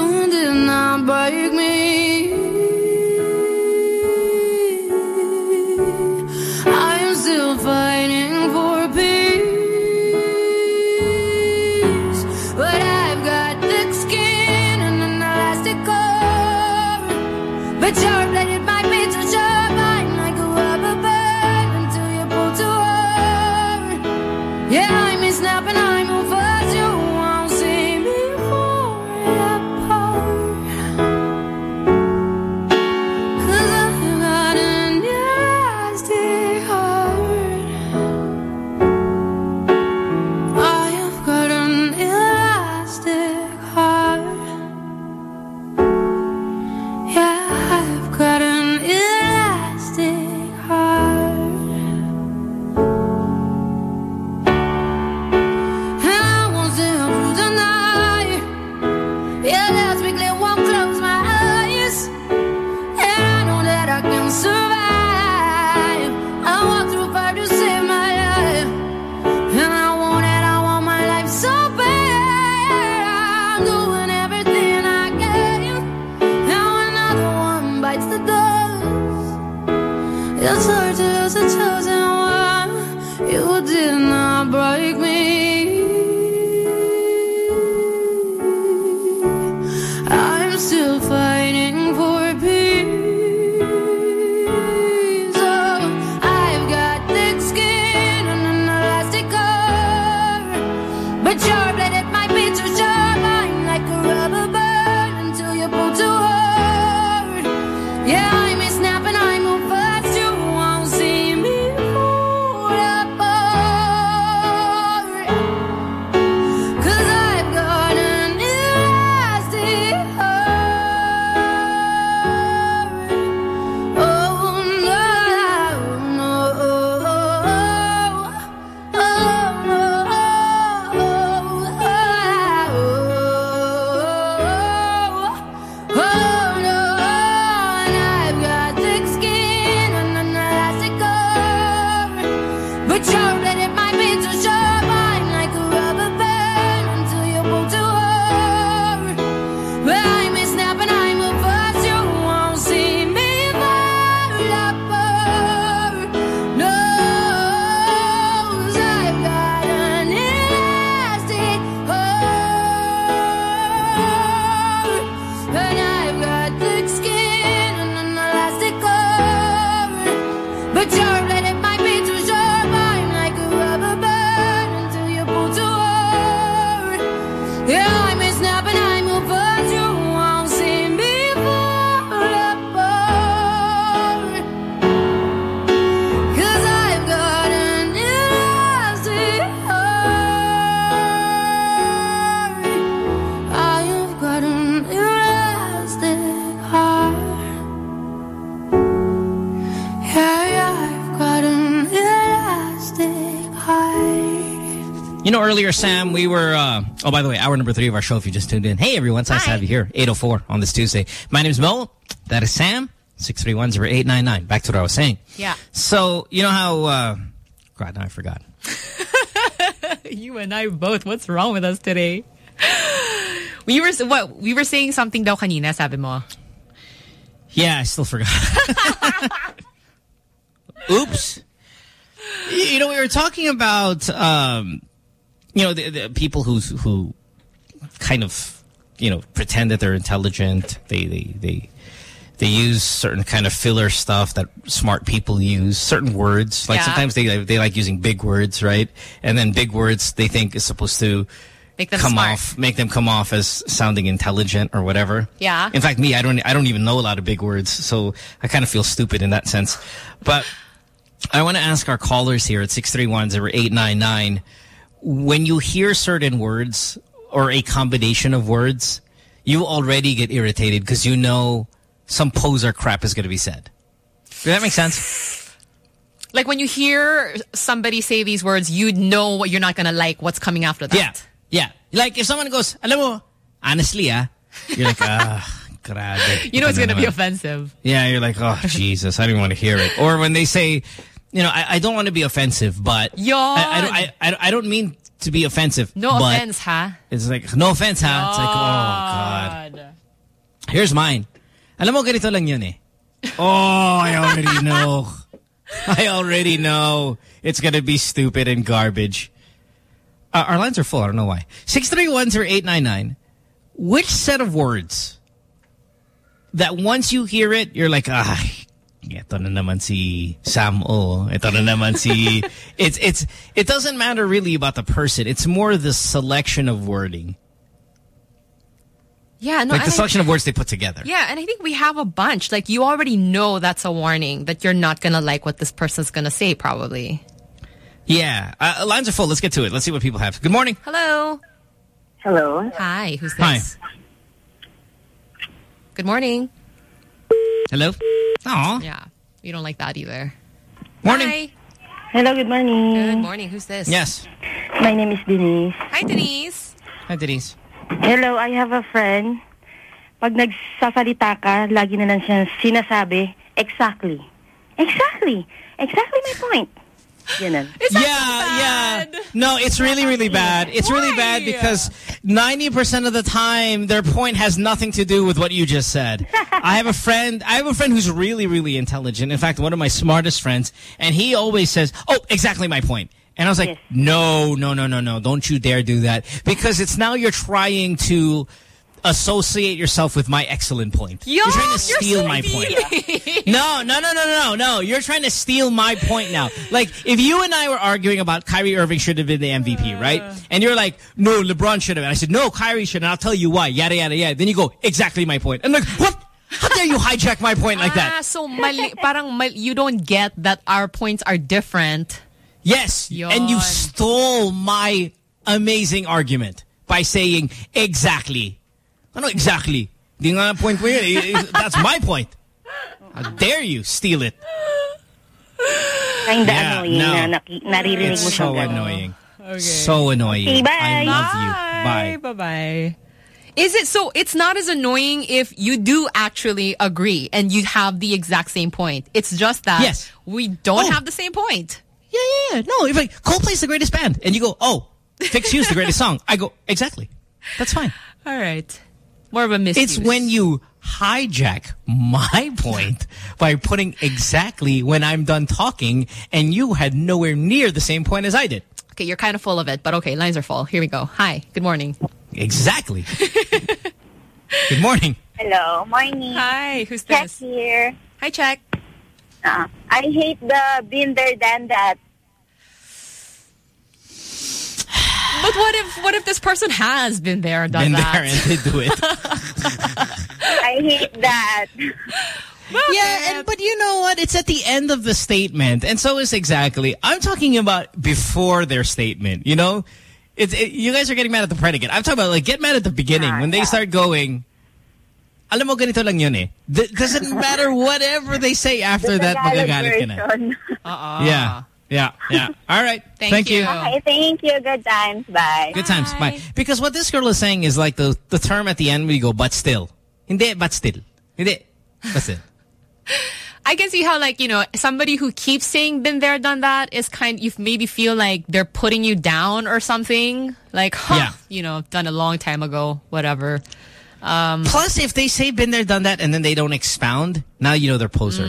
Yeah, I miss snapping, I move fast, you won't see me fall apart. 'Cause I've got an elastic heart. I've got an elastic heart. Yeah, I've got an elastic heart. And I won't stay up through the night. Yeah, last week I won't close my eyes. And I know that I can survive. I walk through fire to save my life. And I want it, I want my life so bad. I'm doing everything I can. Now another one bites the dust. It's hard to lose a chosen one. You did not break me. I'm still fighting for peace. Oh, I've got thick skin and an elastic heart. But your blade, it might be too sharp. I'm like a rubber band until you pull too hard. Yeah, I miss snapping, I move fast. You won't see me fall apart. 'Cause I've got an elastic heart. Oh no, no, oh no, and I've got thick skin and an elastic heart. But your blade, it might be too sharp. I'm like a rubber band until you pull too hard. But I miss snapping, I move fast. You won't see me fall apart. No, 'cause I've got an elastic heart. And I've got thick skin and an elastic heart. But your blade, it might be too sharp. I'm like a rubber band until you pull too hard. Yeah, I miss snapping, I move fast. You won't see me fall apart. 'Cause I've got an elastic heart. I've got an elastic heart. Yeah, I've got an elastic heart. You know, earlier, Sam, we were... oh, by the way, hour number 3 of our show, if you just tuned in. Hey, everyone. It's nice to have you here. 8:04 on this Tuesday. My name's Mo. That is Sam. 631-0899. Back to what I was saying. Yeah. So, you know how... God, now I forgot. You and I both. What's wrong with us today? We were saying something daw kanina, sabi mo. Yeah, I still forgot. Oops. You know, we were talking about, you know, the people who kind of, you know, pretend that they're intelligent. They use certain kind of filler stuff that smart people use. Certain words, like sometimes they like using big words, right? And then big words they think is supposed to make them come off as sounding intelligent or whatever. Yeah. In fact, me, I don't even know a lot of big words, so I kind of feel stupid in that sense. But I want to ask our callers here at 631-0899, when you hear certain words or a combination of words, you already get irritated because you know some poser crap is going to be said. Does that make sense? Like when you hear somebody say these words, you know what you're not going to like, what's coming after that. Yeah. Yeah. Like if someone goes, alam mo, honestly, you're like, grabe. You know it's going to be offensive. Yeah, you're like, oh, Jesus, I don't want to hear it. Or when they say, you know, I don't want to be offensive, but I don't mean to be offensive. No offense, huh? It's like, no offense, huh? It's like, oh, God. Here's mine. Alam mo, ganito lang yun eh. Oh, I already know. I already know. It's going to be stupid and garbage. Our lines are full. I don't know why. 631-0899. Which set of words that once you hear it, you're like, ito na naman si Sam O. Ito na naman si... It doesn't matter really about the person. It's more the selection of wording. Yeah, no, like the selection of words they put together. Yeah, and I think we have a bunch. Like, you already know that's a warning that you're not going to like what this person's going to say, probably. Yeah. Lines are full. Let's get to it. Let's see what people have. Good morning. Hello. Hello. Hi, who's this? Hi. Good morning. Hello. Aw. Yeah, you don't like that either. Morning. Hi. Hello, good morning. Good morning. Who's this? Yes. My name is Denise. Hi, Denise. Hi, Denise. Hello, I have a friend. Pag nagsasalita ka, lagi na lang siya sinasabi, exactly. Exactly. Exactly my point. It's not so bad. No, it's really, really bad. It's really bad because 90% of the time, their point has nothing to do with what you just said. I have a friend who's really, really intelligent. In fact, one of my smartest friends, and he always says, "Oh, exactly my point." And I was like, Yes. No. Don't you dare do that. Because it's now you're trying to associate yourself with my excellent point. You're trying to steal my point. No. You're trying to steal my point now. Like, if you and I were arguing about Kyrie Irving should have been the MVP, right? And you're like, no, LeBron should have. And I said, no, Kyrie should. And I'll tell you why. Yada, yada, yada. Then you go, exactly my point. And I'm like, what? How dare you hijack my point like that? So you don't get that our points are different. Yes, and you stole my amazing argument by saying exactly. Ano exactly? Di nga point mo yun. That's my point. How dare you steal it? Kinda annoying na naririnig mo It's so siya. annoying. Okay. So annoying. Okay, bye. I love you. Bye. Bye-bye. Is it so? It's not as annoying if you do actually agree and you have the exact same point. It's just that we don't have the same point. Yeah. No, if like Coldplay's the greatest band, and you go, "Oh, Fix You's the greatest song," I go, "Exactly, that's fine." All right, more of a misuse. It's when you hijack my point by putting exactly when I'm done talking, and you had nowhere near the same point as I did. Okay, you're kind of full of it, but okay, lines are full. Here we go. Hi, good morning. Exactly. Good morning. Hello, morning. Hi, who's Check this? here. Hi, Check. I hate the been there, done that. But what if this person has been there, done that? Been there and they do it. I hate that. Yeah, but you know what? It's at the end of the statement, and so is exactly. I'm talking about before their statement. You know, you guys are getting mad at the predicate. I'm talking about like get mad at the beginning when they start going. Alam mo ganito lang yun eh. Doesn't matter whatever they say after that. Magagalit ka na. Yeah. All right. Thank you. Okay, thank you. Good times. Bye. Good times. Bye. Because what this girl is saying is like the term at the end where you go, but still. Hindi, but still. Hindi. That's it. I can see how, like, you know, somebody who keeps saying been there, done that is you maybe feel like they're putting you down or something. Like, you know, done a long time ago, whatever. Plus, if they say been there, done that, and then they don't expound, now you know they're poser.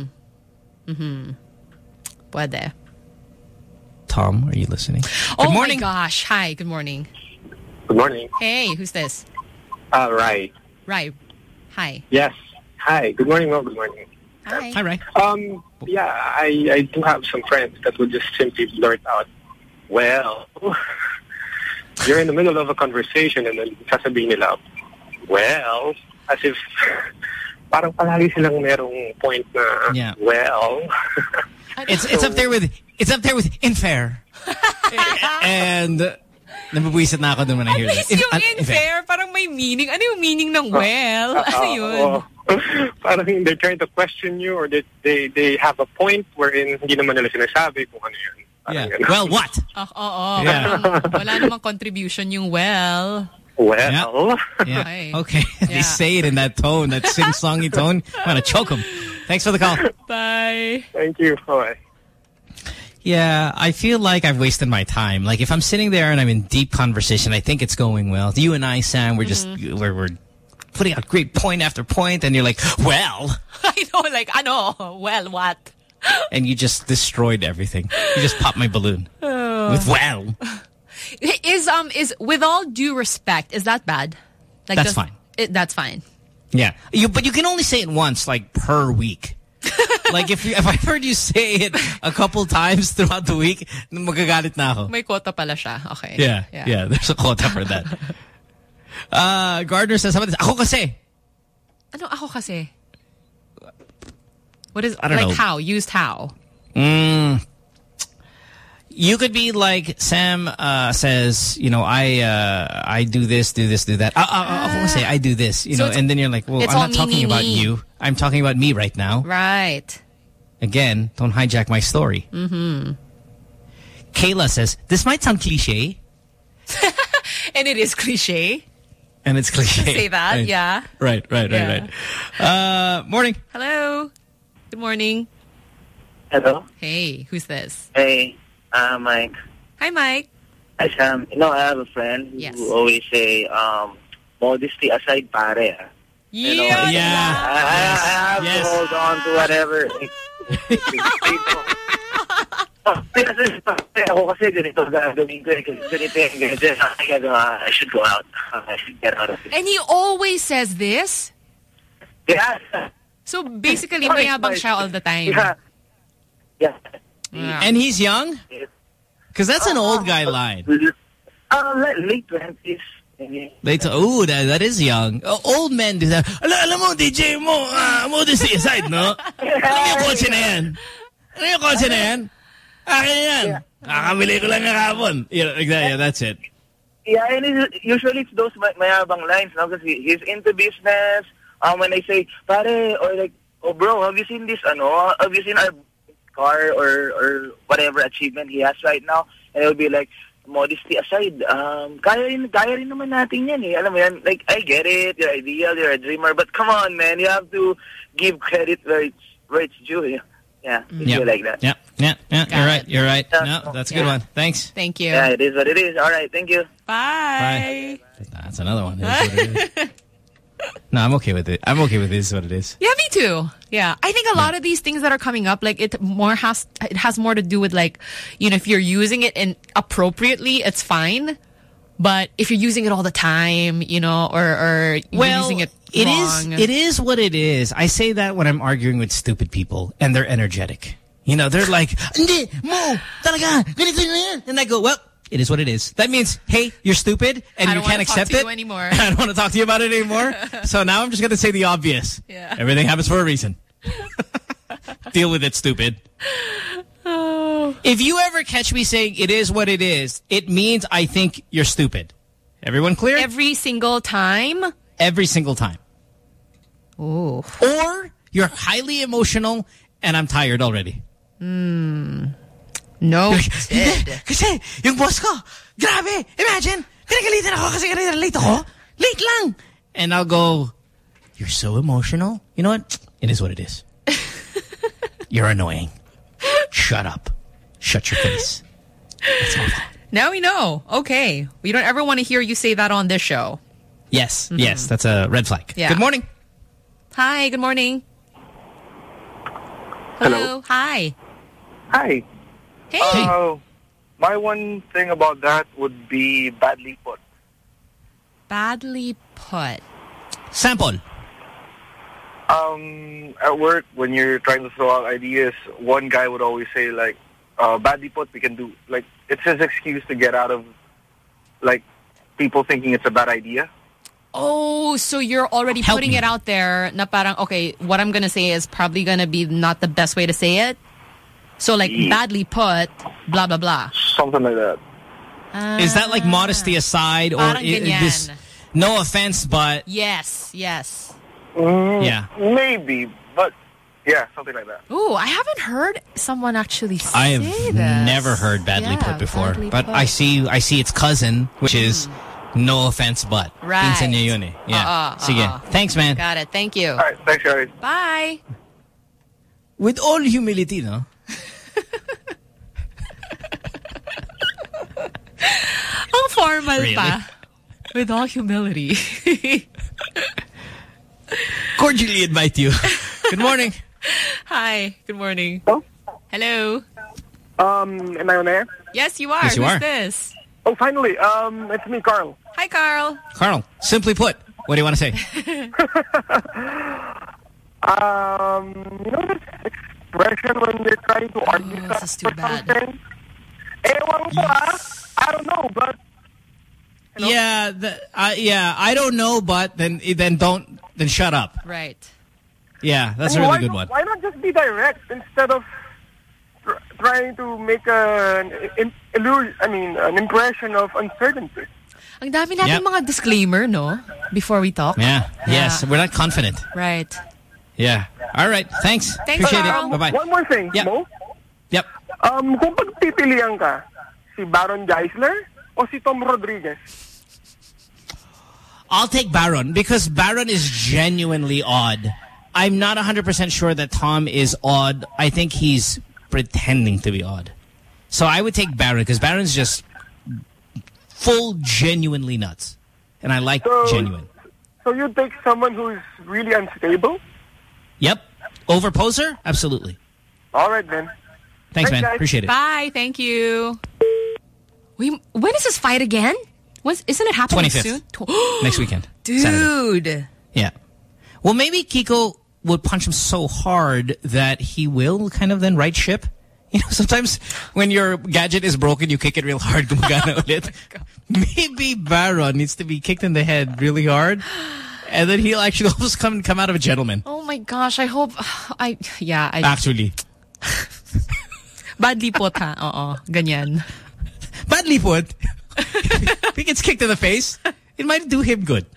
Puede. Tom, are you listening? Good morning. My gosh. Hi, good morning. Good morning. Hey, who's this? Rai. Rai. Hi. Yes. Hi. Good morning, Mo. Good morning. Hi. Hi, Rai. Yeah, I do have some friends that would just simply blurt out, well, you're in the middle of a conversation and then sasabihin nila, well, as if parang palagi silang merong point na, well. It's up there with unfair. And nabubwisit na ako when I hear that. Yung unfair, parang may meaning. Ano yung meaning ng well? Ano yun? Parang they're trying to question you or they have a point wherein hindi naman nila sinasabi kung ano yun. Yeah. Well, what? Wala namang contribution yung well. Well. Yeah. Okay. They say it in that tone, that sing-songy tone. I'm going to choke them. Thanks for the call. Bye. Thank you. Bye. Yeah, I feel like I've wasted my time. Like if I'm sitting there and I'm in deep conversation, I think it's going well. You and I, Sam, we're just we're putting out great point after point, and you're like, well. I know, like, ano, well, what? And you just destroyed everything. You just popped my balloon with well. Is with all due respect, is that bad? Like, that's fine. That's fine. Yeah, but you can only say it once, like per week. Like if I heard you say it a couple times throughout the week, magagalit na ako. May quota pala siya. Okay. Yeah. There's a quota for that. Gardner says, ako kasi. Ano ako kasi? What is, I don't know. how? Used how? You could be like Sam says, you know, I do this, do that. Ako kasi, I do this, you know, and then you're like, well, I'm not talking about you. I'm talking about me right now. Right. Again, don't hijack my story. Kayla says, this might sound cliche. And it is cliche. And it's cliche. Say that, right. yeah. Right. Morning. Hello. Good morning. Hello. Hey, who's this? Hey, Mike. Hi, Mike. Hi, Sam. You know, I have a friend who always say, modesty aside, pare. Yeah. You know, I have to hold on to whatever. I should go out. I should get out of it. And he always says this? Yeah. So basically, mayabang siya all the time. Yeah. And he's young? Because that's an old guy line. Late 20s. Oh, that is young. Old men do that. Alam mo, DJ mo, modesty aside, no? Ano yung kotse na yan? Akin yan. Kakabili ko lang kahapon. Yeah, that's it. Yeah, and usually it's those mayabang lines, no? Because he's into business. When I say, pare, or like, oh bro, have you seen this, have you seen our car or whatever achievement he has right now? And it will be like, modesty aside, kaya rin naman natin yan eh. Alam mo yan, like, I get it, you're ideal, you're a dreamer, but come on, man, you have to give credit where it's due. Yeah, you feel like that. Yeah, you're right. No, that's a good one. Thanks. Thank you. Yeah, it is what it is. All right, thank you. Bye. That's another one. That's what it is. No, I'm okay with it. I'm okay with this is what it is. Yeah, me too. Yeah. I think a lot of these things that are coming up, like it has more to do with like, you know, if you're using it appropriately, it's fine. But if you're using it all the time, you know, or you're using it wrong. It is what it is. I say that when I'm arguing with stupid people and they're energetic. You know, they're like, hindi, mo, talaga, ganito na yan. And I go, well, it is what it is. That means, hey, you're stupid and you can't accept it. Anymore. I don't want to talk to you about it anymore. So now I'm just going to say the obvious. Yeah. Everything happens for a reason. Deal with it, stupid. Oh. If you ever catch me saying it is what it is, it means I think you're stupid. Everyone clear? Every single time? Every single time. Ooh. Or you're highly emotional and I'm tired already. No. Kasi, yung boss ko, grabe, imagine, pinagalitan ako kasi kanina late ako. Late lang. And I'll go, you're so emotional. You know what? It is what it is. You're annoying. Shut up. Shut your face. That's all. Now we know. Okay. We don't ever want to hear you say that on this show. Yes. Yes. That's a red flag. Yeah. Good morning. Hi. Good morning. Hello. Hi. Hi. Hey. My one thing about that would be badly put. Badly put. Sample. At work, when you're trying to throw out ideas, one guy would always say, like, badly put, we can do, like, it's his excuse to get out of, like, people thinking it's a bad idea. Oh, so you're already putting it out there na parang, okay, what I'm going to say is probably going to be not the best way to say it. So, like, badly put, blah, blah, blah. Something like that. Is that like modesty aside or is this, no offense, but... Yes, yes. Yeah. Maybe, but yeah, something like that. Ooh, I haven't heard someone actually say I have this. never heard badly put before. But I see its cousin, which is no offense, but. Right. Pinsan niya yun eh. Yeah. Sige. Thanks, man. Got it. Thank you. All right. Thanks, guys. Bye. With all humility, no? Ang formal Really? pa. With all humility. Cordially invite you. Good morning. Hi. Good morning. Hello. Am I on air? Yes, you are. Yes, you Who's are. this? Oh, finally. It's me, Carl. Hi, Carl. Carl, simply put, what do you want to say? You know, impression when they're trying to argue something. I don't know, but... You know? Yeah, I don't know, but then shut up. Right. Yeah, that's a really good one. Why not just be direct instead of trying to make an impression of uncertainty? Ang dami natin mga disclaimer, no? Before we talk. Yeah. Yes, we're not confident. Right. Yeah. All right. Thanks. Appreciate it. Bye-bye. One more thing, Mo. Yep. Kung pagpipilian ka, si Baron Geisler o si Tom Rodriguez? I'll take Baron because Baron is genuinely odd. I'm not 100% sure that Tom is odd. I think he's pretending to be odd. So I would take Baron because Baron's just full genuinely nuts. And I like genuine. So you'd take someone who's really unstable? Yep. Over poser? Absolutely. All right, then. Thanks, man. Guys. Appreciate it. Bye. Thank you. When is this fight again? Isn't it happening 25th. soon? Next weekend. Dude. Saturday. Yeah. Well, maybe Kiko would punch him so hard that he will kind of then right ship. You know, sometimes when your gadget is broken, you kick it real hard. Gumagana ulit. Maybe Baron needs to be kicked in the head really hard. And then he'll actually almost come out of a gentleman. Oh my gosh, I hope... Actually. Badly put, ha? Oo, ganyan. Badly put? If he gets kicked in the face, it might do him good.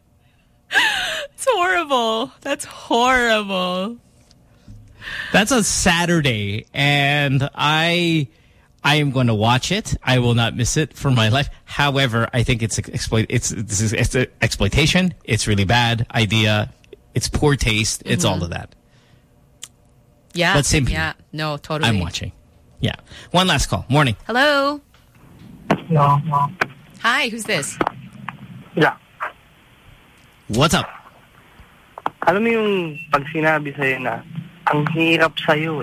It's horrible. That's horrible. That's on Saturday, and I am going to watch it. I will not miss it for my life. However, I think it's exploitation. It's really bad idea. It's poor taste. It's all of that. Yeah. But same people. Yeah. No, totally. I'm watching. Yeah. One last call. Morning. Hello. No. Hi, who's this? Yeah. What's up? Alam mo yung pag sinabi sa'yo na ang hirap sa'yo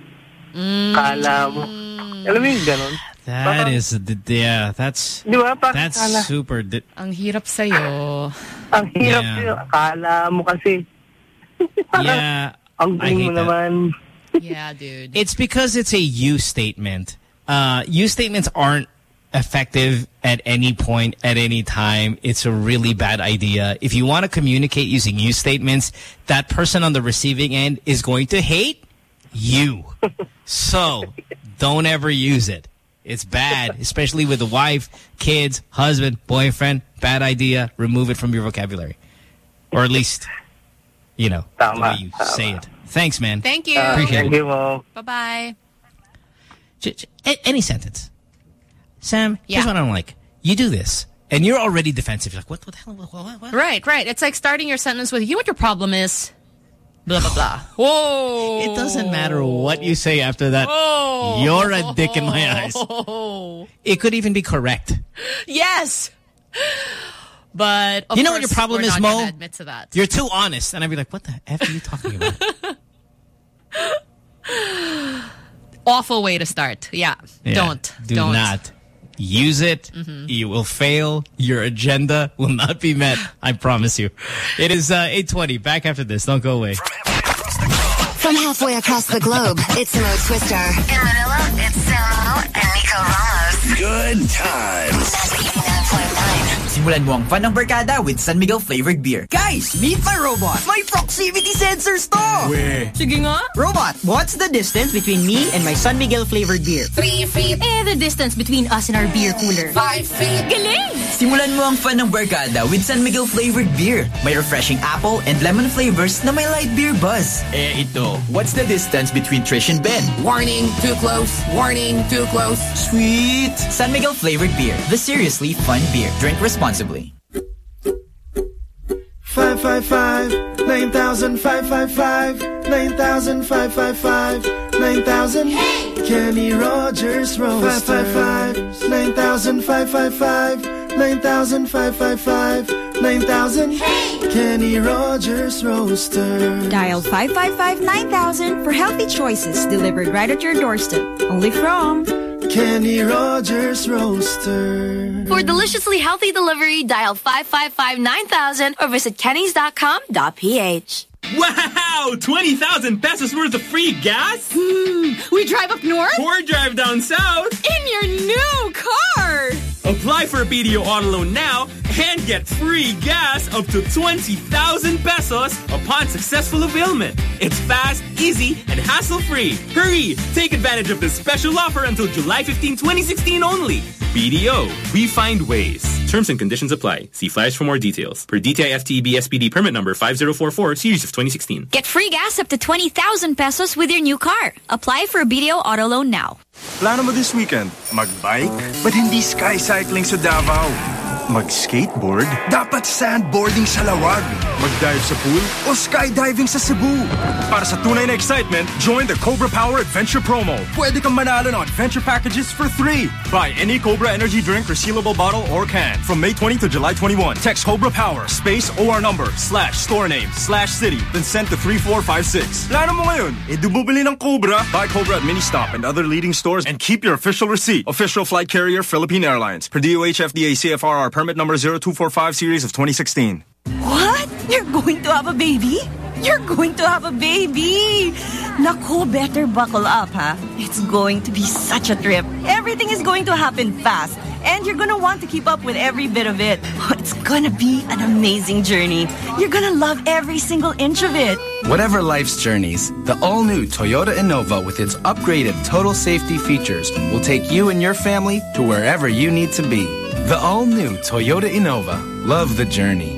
Kala mo. Alam mo yung ganun? That is, that's... Di ba? That's super... Ang hirap sa'yo. Ang hirap sa'yo. Kala mo kasi. Yeah. Ang galing mo naman. Yeah, dude. It's because it's a you statement. You statements aren't effective at any point, at any time. It's a really bad idea. If you want to communicate using you statements, that person on the receiving end is going to hate you. So don't ever use it. It's bad, especially with the wife, kids, husband, boyfriend. Bad idea. Remove it from your vocabulary. Or at least, you know, the way you say it. Thanks, man. Thank you. Appreciate it. Bye-bye. Any sentence. Sam, here's what I don't like. You do this, and you're already defensive. You're like, what the hell? What? Right. It's like starting your sentence with, you know what your problem is? Blah, blah, blah. Whoa. It doesn't matter what you say after that. Whoa. You're a dick in my eyes. It could even be correct. Yes. But of you know what your problem is, Mo? Admit to that. You're too honest. And I'd be like, what the F are you talking about? Awful way to start. Yeah. Don't. Do not. Use it. You will fail. Your agenda will not be met. I promise you. It is 8:20. Back after this. Don't go away. From halfway across the globe, it's Mo Twister. In Manila, it's Samo and Nico Ramos. Good times. Simulan mo ang fun ng barkada with San Miguel flavored beer. Guys, meet my robot. My proximity sensors to. Where? Sige nga. Robot, what's the distance between me and my San Miguel flavored beer? 3 feet. The distance between us and our beer cooler. 5 feet. Galing! Simulan mo ang fun ng barkada with San Miguel flavored beer. May refreshing apple and lemon flavors na may light beer buzz. Ito. What's the distance between Trish and Ben? Warning, too close. Warning, too close. Sweet. San Miguel flavored beer. The seriously fun beer. Drink responsibly. 555 9000 555 9000 555 9000 Kenny Rogers Roaster 555 9000 555 9000 555 9000 Kenny Rogers Roaster. Dial 555-9000 for healthy choices delivered right at your doorstep. Only from Kenny Rogers Roaster. For deliciously healthy delivery, dial 555-9000 or visit kennys.com.ph. Wow! 20,000 pesos worth of free gas? We drive up north? Or drive down south? In your new car! Apply for a BDO auto loan now and get free gas up to 20,000 pesos upon successful availment. It's fast, easy, and hassle-free. Hurry! Take advantage of this special offer until July 15, 2016 only. BDO. We find ways. Terms and conditions apply. See flyers for more details. Per DTI FTEB SPD permit number 5044, series of 2016. Get free gas up to 20,000 pesos with your new car. Apply for a BDO auto loan now. Plano mo this weekend? Mag-bike? But hindi sky cycling sa Davao. Mag-skateboard? Dapat sandboarding sa Lawag. Mag-dive sa pool? O skydiving sa Cebu? Para sa tunay na excitement, join the Cobra Power Adventure Promo. Pwede kang manalo ng adventure packages for 3. Buy any Cobra energy drink resealable bottle or can from May 20 to July 21. Text Cobra Power space OR number /store name /city then send to 3456. Plano mo ngayon? Bumili ng Cobra. Buy Cobra at Ministop and other leading stores and keep your official receipt. Official flight carrier Philippine Airlines. Per DOH FDA CFRR permit number 0245 series of 2016. What? You're going to have a baby? You're going to have a baby! Naku, better buckle up, huh? It's going to be such a trip. Everything is going to happen fast. And you're gonna want to keep up with every bit of it. It's gonna be an amazing journey. You're gonna love every single inch of it. Whatever life's journeys, the all-new Toyota Innova with its upgraded total safety features will take you and your family to wherever you need to be. The all-new Toyota Innova. Love the journey.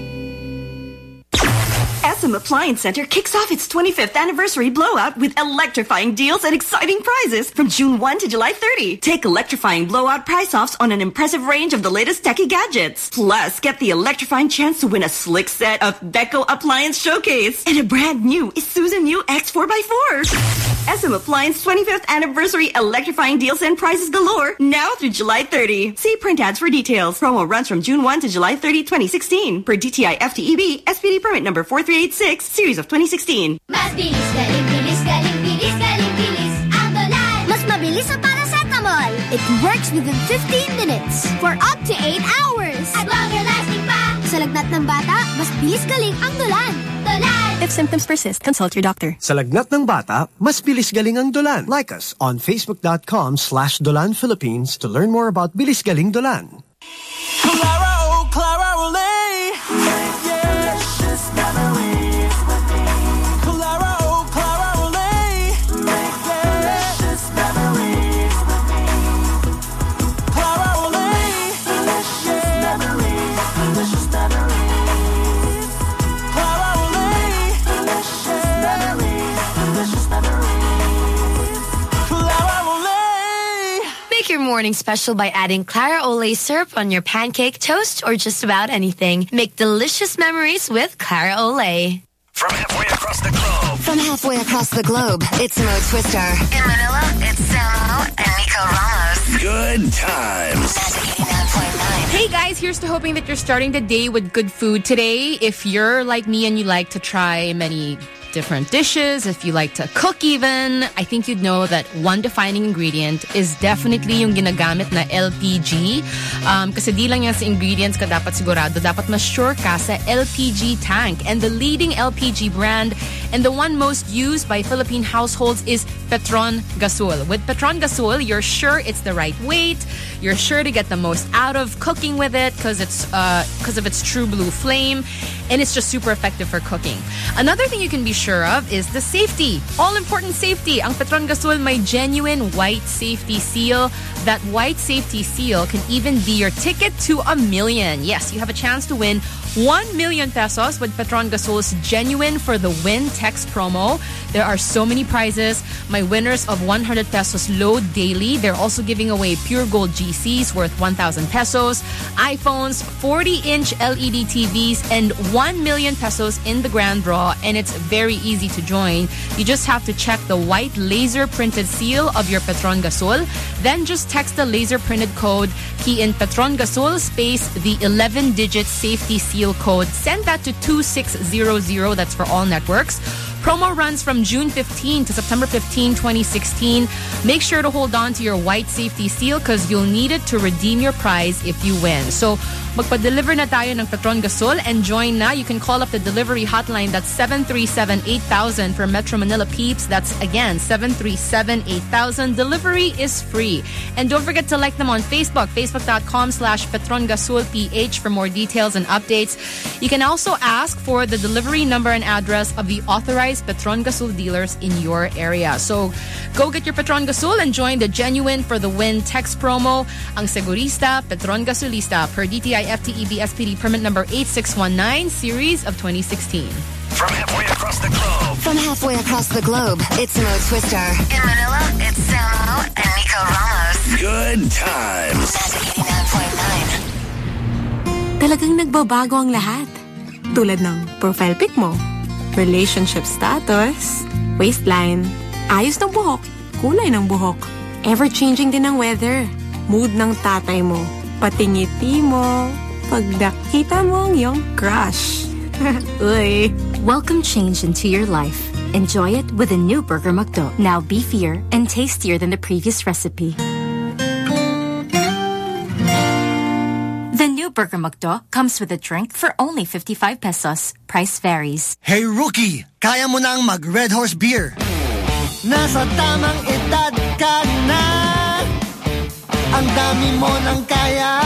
SM Appliance Center kicks off its 25th anniversary blowout with electrifying deals and exciting prizes from June 1 to July 30. Take electrifying blowout price-offs on an impressive range of the latest techie gadgets. Plus, get the electrifying chance to win a slick set of Beko Appliance Showcase and a brand new Isuzu New X 4x4. SM Appliance 25th anniversary electrifying deals and prizes galore now through July 30. See print ads for details. Promo runs from June 1 to July 30, 2016. Per DTI FTEB SPD permit number 4386, series of 2016. Mas bilis, galing, bilis, galing, bilis, galing, bilis, ang Dolan. Mas mabilis ang paracetamol. It works within 15 minutes for up to 8 hours. At longer lasting pa. Sa lagnat ng bata, mas bilis galing ang Dolan. Dolan! If symptoms persist, consult your doctor. Sa lagnat ng bata, mas bilis galing ang Dolan. Like us on Facebook.com/Dolan Philippines to learn more about Bilis Galing Dolan. Clara, oh Clara, Olay. Yeah, delicious memories with me. Clara, oh Clara, Olay. Delicious memories with me. Clara, Olay. Delicious memories. Delicious memories. Clara, Olay. Delicious memories. Delicious memories. Clara, Olay. Make your morning special by adding Clara Olay syrup on your pancake, toast, or just about anything. Make delicious memories with Clara Olay. From halfway across the globe. From halfway across the globe, it's Mo Twister. In Manila, it's Samo and Nico Ramos. Good times. Hey guys, here's to hoping that you're starting the day with good food today. If you're like me and you like to try many different dishes, if you like to cook even, I think you'd know that one defining ingredient is definitely yung ginagamit na LPG. Kasi di lang yan sa ingredients ka dapat sigurado, dapat mas sure ka sa LPG tank. And the leading LPG brand and the one most used by Philippine households is Petron Gasol. With Petron Gasol, you're sure it's the right weight, you're sure to get the most out of cooking with it because of its true blue flame, and it's just super effective for cooking. Another thing you can be sure of is the safety. All-important safety. Ang Petron Gasol may genuine white safety seal. That white safety seal can even be your ticket to $1 million. Yes, you have a chance to win 1 million pesos with Petron Gasol's Genuine for the Win text promo. There are so many prizes. My winners of 100 pesos load daily. They're also giving away pure gold GCs worth 1,000 pesos, iPhones, 40-inch LED TVs, and 1 million pesos in the grand draw. And it's very easy to join. You just have to check the white laser printed seal of your Petron Gasol. Then just text the laser printed code, key in Petron Gasol space the 11-digit safety seal code. Send that to 2600. That's for all networks. Promo runs from June 15 to September 15, 2016. Make sure to hold on to your white safety seal because you'll need it to redeem your prize if you win. So, magpa-deliver na tayo ng Petron Gasol and join na. You can call up the delivery hotline. That's 737-8000 for Metro Manila peeps. That's again 737-8000. Delivery is free. And don't forget to like them on Facebook, facebook.com/PetronGasolPH for more details and updates. You can also ask for the delivery number and address of the authorized Petron Gasol dealers in your area. So go get your Petron Gasol and join the Genuine for the Win text promo. Ang Segurista, Petron Gasolista per DTI FTEB SPD permit number 8619 series of 2016. From halfway across the globe. From halfway across the globe, it's Mo Twister. In Manila, it's Samo and Nico Ramos. Good times. Magic 89.9. Talagang nagbabago ang lahat. Tulad ng profile pic mo, relationship status, waistline, ayos ng buhok, kulay ng buhok, ever-changing din ang weather, mood ng tatay mo, pati ngiti mo, pag nakita mo ang iyong crush. Uy. Welcome change into your life. Enjoy it with a new Burger McDo. Now beefier and tastier than the previous recipe. The new Burger McDo comes with a drink for only 55 pesos. Price varies. Hey rookie, kaya mo nang mag Red Horse Beer. Nasa tamang edad ka na. Ang dami mo nang kaya.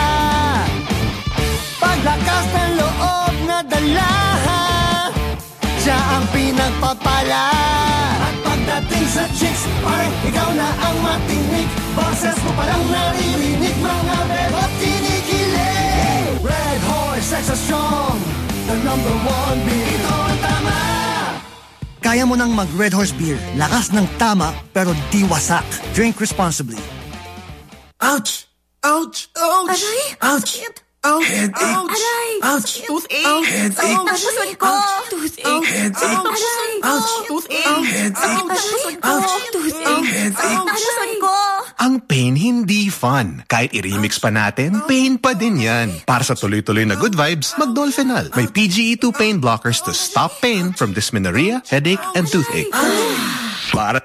Paglakas ng loob na dala, siya ang pinagpapala. At pagdating sa chicks, parang ikaw na ang matinig. Boses mo palang naririnig, mga bebot kinikilig. Red Horse Extra Strong, the number one beer. Ito ang tama. Kaya mo nang mag Red Horse Beer. Lakas ng tama, pero di wasak. Drink responsibly. Ouch! Ouch! Ouch! Aray! Ouch! Ouch! Headache! Aray! Ouch! Toothache! Headache! Napasod ko! Toothache! Headache! Ouch! Toothache! Headache! Toothache! Napasod ko! Ang pain hindi fun. Kahit i-remix pa natin, pain pa din yan. Para sa tuloy-tuloy na good vibes, mag-Dolphinal. May PGE2 pain blockers to stop pain from dysmenorrhea, headache, and toothache. Para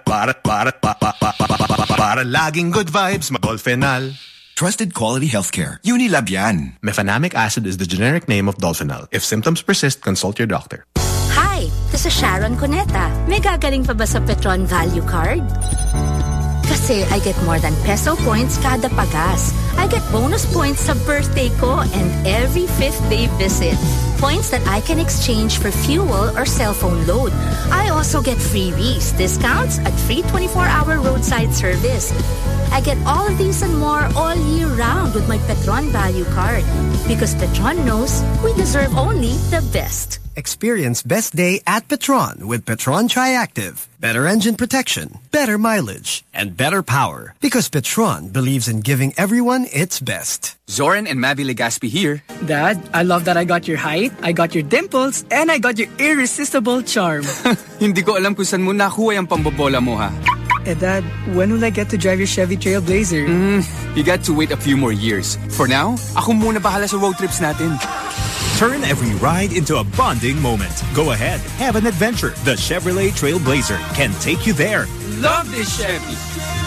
laging good vibes, mag-Dolphinal. Trusted quality healthcare. Unilab yan. Mefenamic acid is the generic name of Dolphinal. If symptoms persist, consult your doctor. Hi, this is Sharon Cuneta. May gagaling pa ba sa Petron Value Card? Kasi I get more than peso points kada pagas. I get bonus points sa birthday ko and every 5th day visit. Points that I can exchange for fuel or cell phone load. I also get freebies, discounts at free 24-hour roadside service. I get all of these and more all year round with my Petron Value Card. Because Petron knows we deserve only the best. Experience best day at Petron with Petron Triactive. Better engine protection, better mileage, and better power. Because Petron believes in giving everyone its best. Zoran and Mavi Legaspi here. Dad, I love that I got your height, I got your dimples, and I got your irresistible charm. Hindi ko alam kung saan mo nakuha yung pambobola mo, ha? Dad, when will I get to drive your Chevy Trailblazer? You got to wait a few more years. For now, ako muna bahala sa road trips natin. Turn every ride into a bonding moment. Go ahead, have an adventure. The Chevrolet Trailblazer can take you there. Love this Chevy.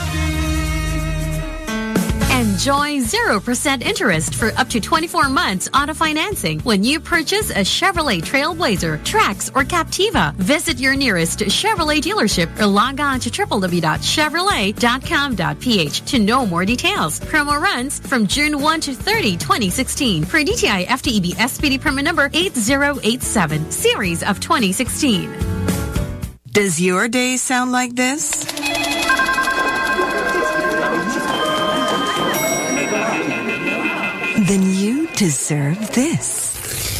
Enjoy 0% interest for up to 24 months auto financing when you purchase a Chevrolet Trailblazer, Trax, or Captiva. Visit your nearest Chevrolet dealership or log on to www.chevrolet.com.ph to know more details. Promo runs from June 1 to 30, 2016 for DTI FTEB SPD permit number 8087, series of 2016. Does your day sound like this? Then you deserve this.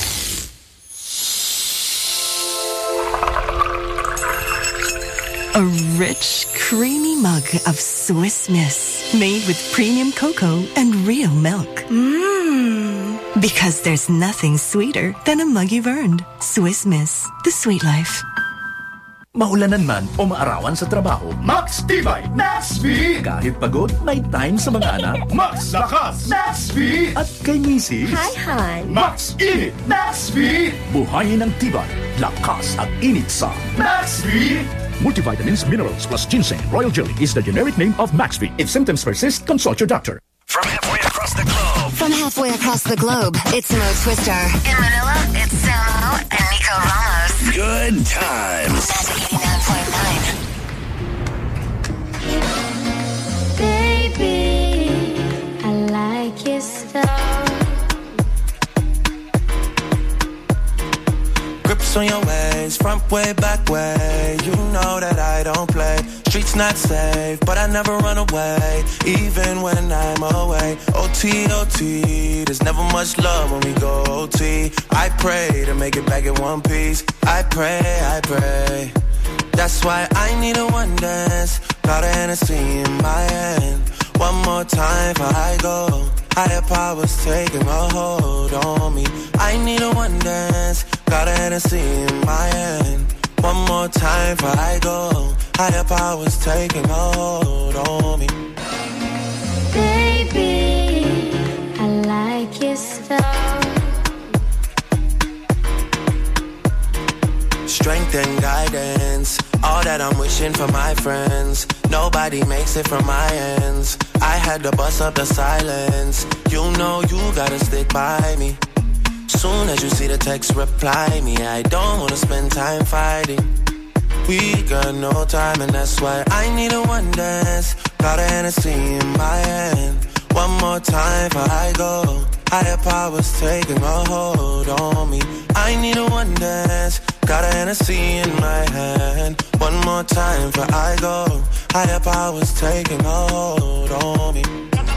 A rich, creamy mug of Swiss Miss made with premium cocoa and real milk. Because there's nothing sweeter than a mug you've earned. Swiss Miss, the sweet life. Maulanan man o maarawan sa trabaho, Max Tibay, Max V! Kahit pagod, may time sa mga anak, Max Lakas, Max V! At kay misis, Hi, Han! Max Init, Max V! Buhayin ang tibay, lakas at init sa Max V! Multivitamins, minerals plus ginseng, royal jelly is the generic name of Max V. If symptoms persist, consult your doctor. From halfway across the globe. From halfway across the globe, it's Mo Twister. In Manila, it's Samo and Nico Ramos. Good times. Magic 89.9. Baby, I like your style. Grips on your ways, front way, back way. You know that I don't play. Streets not safe, but I never run away, even when I'm away. OT, OT, there's never much love when we go OT. I pray to make it back in one piece. I pray, I pray. That's why I need a one dance. Got a Hennessy in my hand. One more time before I go. Higher powers taking a hold on me. I need a one dance. Got a Hennessy in my hand. One more time before I go. Higher powers taking a hold on me. Baby, I like your style. Strength and guidance, all that I'm wishing for my friends. Nobody makes it from my ends. I had to bust up the silence. You know you gotta stick by me. Soon as you see the text, reply me. I don't wanna spend time fighting. We got no time and that's why I need a one dance. Got a Hennessy in my hand. One more time before I go. Higher powers taking a hold on me. I need a one dance. Got a Hennessy in my hand. One more time before I go. Higher powers taking a hold on me.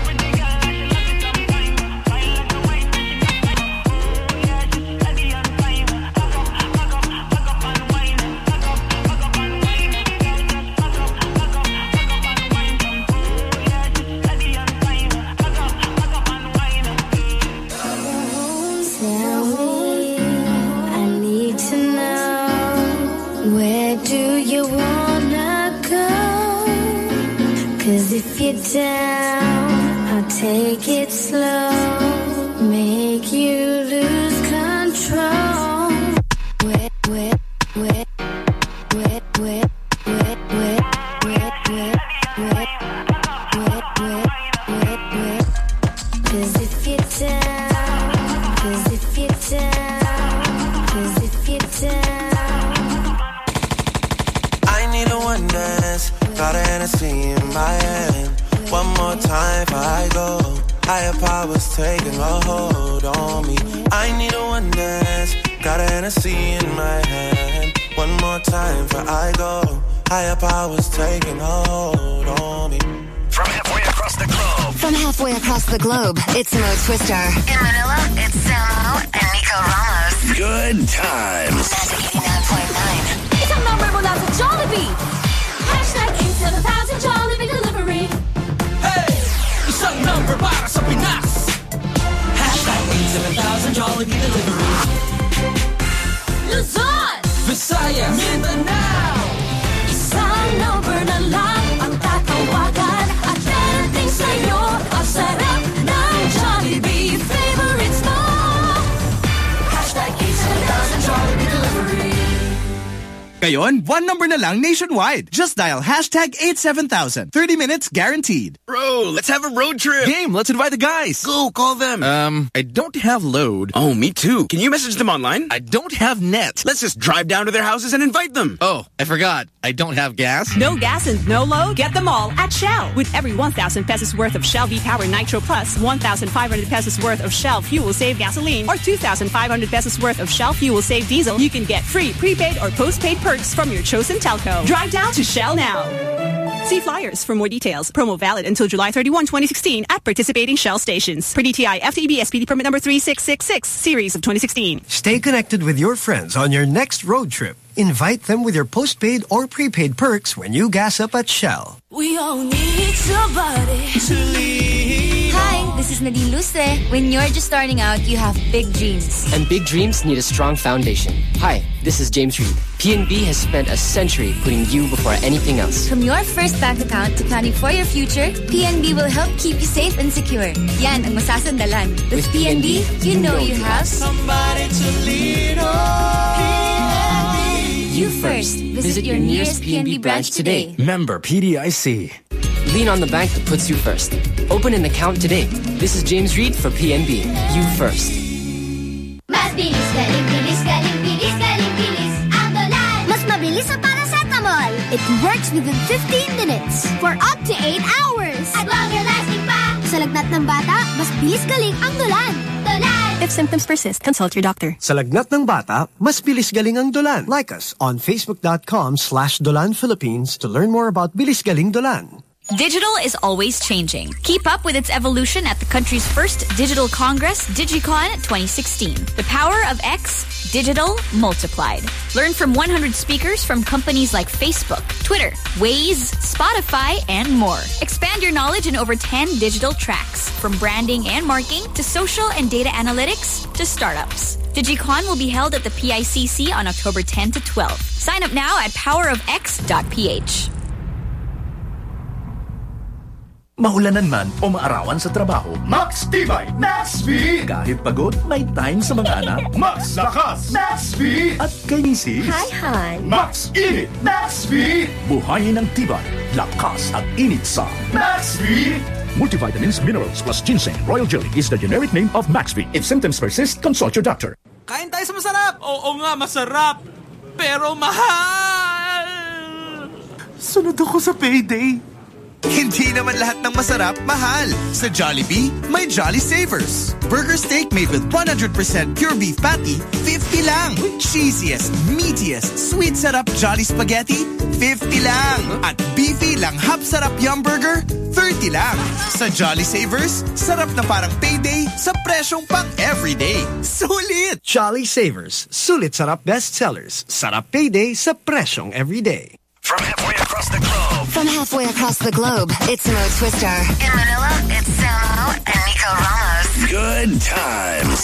If you're down, I'll take it slow. Make you lose control. Wet, wet, wet, wet, wet, wet, wet, wet, wet, wet, wet, wet, wet, wet. 'Cause if you're down, 'cause if you're down, 'cause if you're down. I need a one dance. Got a Hennessy in my hand. One more time before I go. Higher powers taking a hold on me. I need a one dance. Got a Hennessy in my hand. One more time before I go. Higher powers taking a hold on me. From halfway across the globe. From halfway across the globe, it's Mo Twister. In Manila, it's Samo and Nico Ramos. Good times. Magic 89.9. Isang number mula sa Jollibee. Hashtag 87,000 Jollibee Delivery. Hey! Isang number para sa Pinas. Hashtag 87,000 Jollibee Delivery. Luzon! Visayas! Mindanao! Isang number na lang ang tatawagan at darating sa'yo ang sarap ng Jollibee favorites mo. Hashtag 87,000 Jollibee Delivery. Ngayon, one number na lang nationwide. Just dial hashtag 87000. 30 minutes guaranteed. Bro, let's have a road trip. Game, let's invite the guys. Go, call them. I don't have load. Oh, me too. Can you message them online? I don't have net. Let's just drive down to their houses and invite them. Oh, I forgot. I don't have gas. No gas and no load? Get them all at Shell. With every 1,000 pesos worth of Shell V-Power Nitro Plus, 1,500 pesos worth of Shell Fuel Save Gasoline, or 2,500 pesos worth of Shell Fuel Save Diesel, you can get free prepaid or postpaid perks from your chosen telco. Drive down to Shell now. See flyers for more details. Promo valid until July 31, 2016 at participating Shell stations. Per DTI FTEB SPD permit number 3666, series of 2016. Stay connected with your friends on your next road trip. Invite them with your postpaid or prepaid perks when you gas up at Shell. We all need somebody to lean. Hi, this is Nadine Luce. When you're just starting out, you have big dreams. And big dreams need a strong foundation. Hi, this is James Reid. PNB has spent a century putting you before anything else. From your first bank account to planning for your future, PNB will help keep you safe and secure. Yan ang masasandalan. With PNB, you know you have somebody to lean on. You first. Visit your nearest PNB branch today. Member PDIC. Lean on the bank that puts you first. Open an account today. This is James Reid for PNB. You first. Mas bilis, galing, bilis, galing, bilis, galing, bilis ang Dolan. Mas mabilis sa paracetamol. It works within 15 minutes for up to 8 hours. At longer lasting pa. Sa lagnat ng bata, mas bilis galing ang Dolan. Dolan! If symptoms persist, consult your doctor. Sa lagnat ng bata, mas bilis galing ang Dolan. Like us on facebook.com/Dolan Philippines to learn more about Bilis Galing Dolan. Digital is always changing. Keep up with its evolution at the country's first digital congress, DigiCon 2016. The power of X, digital multiplied. Learn from 100 speakers from companies like Facebook, Twitter, Waze, Spotify, and more. Expand your knowledge in over 10 digital tracks, from branding and marketing to social and data analytics to startups. DigiCon will be held at the PICC on October 10 to 12. Sign up now at powerofx.ph. Maulanan man o maarawan sa trabaho, Max Tibay, Max V! Kahit pagod, may time sa mga anak, Max Lakas, Max V! At kay misis, Hi! Max Init, Max V! Buhayin ng tibay, lakas at init sa Max V! Multivitamins, minerals plus ginseng, royal jelly is the generic name of Max V. If symptoms persist, consult your doctor. Kain tayo sa masarap! Oo nga, masarap! Pero mahal! Sunod ako sa payday. Hindi naman lahat ng masarap, mahal. Sa Jollibee, may Jolly Savers. Burger steak made with 100% pure beef patty, 50 lang. Cheesiest, meatiest, sweet sarap Jolly Spaghetti, 50 lang. At beefy lang hap-sarap Yum Burger, 30 lang. Sa Jolly Savers, sarap na parang payday sa presyong pang everyday. Sulit! Jolly Savers, sulit sarap bestsellers. Sarap payday sa presyong everyday. From halfway across the globe. From halfway across the globe, it's Mo Twister. In Manila, it's Samo and Nico Ramos. Good times.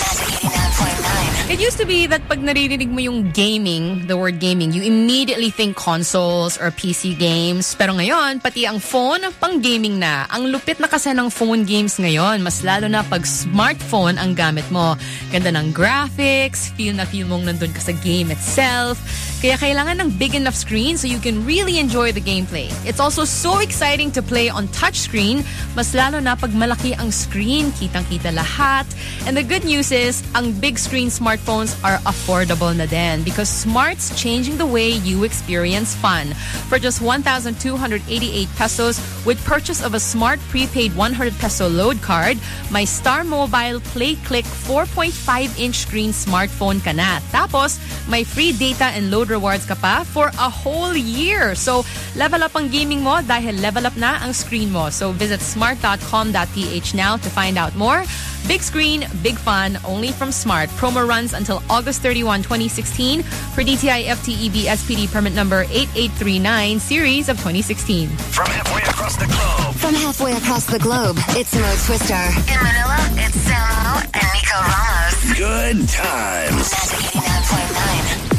It used to be that pag naririnig mo yung gaming, the word gaming, you immediately think consoles or PC games. Pero ngayon, pati ang phone, pang gaming na. Ang lupit na kasi ng phone games ngayon. Mas lalo na pag smartphone ang gamit mo. Ganda ng graphics, feel na feel mong nandun ka sa game itself. Kaya kailangan ng big enough screen so you can really enjoy the gameplay. It's also so exciting to play on touchscreen, mas lalo na pag malaki ang screen, kitang-kita lahat. And the good news is, ang big screen smartphones are affordable na din because Smart's changing the way you experience fun. For just 1,288 pesos with purchase of a Smart prepaid 100 peso load card, my Star Mobile Play Click 4.5-inch screen smartphone ka na. Tapos, may free data and load rewards ka pa for a whole year. So, level up ang gaming mo dahil level up na ang screen mo. So, visit smart.com.ph now to find out more. Big screen, big fun, only from Smart. Promo runs until August 31, 2016 for DTI FTEB SPD permit number 8839 series of 2016. From halfway across the globe. From halfway across the globe, it's Mo Twister. In Manila, it's Samo and Nico Ramos. Good times. Magic 89.9.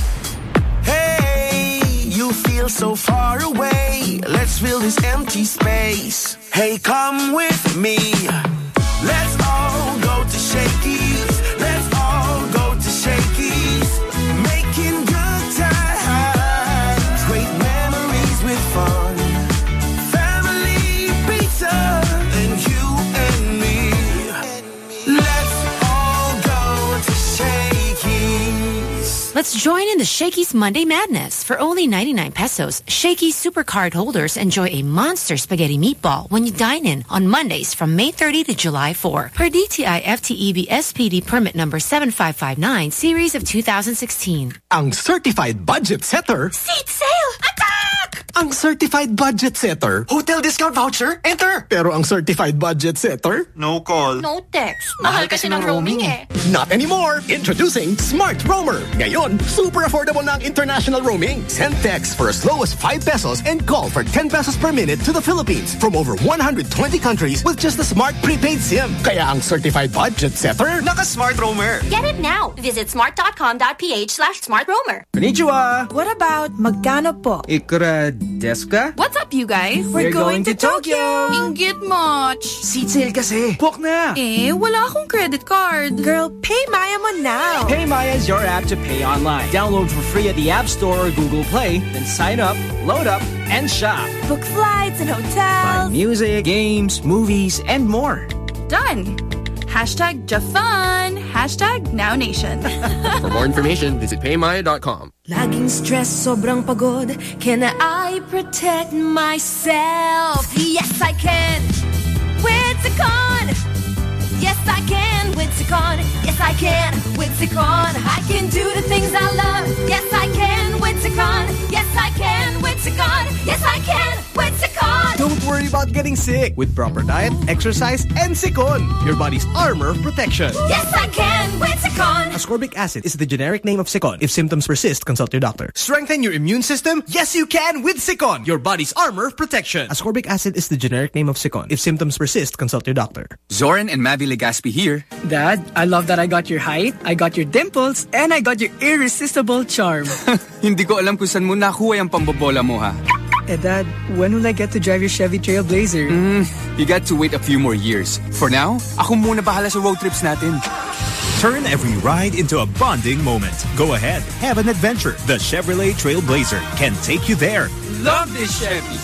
You feel so far away. Let's fill this empty space. Hey, come with me. Let's all go to Shakey's. Let's all go to Shakey's. Making good times. Great memories with fun. Family pizza. And you and me. Let's all go to Shakey's. Let's join in the Shakey's Monday Madness. For only 99 pesos, Shakey's Supercard holders enjoy a monster spaghetti meatball when you dine in on Mondays from May 30 to July 4. Per DTI FTEB SPD permit number 7559 series of 2016. Ang certified budget setter, Seat sale! Attack! Ang certified budget setter, hotel discount voucher, enter. Pero ang certified budget setter, no call, no text. Mahal kasi ng roaming eh. Not anymore. Introducing Smart Roamer. Ngayon, super affordable na ang international roaming. Send text for as low as 5 pesos and call for 10 pesos per minute to the Philippines from over 120 countries with just a smart prepaid SIM. Kaya ang certified budget setter, naka-Smart Roamer. Get it now. Visit smart.com.ph/smartroamer. Konnichiwa. What about magkano po? Ikura desu ka? What's up, you guys? We're going to Tokyo. Inggit much. Seat sale kasi. Book na. Wala akong credit card. Girl, PayMaya mo now. PayMaya is your app to pay online. Download for free at the App Store or Google Play, then sign up, load up, and shop. Book flights and hotels. Buy music, games, movies, and more. Done. #Jafun. #NowNation. For more information, visit paymaya.com. Laging stress, sobrang pagod. Can I protect myself? Yes, I can. With Cecon. Yes, I can. With Cecon. Yes, I can. With Cecon. I can do the things I love. Yes, I can. With Cecon. Yes, I can. With Cecon. Yes, I can. With Cecon. Don't worry about getting sick. With proper diet, exercise, and Cecon, your body's armor protection. Yes, I can. With Cecon. Ascorbic acid is the generic name of Cecon. If symptoms persist, consult your doctor. Strengthen your immune system? Yes, you can with Cecon, your body's armor protection. Ascorbic acid is the generic name of Cecon. If symptoms persist, consult your doctor. Zoran and Mavi Legaspi here. Dad, I love that I got your height, I got your dimples, and I got your irresistible charm. Hindi ko alam kung saan mo nakuha yung pambobola mo, ha? Dad, when will I get to drive your Chevy Trailblazer? You got to wait a few more years. For now, ako muna bahala sa road trips natin. Turn every ride into a bonding moment. Go ahead, have an adventure. The Chevrolet Trailblazer can take you there. Love this Chevy.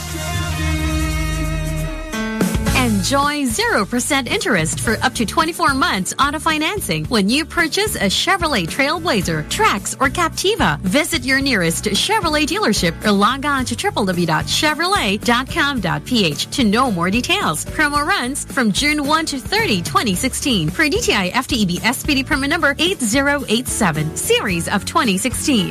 Enjoy 0% interest for up to 24 months auto financing when you purchase a Chevrolet Trailblazer, Trax, or Captiva. Visit your nearest Chevrolet dealership or log on to www.chevrolet.com.ph to know more details. Promo runs from June 1 to 30, 2016 per DTI FTEB SPD permit number 8087, series of 2016.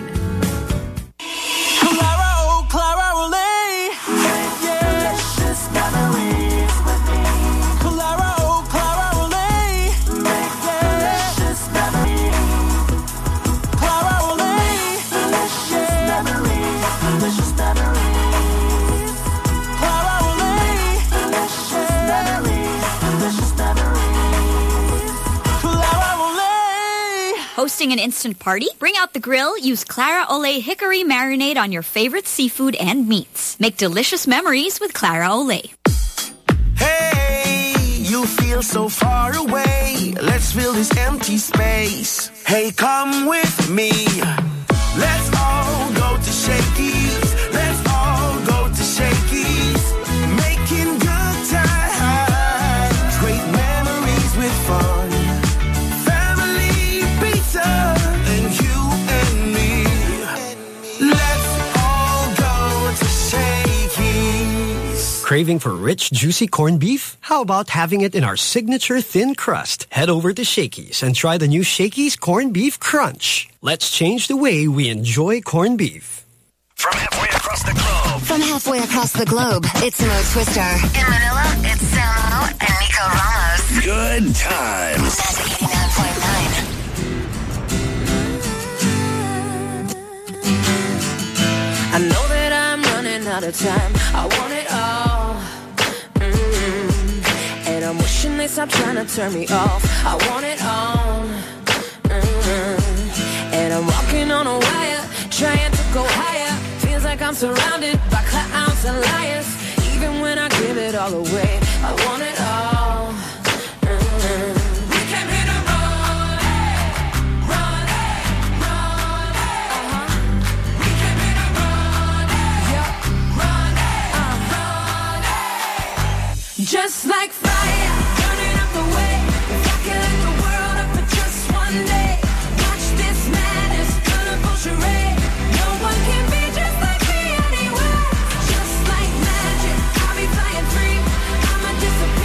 Clara Olay. Precious memories with me. Clara Olay. Precious memories. Clara Olay. Delicious memories. Delicious memories. Clara Olay. Delicious memories. Delicious memories. Clara Olay. Hosting an instant party? Bring out the grill, use Clara Olay Hickory Marinade on your favorite seafood and meats. Make delicious memories with Clara Olay. Hey, you feel so far away. Let's fill this empty space. Hey, come with me. Let's all go to Shakey's. Let's all go to Shakey's. Making good times. Great memories with fun. Family pizza. And you and me. Let's all go to Shakey's. Craving for rich, juicy corned beef? How about having it in our signature thin crust? Head over to Shakey's and try the new Shakey's Corned Beef Crunch. Let's change the way we enjoy corned beef. From halfway across the globe. From halfway across the globe, it's Mo Twister. In Manila, it's Samo and Nico Ramos. Good times. Magic 89.9. I know that I'm running out of time. I want it all. And I'm wishing they stop trying to turn me off. I want it all. And I'm walking on a wire, trying to go higher. Feels like I'm surrounded by clowns and liars. Even when I give it all away, I want it all. We came here to run, run, run. We came here to run, run, run. Just like fire, burning up the way. Rocking like the world up for just one day. Watch this madness, colorful charade. No one can be just like me anywhere. Just like magic, I'll be flying free. I'ma disappear.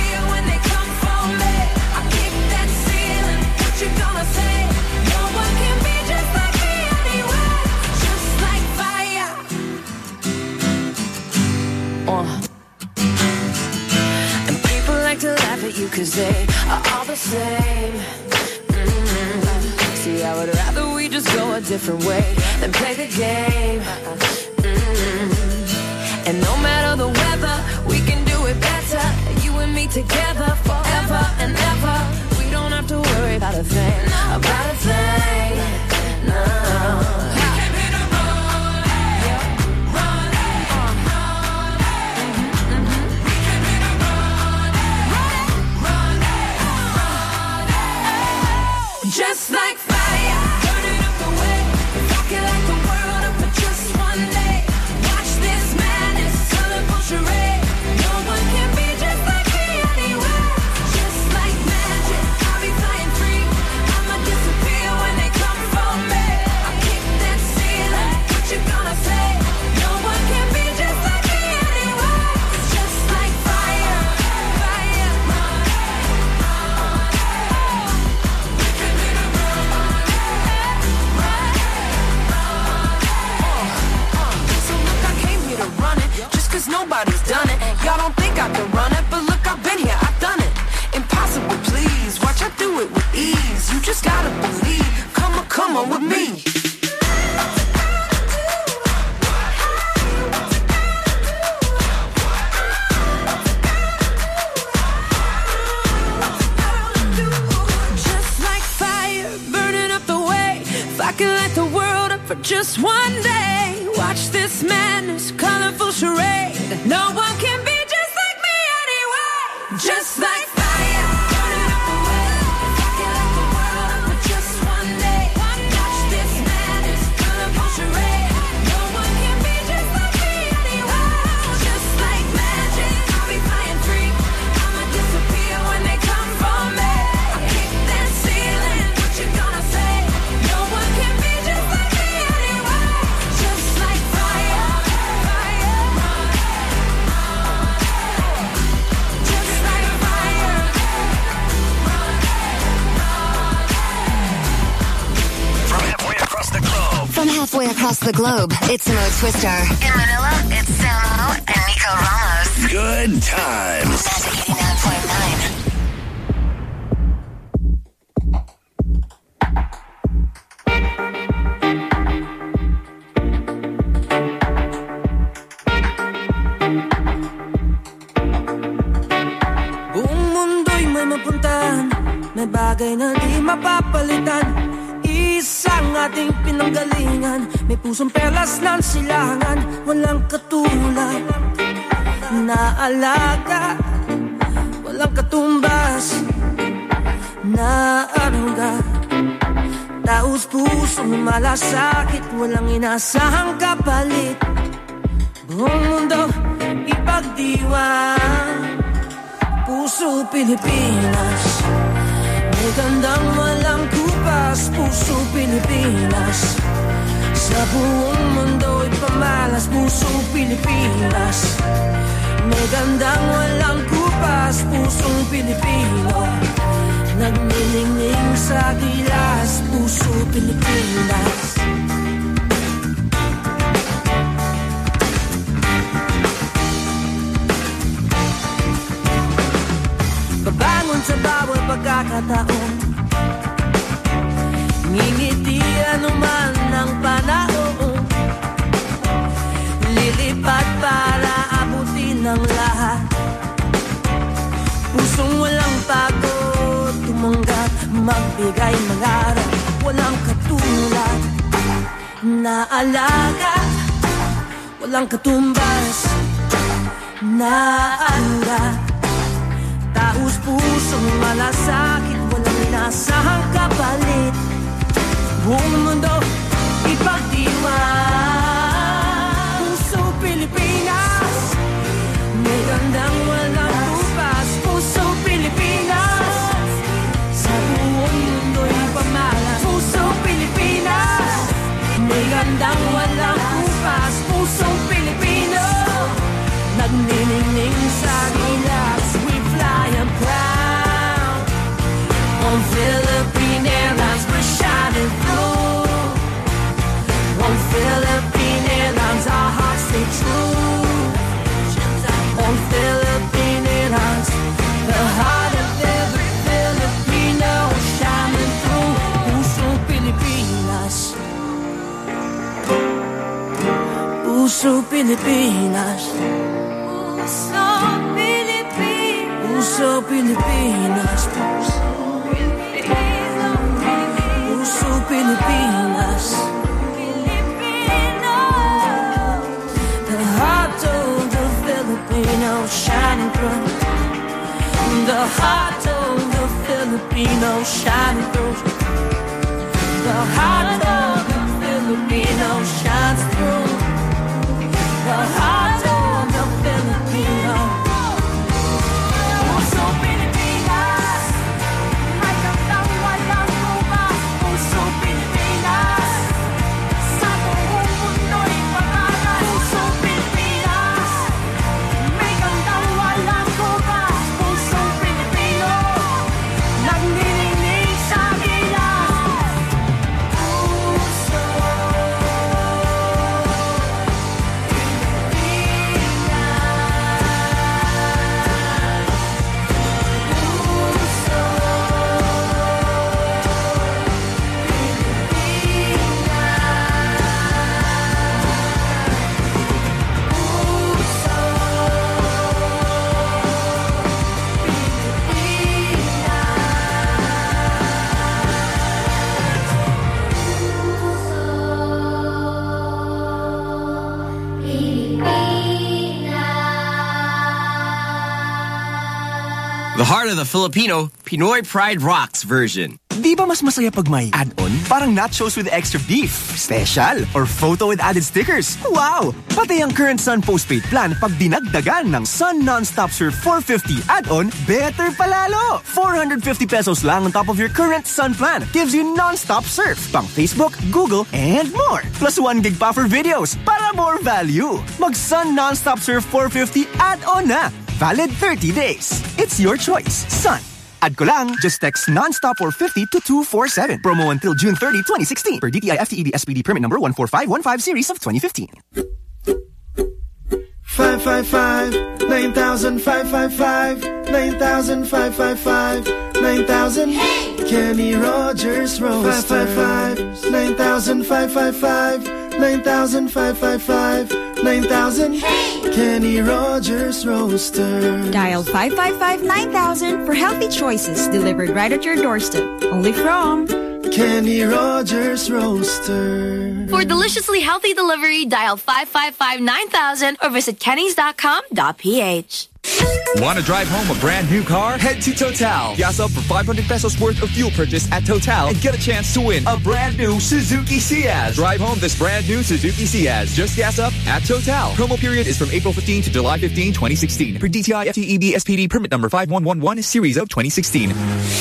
say are all the same. See, I would rather we just go a different way than play the game. And no matter the weather, we can do it better. You and me together forever and ever. We don't have to worry about a thing, about a thing. No. Just like fire, burning up the way, rocking like the world up for just one day. Watch this madness, colorful charade. No one can be just like me anyway. Just like magic, I'll be flying free. I'ma disappear when they come for me. I kick that ceiling, what you gonna say? No one can be just like me anyway. Just like fire, fire. Cause nobody's done it. Y'all don't think I can run it, but look, I've been here, I've done it. Impossible, please. Watch, I do it with ease. You just gotta believe. Come on with me. Just like fire, burning up the way. If I can light the world up for just one day. Watch this madness, colorful charade. No one can be just like me anyway. Just like fire, burning up the way. If I can light the world up for just one day. Watch this madness, colorful charade. No one can be just like me anyway. Just like magic, I'll be flying free. I'ma disappear when they come for me. I kick that ceiling, what you gonna say? No one can be just like me anyway. Just like fire, fire. Just like fire. From halfway across the globe. From halfway across the globe, it's Mo Twister. In Manila, it's Samo and Nico Ramos. Good times. Magic 89.9. Buong mundo'y may mapuntahan, may bagay na di mapapalitan. Isang ating pinanggalingan, may pusong perlas ng silangan. Walang katulad na alaga, walang katumbas na aruga. Taos pusong malasakit, walang inasahang kapalit. Buong mundo ipagdiwang, puso Pilipinas. May gandang walang kupas, puso Pilipinas. Sa buong mundo ipamalas, puso Pilipinas. May gandang walang kupas, pusong Pilipino. Nagniningning sa gilas, puso Pilipinas. Babangon sa bawat pagkakataon, ngingiti anuman ng panahon. Lilipad para abutin ang lahat. Pusong walang pagod, tumanggap, magbigay mangarap. Walang katulad na alaga, walang katumbas na aruga. Taos pusong malasakit, walang inasahang kapalit. Buong mundo ipagdiwang, puso Pilipinas. May gandang walang kupas, puso Pilipinas. Sa buong mundo ipamalas, puso Pilipinas. May gandang walang kupas, puso Pilipino. Nagniningning sa gilas, we fly and proud. On Philippine Airlines, we're shining through. Puso Pilipinas. Puso Pilipinas. Puso Pilipinas. Puso Pilipinas. The heart of the Filipino shining through. The heart of the Filipino shining through. The heart of the Filipino shines through. The heart of the Filipino. Puso Pilipinas. Ay kang walang kuba. Puso Pilipinas. Sa buong mundo'y pangalan. Puso Pilipinas. May kang walang kuba. Puso Pilipino. Nagniningning sa gilas. Puso The heart of the Filipino, Pinoy Pride Rocks version. Di ba mas masaya pag may add-on? Parang nachos with extra beef, special, or photo with added stickers. Wow! Pati ang current Sun postpaid plan pag dinagdagan ng Sun Non-Stop Surf 450 add-on, better palalo! 450 pesos lang on top of your current Sun plan. Gives you non-stop surf, pang Facebook, Google, and more. Plus 1 gig pa for videos para more value. Mag Sun Non-Stop Surf 450 add-on na. Valid 30 days. It's your choice. Sun. Add ko lang, just text non-stop 450 to 247. Promo until June 30, 2016. Per DTI FTEB SPD permit number 14515 series of 2015. 555 9000 555 9000 555 9000 hey! Kenny Rogers Roaster 555 9000 555 9000 555 9000 hey! Kenny Rogers Roaster. Dial 555-9000 for healthy choices delivered right at your doorstep. Only from Kenny Rogers Roaster. For deliciously healthy delivery, dial 555-9000 or visit kennys.com.ph. Want to drive home a brand new car? Head to Total. Gas up for 500 pesos worth of fuel purchase at Total and get a chance to win a brand new Suzuki Ciaz. Drive home this brand new Suzuki Ciaz. Just gas up at Total. Promo period is from April 15 to July 15, 2016. Per DTI FTEB SPD permit number 5111 series of 2016.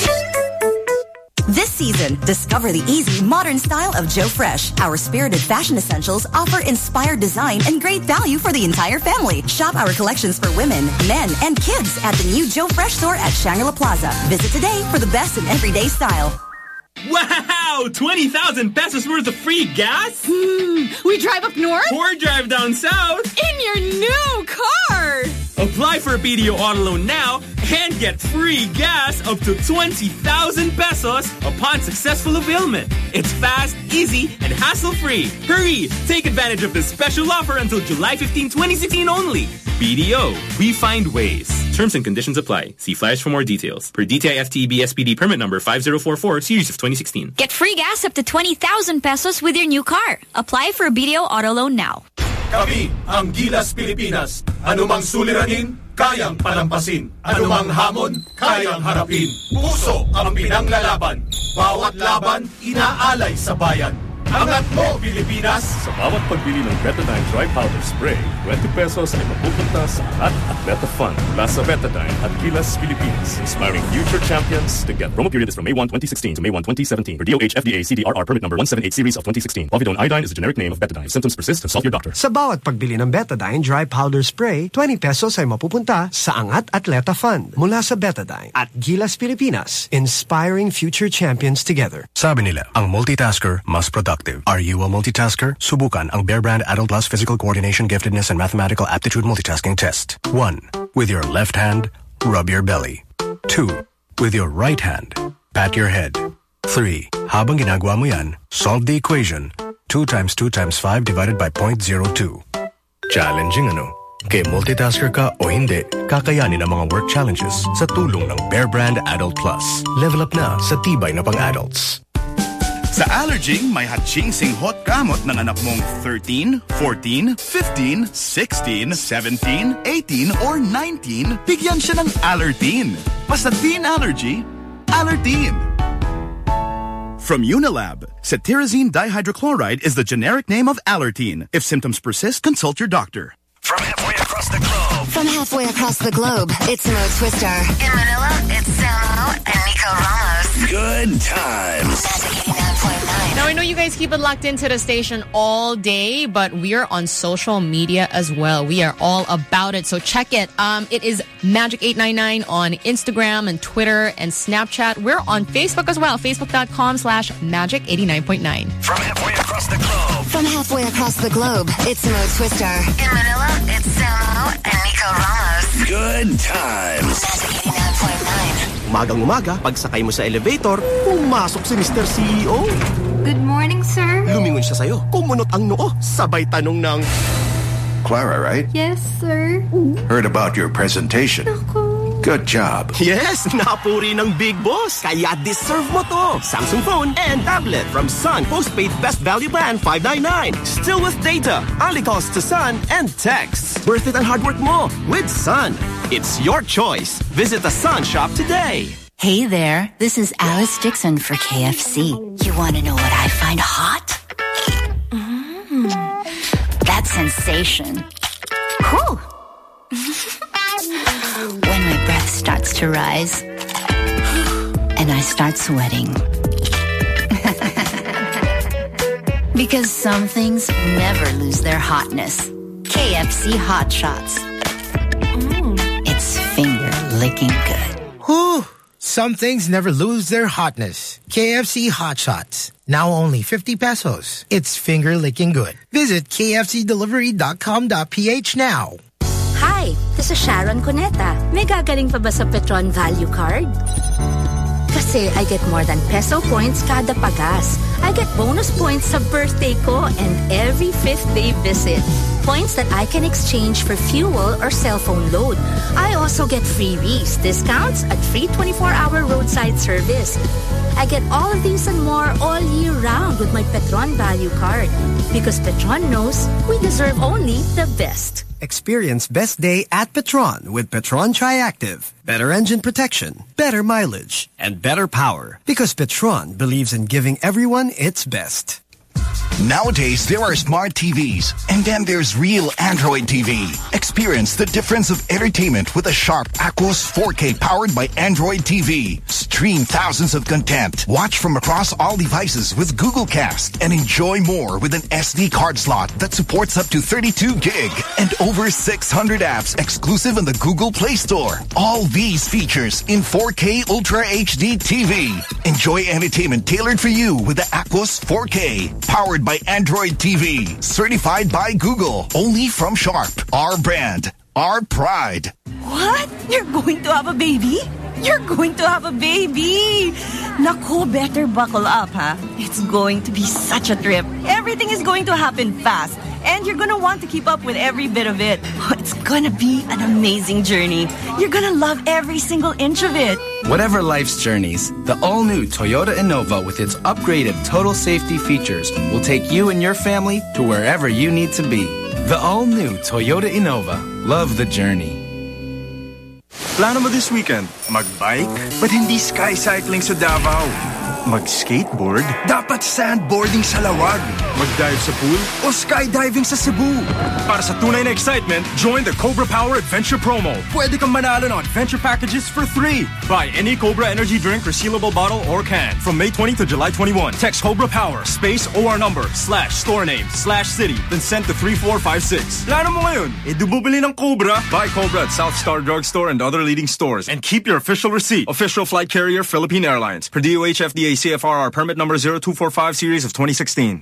This season, discover the easy, modern style of Joe Fresh. Our spirited fashion essentials offer inspired design and great value for the entire family. Shop our collections for women, men, and kids at the new Joe Fresh store at Shangri-La Plaza. Visit today for the best in everyday style. Wow! 20,000 pesos worth of free gas? We drive up north? Or drive down south? In your new car! Apply for a BDO auto loan now and get free gas up to 20,000 pesos upon successful availment. It's fast, easy, and hassle-free. Hurry! Take advantage of this special offer until July 15, 2016 only. BDO. We find ways. Terms and conditions apply. See flash for more details. Per DTI FTEB SPD permit number 5044 series of 2016. Get free gas up to 20,000 pesos with your new car. Apply for a BDO auto loan now. Kami ang Gilas Pilipinas. Anumang suliranin, kayang palampasin. Anumang hamon, kayang harapin. Puso ang pinanglalaban. Bawat laban, inaalay sa bayan. Angat mo, Pilipinas! Sa bawat pagbili ng Betadine Dry Powder Spray, 20 pesos ay mapupunta sa Angat at Beta Fund mula sa Betadine at Gilas Pilipinas, inspiring future champions together. Promo period is from May 1, 2016 to May 1, 2017 for DOH FDA CDRR permit number 178 series of 2016. Povidone iodine is the generic name of Betadine. If symptoms persist, consult your doctor. Sa bawat pagbili ng Betadine Dry Powder Spray, 20 pesos ay mapupunta sa Angat Atleta Fund mula sa Betadine at Gilas Pilipinas, inspiring future champions together. Sabi nila, ang multitasker mas productive. Are you a multitasker? Subukan ang Bear Brand Adult Plus Physical Coordination, Giftedness, and Mathematical Aptitude Multitasking Test. 1. With your left hand, rub your belly. 2. With your right hand, pat your head. 3. Habang ginagawa mo yan, solve the equation. 2 times 2 times 5 divided by 0.02. Challenging ano? Kaya multitasker ka o hindi, kakayanin ang mga work challenges sa tulong ng Bear Brand Adult Plus. Level up na sa tibay na pang-adults. Sa Allerging, may hachingsing hot gamot ng anak mong 13, 14, 15, 16, 17, 18, or 19, bigyan siya ng Allertine. Basta teen allergy, Allertine. From Unilab, cetirizine dihydrochloride is the generic name of Allertine. If symptoms persist, consult your doctor. From halfway across the globe. From halfway across the globe, it's Mo Twister. In Manila, it's Samo and Nico Ramos. Good times. Now, I know you guys keep it locked into the station all day, but we are on social media as well. We are all about it, so check it. It is Magic899 on Instagram and Twitter and Snapchat. We're on Facebook as well, facebook.com/magic89.9. From halfway across the globe. From halfway across the globe, it's Mo Twister. In Manila, it's Samo and Nico Ramos. Good times. Magic 89.9. Umagang-umaga, pagsakay mo sa elevator, pumasok si Mr. CEO. Good morning, sir. Lumingon siya sa'yo, kumunot ang noo, sabay tanong ng... Clara, right? Yes, sir. Heard about your presentation. Good job. Yes, napuri ng big boss. Kaya deserve mo to. Samsung phone and tablet from Sun Postpaid Best Value Plan 599. Still with data. Only calls to Sun and texts. Worth it ang hard work mo with Sun. It's your choice. Visit the Sun shop today. Hey there, this is Alice Dixon for KFC. You want to know what I find hot? That sensation. Cool. When my breath starts to rise and I start sweating. Because some things never lose their hotness. KFC Hot Shots. It's finger-licking good. Whew. Some things never lose their hotness. KFC Hot Shots. Now only 50 pesos. It's finger-licking good. Visit kfcdelivery.com.ph now. Hi, this is Sharon Cuneta. May gagaling pa ba sa Petron Value Card? Kasi I get more than peso points kada pagas. I get bonus points sa birthday ko and every 5th day visit. Points that I can exchange for fuel or cell phone load. I also get freebies, discounts at free 24-hour roadside service. I get all of these and more all year round with my Petron Value Card. Because Petron knows we deserve only the best. Experience best day at Petron with Petron Triactive. Better engine protection, better mileage, and better power. Because Petron believes in giving everyone its best. Nowadays, there are smart TVs, and then there's real Android TV. Experience the difference of entertainment with a Sharp Aquos 4K powered by Android TV. Stream thousands of content. Watch from across all devices with Google Cast and enjoy more with an SD card slot that supports up to 32 gig and over 600 apps exclusive in the Google Play Store. All these features in 4K Ultra HD TV. Enjoy entertainment tailored for you with the Aquos 4K. Powered by Android TV. Certified by Google. Only from Sharp. Our brand. Our pride. What? You're going to have a baby? You're going to have a baby! Naku, better buckle up, huh? It's going to be such a trip. Everything is going to happen fast. And you're going to want to keep up with every bit of it. It's going to be an amazing journey. You're going to love every single inch of it. Whatever life's journeys, the all-new Toyota Innova with its upgraded total safety features will take you and your family to wherever you need to be. The all-new Toyota Innova. Love the journey. Plano mo this weekend? Mag-bike? Ba't hindi sky cycling sa Davao? Mag-skateboard? Dapat sandboarding sa Lawag. Mag-dive sa pool? O skydiving sa Cebu? Para sa tunay na excitement, join the Cobra Power Adventure Promo. Pwede kang manalo ng adventure packages for 3. Buy any Cobra energy drink, resealable bottle, or can. From May 20 to July 21. Text Cobra Power, space OR number, /store name, /city, then send to 3456. Plano mo ngayon? Bumili ng Cobra. Buy Cobra at South Star Drugstore and other leading stores. And keep your official receipt. Official flight carrier, Philippine Airlines. Per DOH FDA CFRR permit number 0245 series of 2016.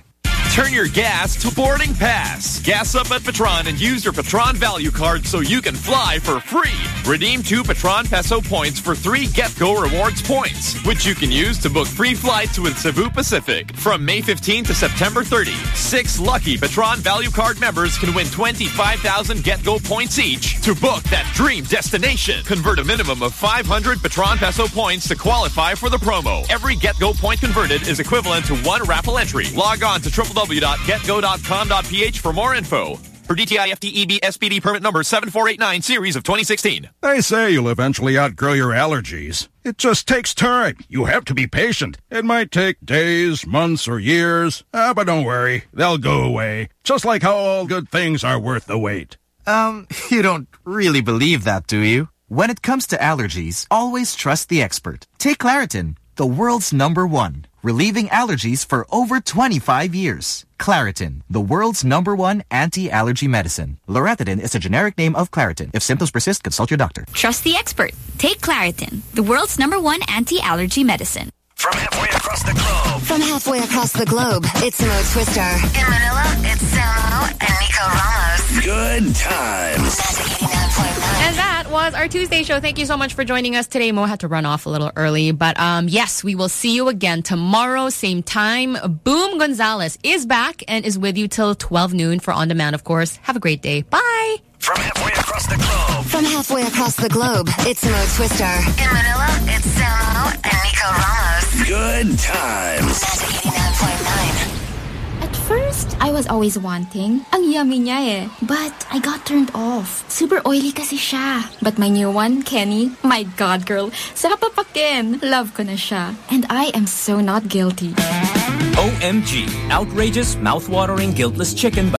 Turn your gas to boarding pass. Gas up at Petron and use your Petron Value Card so you can fly for free. Redeem 2 Petron Peso points for 3 GetGo Rewards points, which you can use to book free flights with Cebu Pacific. From May 15 to September 30, 6 lucky Petron Value Card members can win 25,000 GetGo points each to book that dream destination. Convert a minimum of 500 Petron Peso points to qualify for the promo. Every GetGo point converted is equivalent to 1 raffle entry. Log on to www.getgo.com.ph for more info. For DTI FTEB SPD permit number 7489 series of 2016. They say you'll eventually outgrow your allergies. It just takes time. You have to be patient. It might take days, months, or years. But don't worry. They'll go away. Just like how all good things are worth the wait. You don't really believe that, do you? When it comes to allergies, always trust the expert. Take Claritin, the world's #1. Relieving allergies for over 25 years. Claritin, the world's #1 anti-allergy medicine. Loratadine is a generic name of Claritin. If symptoms persist, consult your doctor. Trust the expert. Take Claritin, the world's #1 anti-allergy medicine. From halfway across the globe. From halfway across the globe, it's Mo Twister. In Manila, it's Samo and Nico Ramos. Good times. And that was our Tuesday show. Thank you so much for joining us today. Mo had to run off a little early, but yes, we will see you again tomorrow, same time. Boom Gonzalez is back and is with you till 12 noon for On Demand, of course. Have a great day. Bye. From halfway across the globe. From halfway across the globe, it's Mo Twister. In Manila, it's Samo and Nico Ramos. Good times. At first, I was always wanting. Ang yummy niya eh. But I got turned off. Super oily kasi siya. But my new one, Kenny, my God, girl, sarap papakin. Love ko na siya. And I am so not guilty. OMG. Outrageous, mouth-watering, guiltless chicken